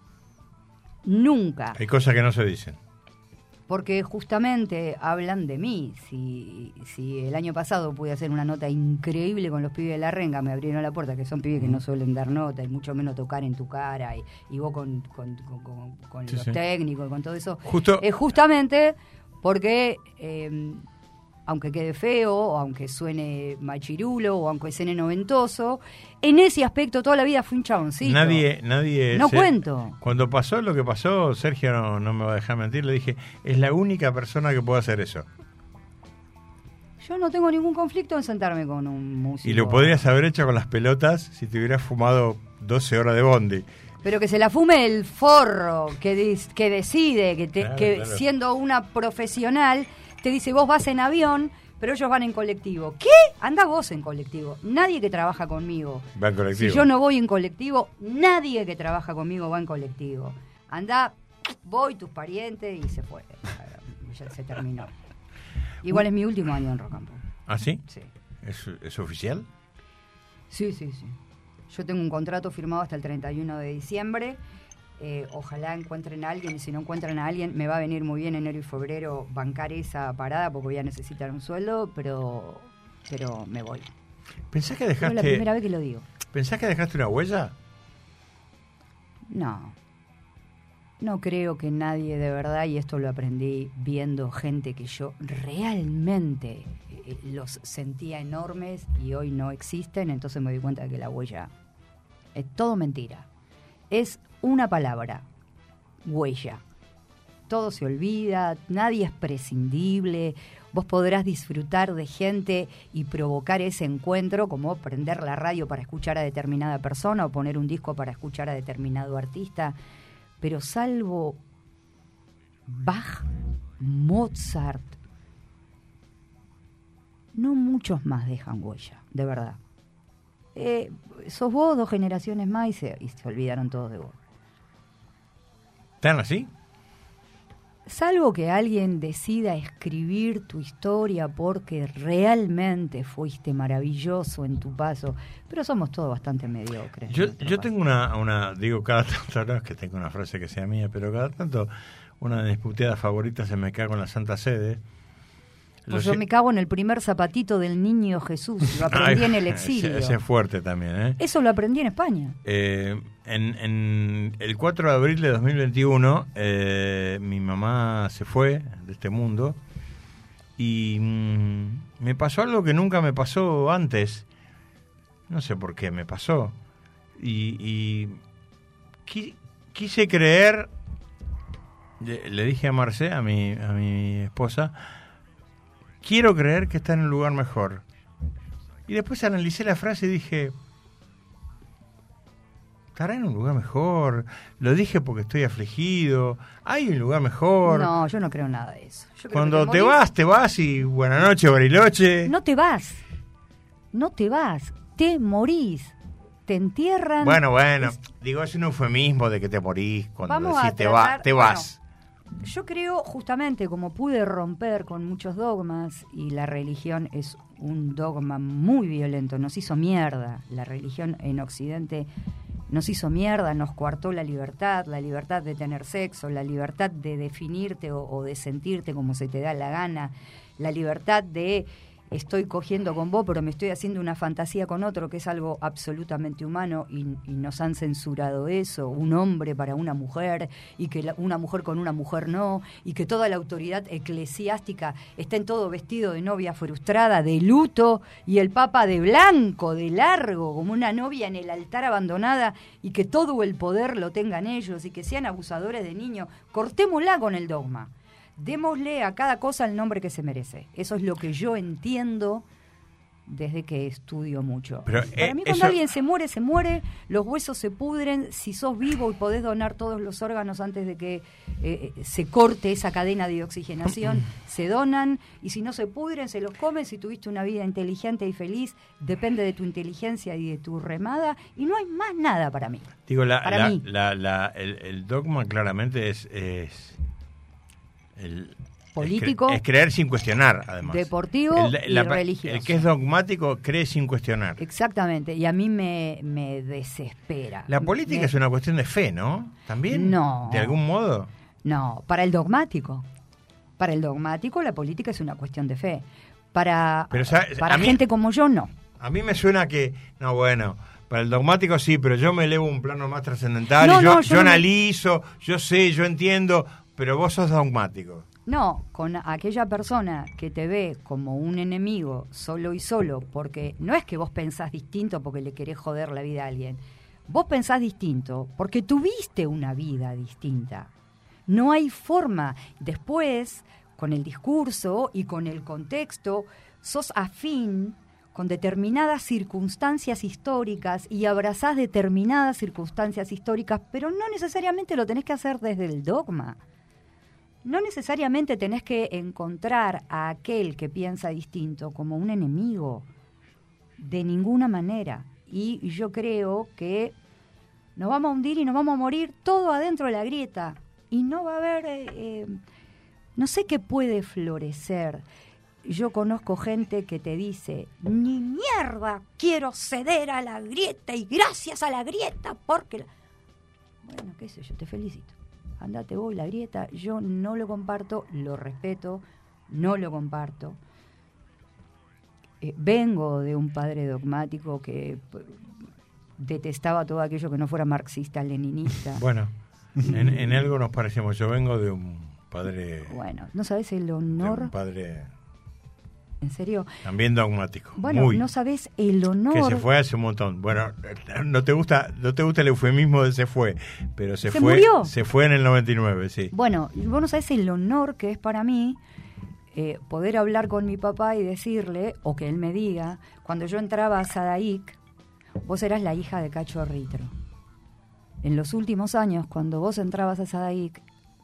Hay cosas que no se dicen. Porque justamente hablan de mí. Si el año pasado pude hacer una nota increíble con los pibes de La Renga, me abrieron la puerta, que son pibes que no suelen dar nota y mucho menos tocar en tu cara, y vos con Sí, los sí. técnicos y con todo eso. Justo- Es justamente porque, aunque quede feo, o aunque suene machirulo, o aunque suene noventoso, en ese aspecto toda la vida fui un chaboncito. Nadie No cuento. Cuando pasó lo que pasó, Sergio no me va a dejar mentir, le dije, es la única persona que puede hacer eso. Yo no tengo ningún conflicto en sentarme con un músico. Y lo podrías haber hecho con las pelotas si te hubieras fumado 12 horas de bondi. Pero que se la fume el forro, que decide, Claro, que claro. siendo una profesional, te dice, vos vas en avión, pero ellos van en colectivo. ¿Qué? Anda vos en colectivo. Nadie que trabaja conmigo. Va en colectivo. Si yo no voy en colectivo, nadie que trabaja conmigo va en colectivo. Anda, voy, tus parientes, y se fue. Ya se terminó. Igual es mi último año en Rock and Pop. ¿Ah, sí? Sí. ¿Es oficial? Sí. Yo tengo un contrato firmado hasta el 31 de diciembre. Ojalá encuentren a alguien, y si no encuentran a alguien, me va a venir muy bien enero y febrero bancar esa parada porque voy a necesitar un sueldo, pero me voy. ¿Pensás que No dejaste... es la primera vez que lo digo. ¿Pensás que dejaste una huella? No creo que nadie de verdad, y esto lo aprendí viendo gente que yo realmente los sentía enormes y hoy no existen, entonces me di cuenta de que la huella es todo mentira. Es una palabra, huella. Todo se olvida, nadie es prescindible. Vos podrás disfrutar de gente y provocar ese encuentro, como prender la radio para escuchar a determinada persona o poner un disco para escuchar a determinado artista. Pero salvo Bach, Mozart, no muchos más dejan huella, de verdad. Sos vos 2 generaciones más y se olvidaron todos de vos. ¿Tan así? Salvo que alguien decida escribir tu historia porque realmente fuiste maravilloso en tu paso, pero somos todos bastante mediocres. Yo tengo una, digo cada tanto, no es que tengo una frase que sea mía, pero cada tanto una de mis puteadas favoritas se me cago en la Santa Sede. Pues yo me cago en el primer zapatito del niño Jesús, lo aprendí en el exilio. Ese es fuerte también, ¿eh? Eso lo aprendí en España. En el 4 de abril de 2021 mi mamá se fue de este mundo y me pasó algo que nunca me pasó antes. No sé por qué me pasó. Y quise creer, le dije a Marcé, a mi esposa, quiero creer que está en un lugar mejor. Y después analicé la frase y dije, ¿estará en un lugar mejor? Lo dije porque estoy afligido. ¿Hay un lugar mejor? No, yo no creo nada de eso. Cuando te vas y buenas noches, Bariloche. No te vas, te morís, te entierran. Bueno, digo, es un eufemismo de que te morís cuando Vamos decís a te vas. Yo creo, justamente, como pude romper con muchos dogmas, y la religión es un dogma muy violento, nos hizo mierda. La religión en Occidente nos hizo mierda, nos coartó la libertad de tener sexo, la libertad de definirte o de sentirte como se te da la gana, la libertad de estoy cogiendo con vos, pero me estoy haciendo una fantasía con otro, que es algo absolutamente humano, y nos han censurado eso, un hombre para una mujer, y que una mujer con una mujer no, y que toda la autoridad eclesiástica está en todo vestido de novia frustrada, de luto, y el Papa de blanco, de largo, como una novia en el altar abandonada, y que todo el poder lo tengan ellos, y que sean abusadores de niños. Cortémosla con el dogma. Démosle a cada cosa el nombre que se merece. Eso es lo que yo entiendo desde que estudio mucho. Pero, para mí, cuando alguien se muere, los huesos se pudren. Si sos vivo y podés donar todos los órganos antes de que se corte esa cadena de oxigenación, se donan. Y si no se pudren, se los comen. Si tuviste una vida inteligente y feliz, depende de tu inteligencia y de tu remada. Y no hay más nada para mí. Digo, mí. El dogma claramente es político, es creer sin cuestionar, además. Deportivo y religioso. El que es dogmático cree sin cuestionar. Exactamente, y a mí me desespera. La política es una cuestión de fe, ¿no? ¿También? No. ¿De algún modo? No, para el dogmático la política es una cuestión de fe. Para gente como yo, no. A mí me suena que, no, bueno, para el dogmático sí, pero yo me elevo a un plano más trascendental, yo analizo, yo sé, yo entiendo, pero vos sos dogmático. No, con aquella persona que te ve como un enemigo solo, porque no es que vos pensás distinto porque le querés joder la vida a alguien. Vos pensás distinto porque tuviste una vida distinta. No hay forma. Después, con el discurso y con el contexto, sos afín con determinadas circunstancias históricas y abrazás determinadas circunstancias históricas, pero no necesariamente lo tenés que hacer desde el dogma. No necesariamente tenés que encontrar a aquel que piensa distinto como un enemigo, de ninguna manera. Y yo creo que nos vamos a hundir y nos vamos a morir todo adentro de la grieta. Y no va a haber, no sé qué puede florecer. Yo conozco gente que te dice, ni mierda, quiero ceder a la grieta y gracias a la grieta, porque... Bueno, qué sé yo, te felicito. Andate vos, la grieta, yo no lo comparto, lo respeto, no lo comparto. Vengo de un padre dogmático que detestaba todo aquello que no fuera marxista, leninista. Bueno, en algo nos parecemos. Yo vengo de un padre... Bueno, ¿no sabes el honor? De un padre... ¿En serio? También dogmático. Bueno, muy, no sabés el honor... Que se fue hace un montón. Bueno, no te gusta el eufemismo de se fue, pero se fue. ¿Murió? Se fue en el 99, sí. Bueno, vos no sabés el honor que es para mí poder hablar con mi papá y decirle, o que él me diga, cuando yo entraba a Sadaic, vos eras la hija de Cacho Ritro. En los últimos años, cuando vos entrabas a Sadaic,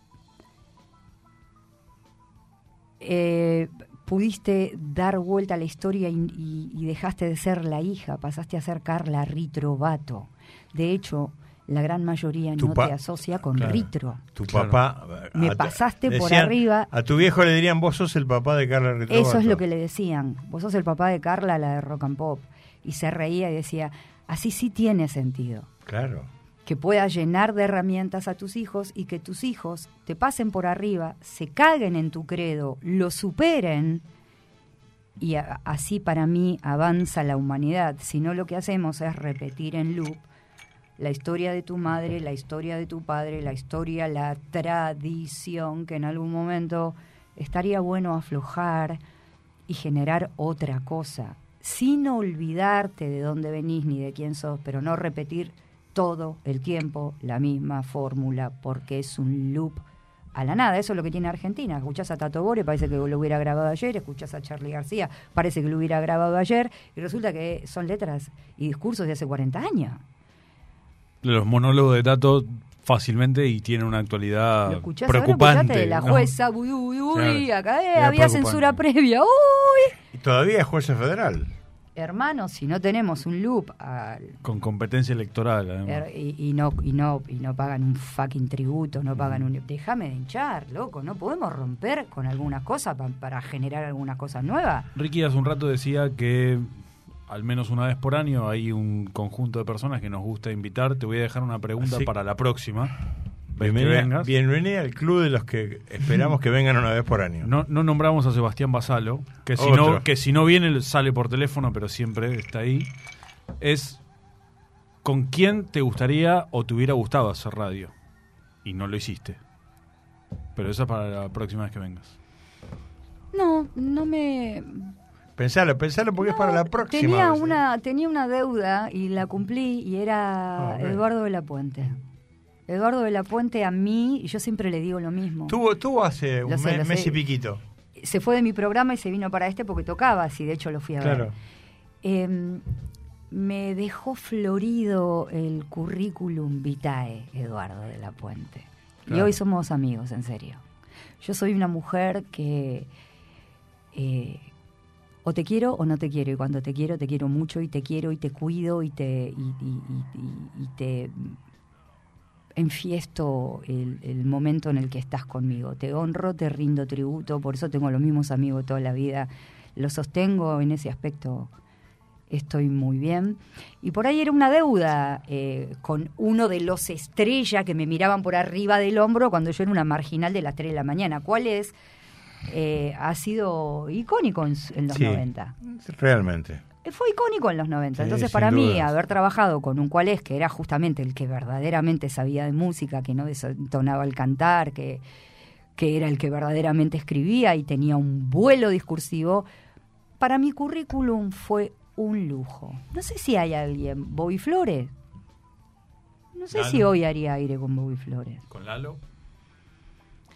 pudiste dar vuelta a la historia y dejaste de ser la hija, pasaste a ser Carla Ritrovato. De hecho, la gran mayoría no te asocia con Ritro. Tu papá... Me pasaste por arriba. A tu viejo le dirían, vos sos el papá de Carla Ritrovato. Eso es lo que le decían. Vos sos el papá de Carla, la de Rock and Pop. Y se reía y decía, así sí tiene sentido. Claro. Que puedas llenar de herramientas a tus hijos y que tus hijos te pasen por arriba, se caguen en tu credo, lo superen y así para mí avanza la humanidad. Si no, lo que hacemos es repetir en loop la historia de tu madre, la historia de tu padre, la historia, la tradición, que en algún momento estaría bueno aflojar y generar otra cosa, sin olvidarte de dónde venís ni de quién sos, pero no repetir todo el tiempo la misma fórmula, porque es un loop a la nada. Eso es lo que tiene Argentina. Escuchás a Tato Bore, parece que lo hubiera grabado ayer. Escuchás a Charly García, parece que lo hubiera grabado ayer. Y resulta que son letras y discursos de hace 40 años. Los monólogos de Tato fácilmente y tienen una actualidad preocupante. Ahora de la jueza, ¿no? uy, acá había censura previa. Uy. Y todavía es jueza federal. Hermanos, si no tenemos un loop con competencia electoral además. Y no pagan un fucking tributo, no pagan un... Déjame de hinchar, loco, no podemos romper con algunas cosas para generar algunas cosas nuevas. Ricky hace un rato decía que al menos una vez por año hay un conjunto de personas que nos gusta invitar. Te voy a dejar una pregunta para la próxima. Bienvenida al club de los que esperamos que vengan una vez por año. No nombramos a Sebastián Basalo, que si no viene sale por teléfono, pero siempre está ahí. Es ¿con quién te gustaría o te hubiera gustado hacer radio? Y no lo hiciste. Pero eso es para la próxima vez que vengas. No me... Pensalo porque es para la próxima. Tenía una deuda y la cumplí y era Eduardo de la Puente. Eduardo de la Puente a mí, y yo siempre le digo lo mismo. Tuvo hace un mes y piquito. Se fue de mi programa y se vino para este porque tocaba, así de hecho lo fui a ver. Me dejó florido el currículum vitae, Eduardo de la Puente. Claro. Y hoy somos amigos, en serio. Yo soy una mujer que o te quiero o no te quiero, y cuando te quiero mucho, y te quiero y te cuido y te enfiesto el momento en el que estás conmigo. Te honro, te rindo tributo, por eso tengo los mismos amigos toda la vida. Los sostengo en ese aspecto, estoy muy bien. Y por ahí era una deuda con uno de los estrellas que me miraban por arriba del hombro cuando yo era una marginal de las 3 de la mañana. ¿Cuál es? Ha sido icónico en los 90. Realmente. Fue icónico en los 90, entonces para mí haber trabajado con un Cual es, que era justamente el que verdaderamente sabía de música, que no desentonaba al cantar, que era el que verdaderamente escribía y tenía un vuelo discursivo, para mi currículum fue un lujo. No sé si hay alguien, Bobby Flores, no sé si hoy haría aire con Bobby Flores. ¿Con Lalo?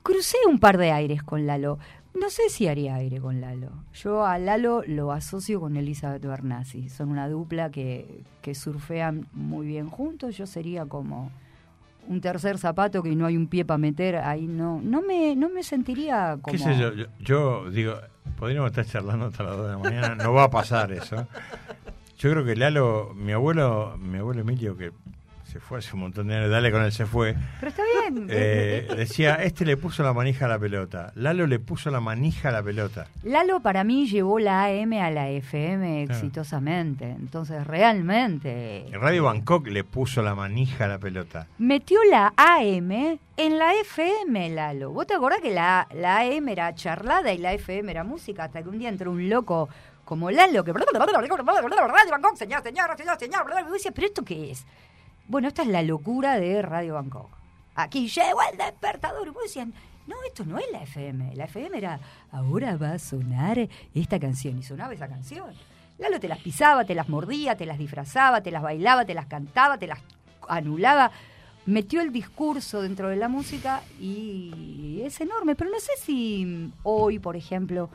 crucé un par de aires con Lalo. No sé si haría aire con Lalo. Yo a Lalo lo asocio con Elizabeth Bernassi. Son una dupla que surfean muy bien juntos. Yo sería como un tercer zapato que no hay un pie para meter. Ahí no me sentiría como... ¿Qué sé yo? Yo digo, podríamos estar charlando hasta las 2 de la mañana. No va a pasar eso. Yo creo que Lalo, mi abuelo Emilio, que se fue hace un montón de años, dale con él se fue. Pero está bien. Decía, le puso la manija a la pelota. Lalo le puso la manija a la pelota. Lalo para mí llevó la AM a la FM exitosamente. Entonces realmente... Radio Bangkok le puso la manija a la pelota. Metió la AM en la FM, Lalo. ¿Vos te acordás que la AM era charlada y la FM era música? Hasta que un día entró un loco como Lalo que... Radio Bangkok, señor. Y vos decías, ¿pero esto qué es? Bueno, esta es la locura de Radio Bangkok. Aquí llegó el despertador. Y vos decían, no, esto no es la FM. La FM era, ahora va a sonar esta canción. Y sonaba esa canción. Lalo te las pisaba, te las mordía, te las disfrazaba, te las bailaba, te las cantaba, te las anulaba. Metió el discurso dentro de la música y es enorme. Pero no sé si hoy, por ejemplo,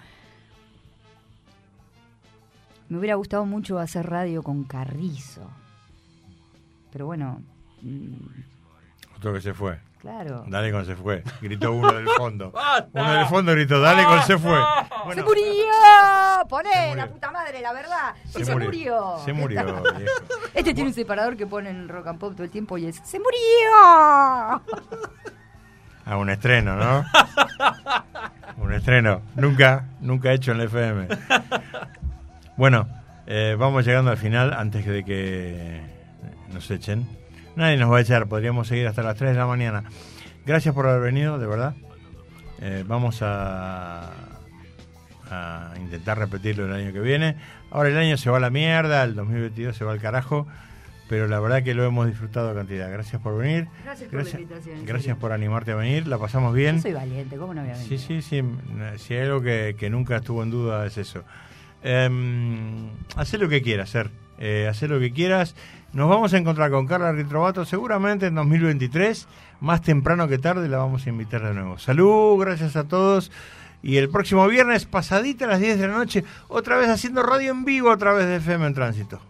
me hubiera gustado mucho hacer radio con Carrizo. Pero bueno... Otro que se fue. Claro. Dale con se fue. Gritó uno del fondo. Uno del fondo gritó, dale con se fue. Bueno, ¡se murió! Poné, la puta madre, la verdad. Se murió. Se murió, viejo. Este tiene un separador que pone en Rock and Pop todo el tiempo y es ¡se murió! Un estreno, ¿no? Un estreno. Nunca hecho en la FM. Bueno, vamos llegando al final antes de que nos echen. Nadie nos va a echar, podríamos seguir hasta las 3 de la mañana. Gracias por haber venido, de verdad. Vamos a intentar repetirlo el año que viene. Ahora el año se va a la mierda, el 2022 se va al carajo, pero la verdad que lo hemos disfrutado a cantidad. Gracias por venir. Gracias por la invitación. Gracias por animarte a venir, la pasamos bien. Yo soy valiente, ¿cómo no voy a venir? Sí, si hay algo que nunca estuvo en duda es eso. Hacé lo que quieras, hacé lo que quieras. Nos vamos a encontrar con Carla Ritrovato seguramente en 2023, más temprano que tarde la vamos a invitar de nuevo. Salud, gracias a todos. Y el próximo viernes, pasadita a las 10 de la noche, otra vez haciendo radio en vivo a través de FM en Tránsito.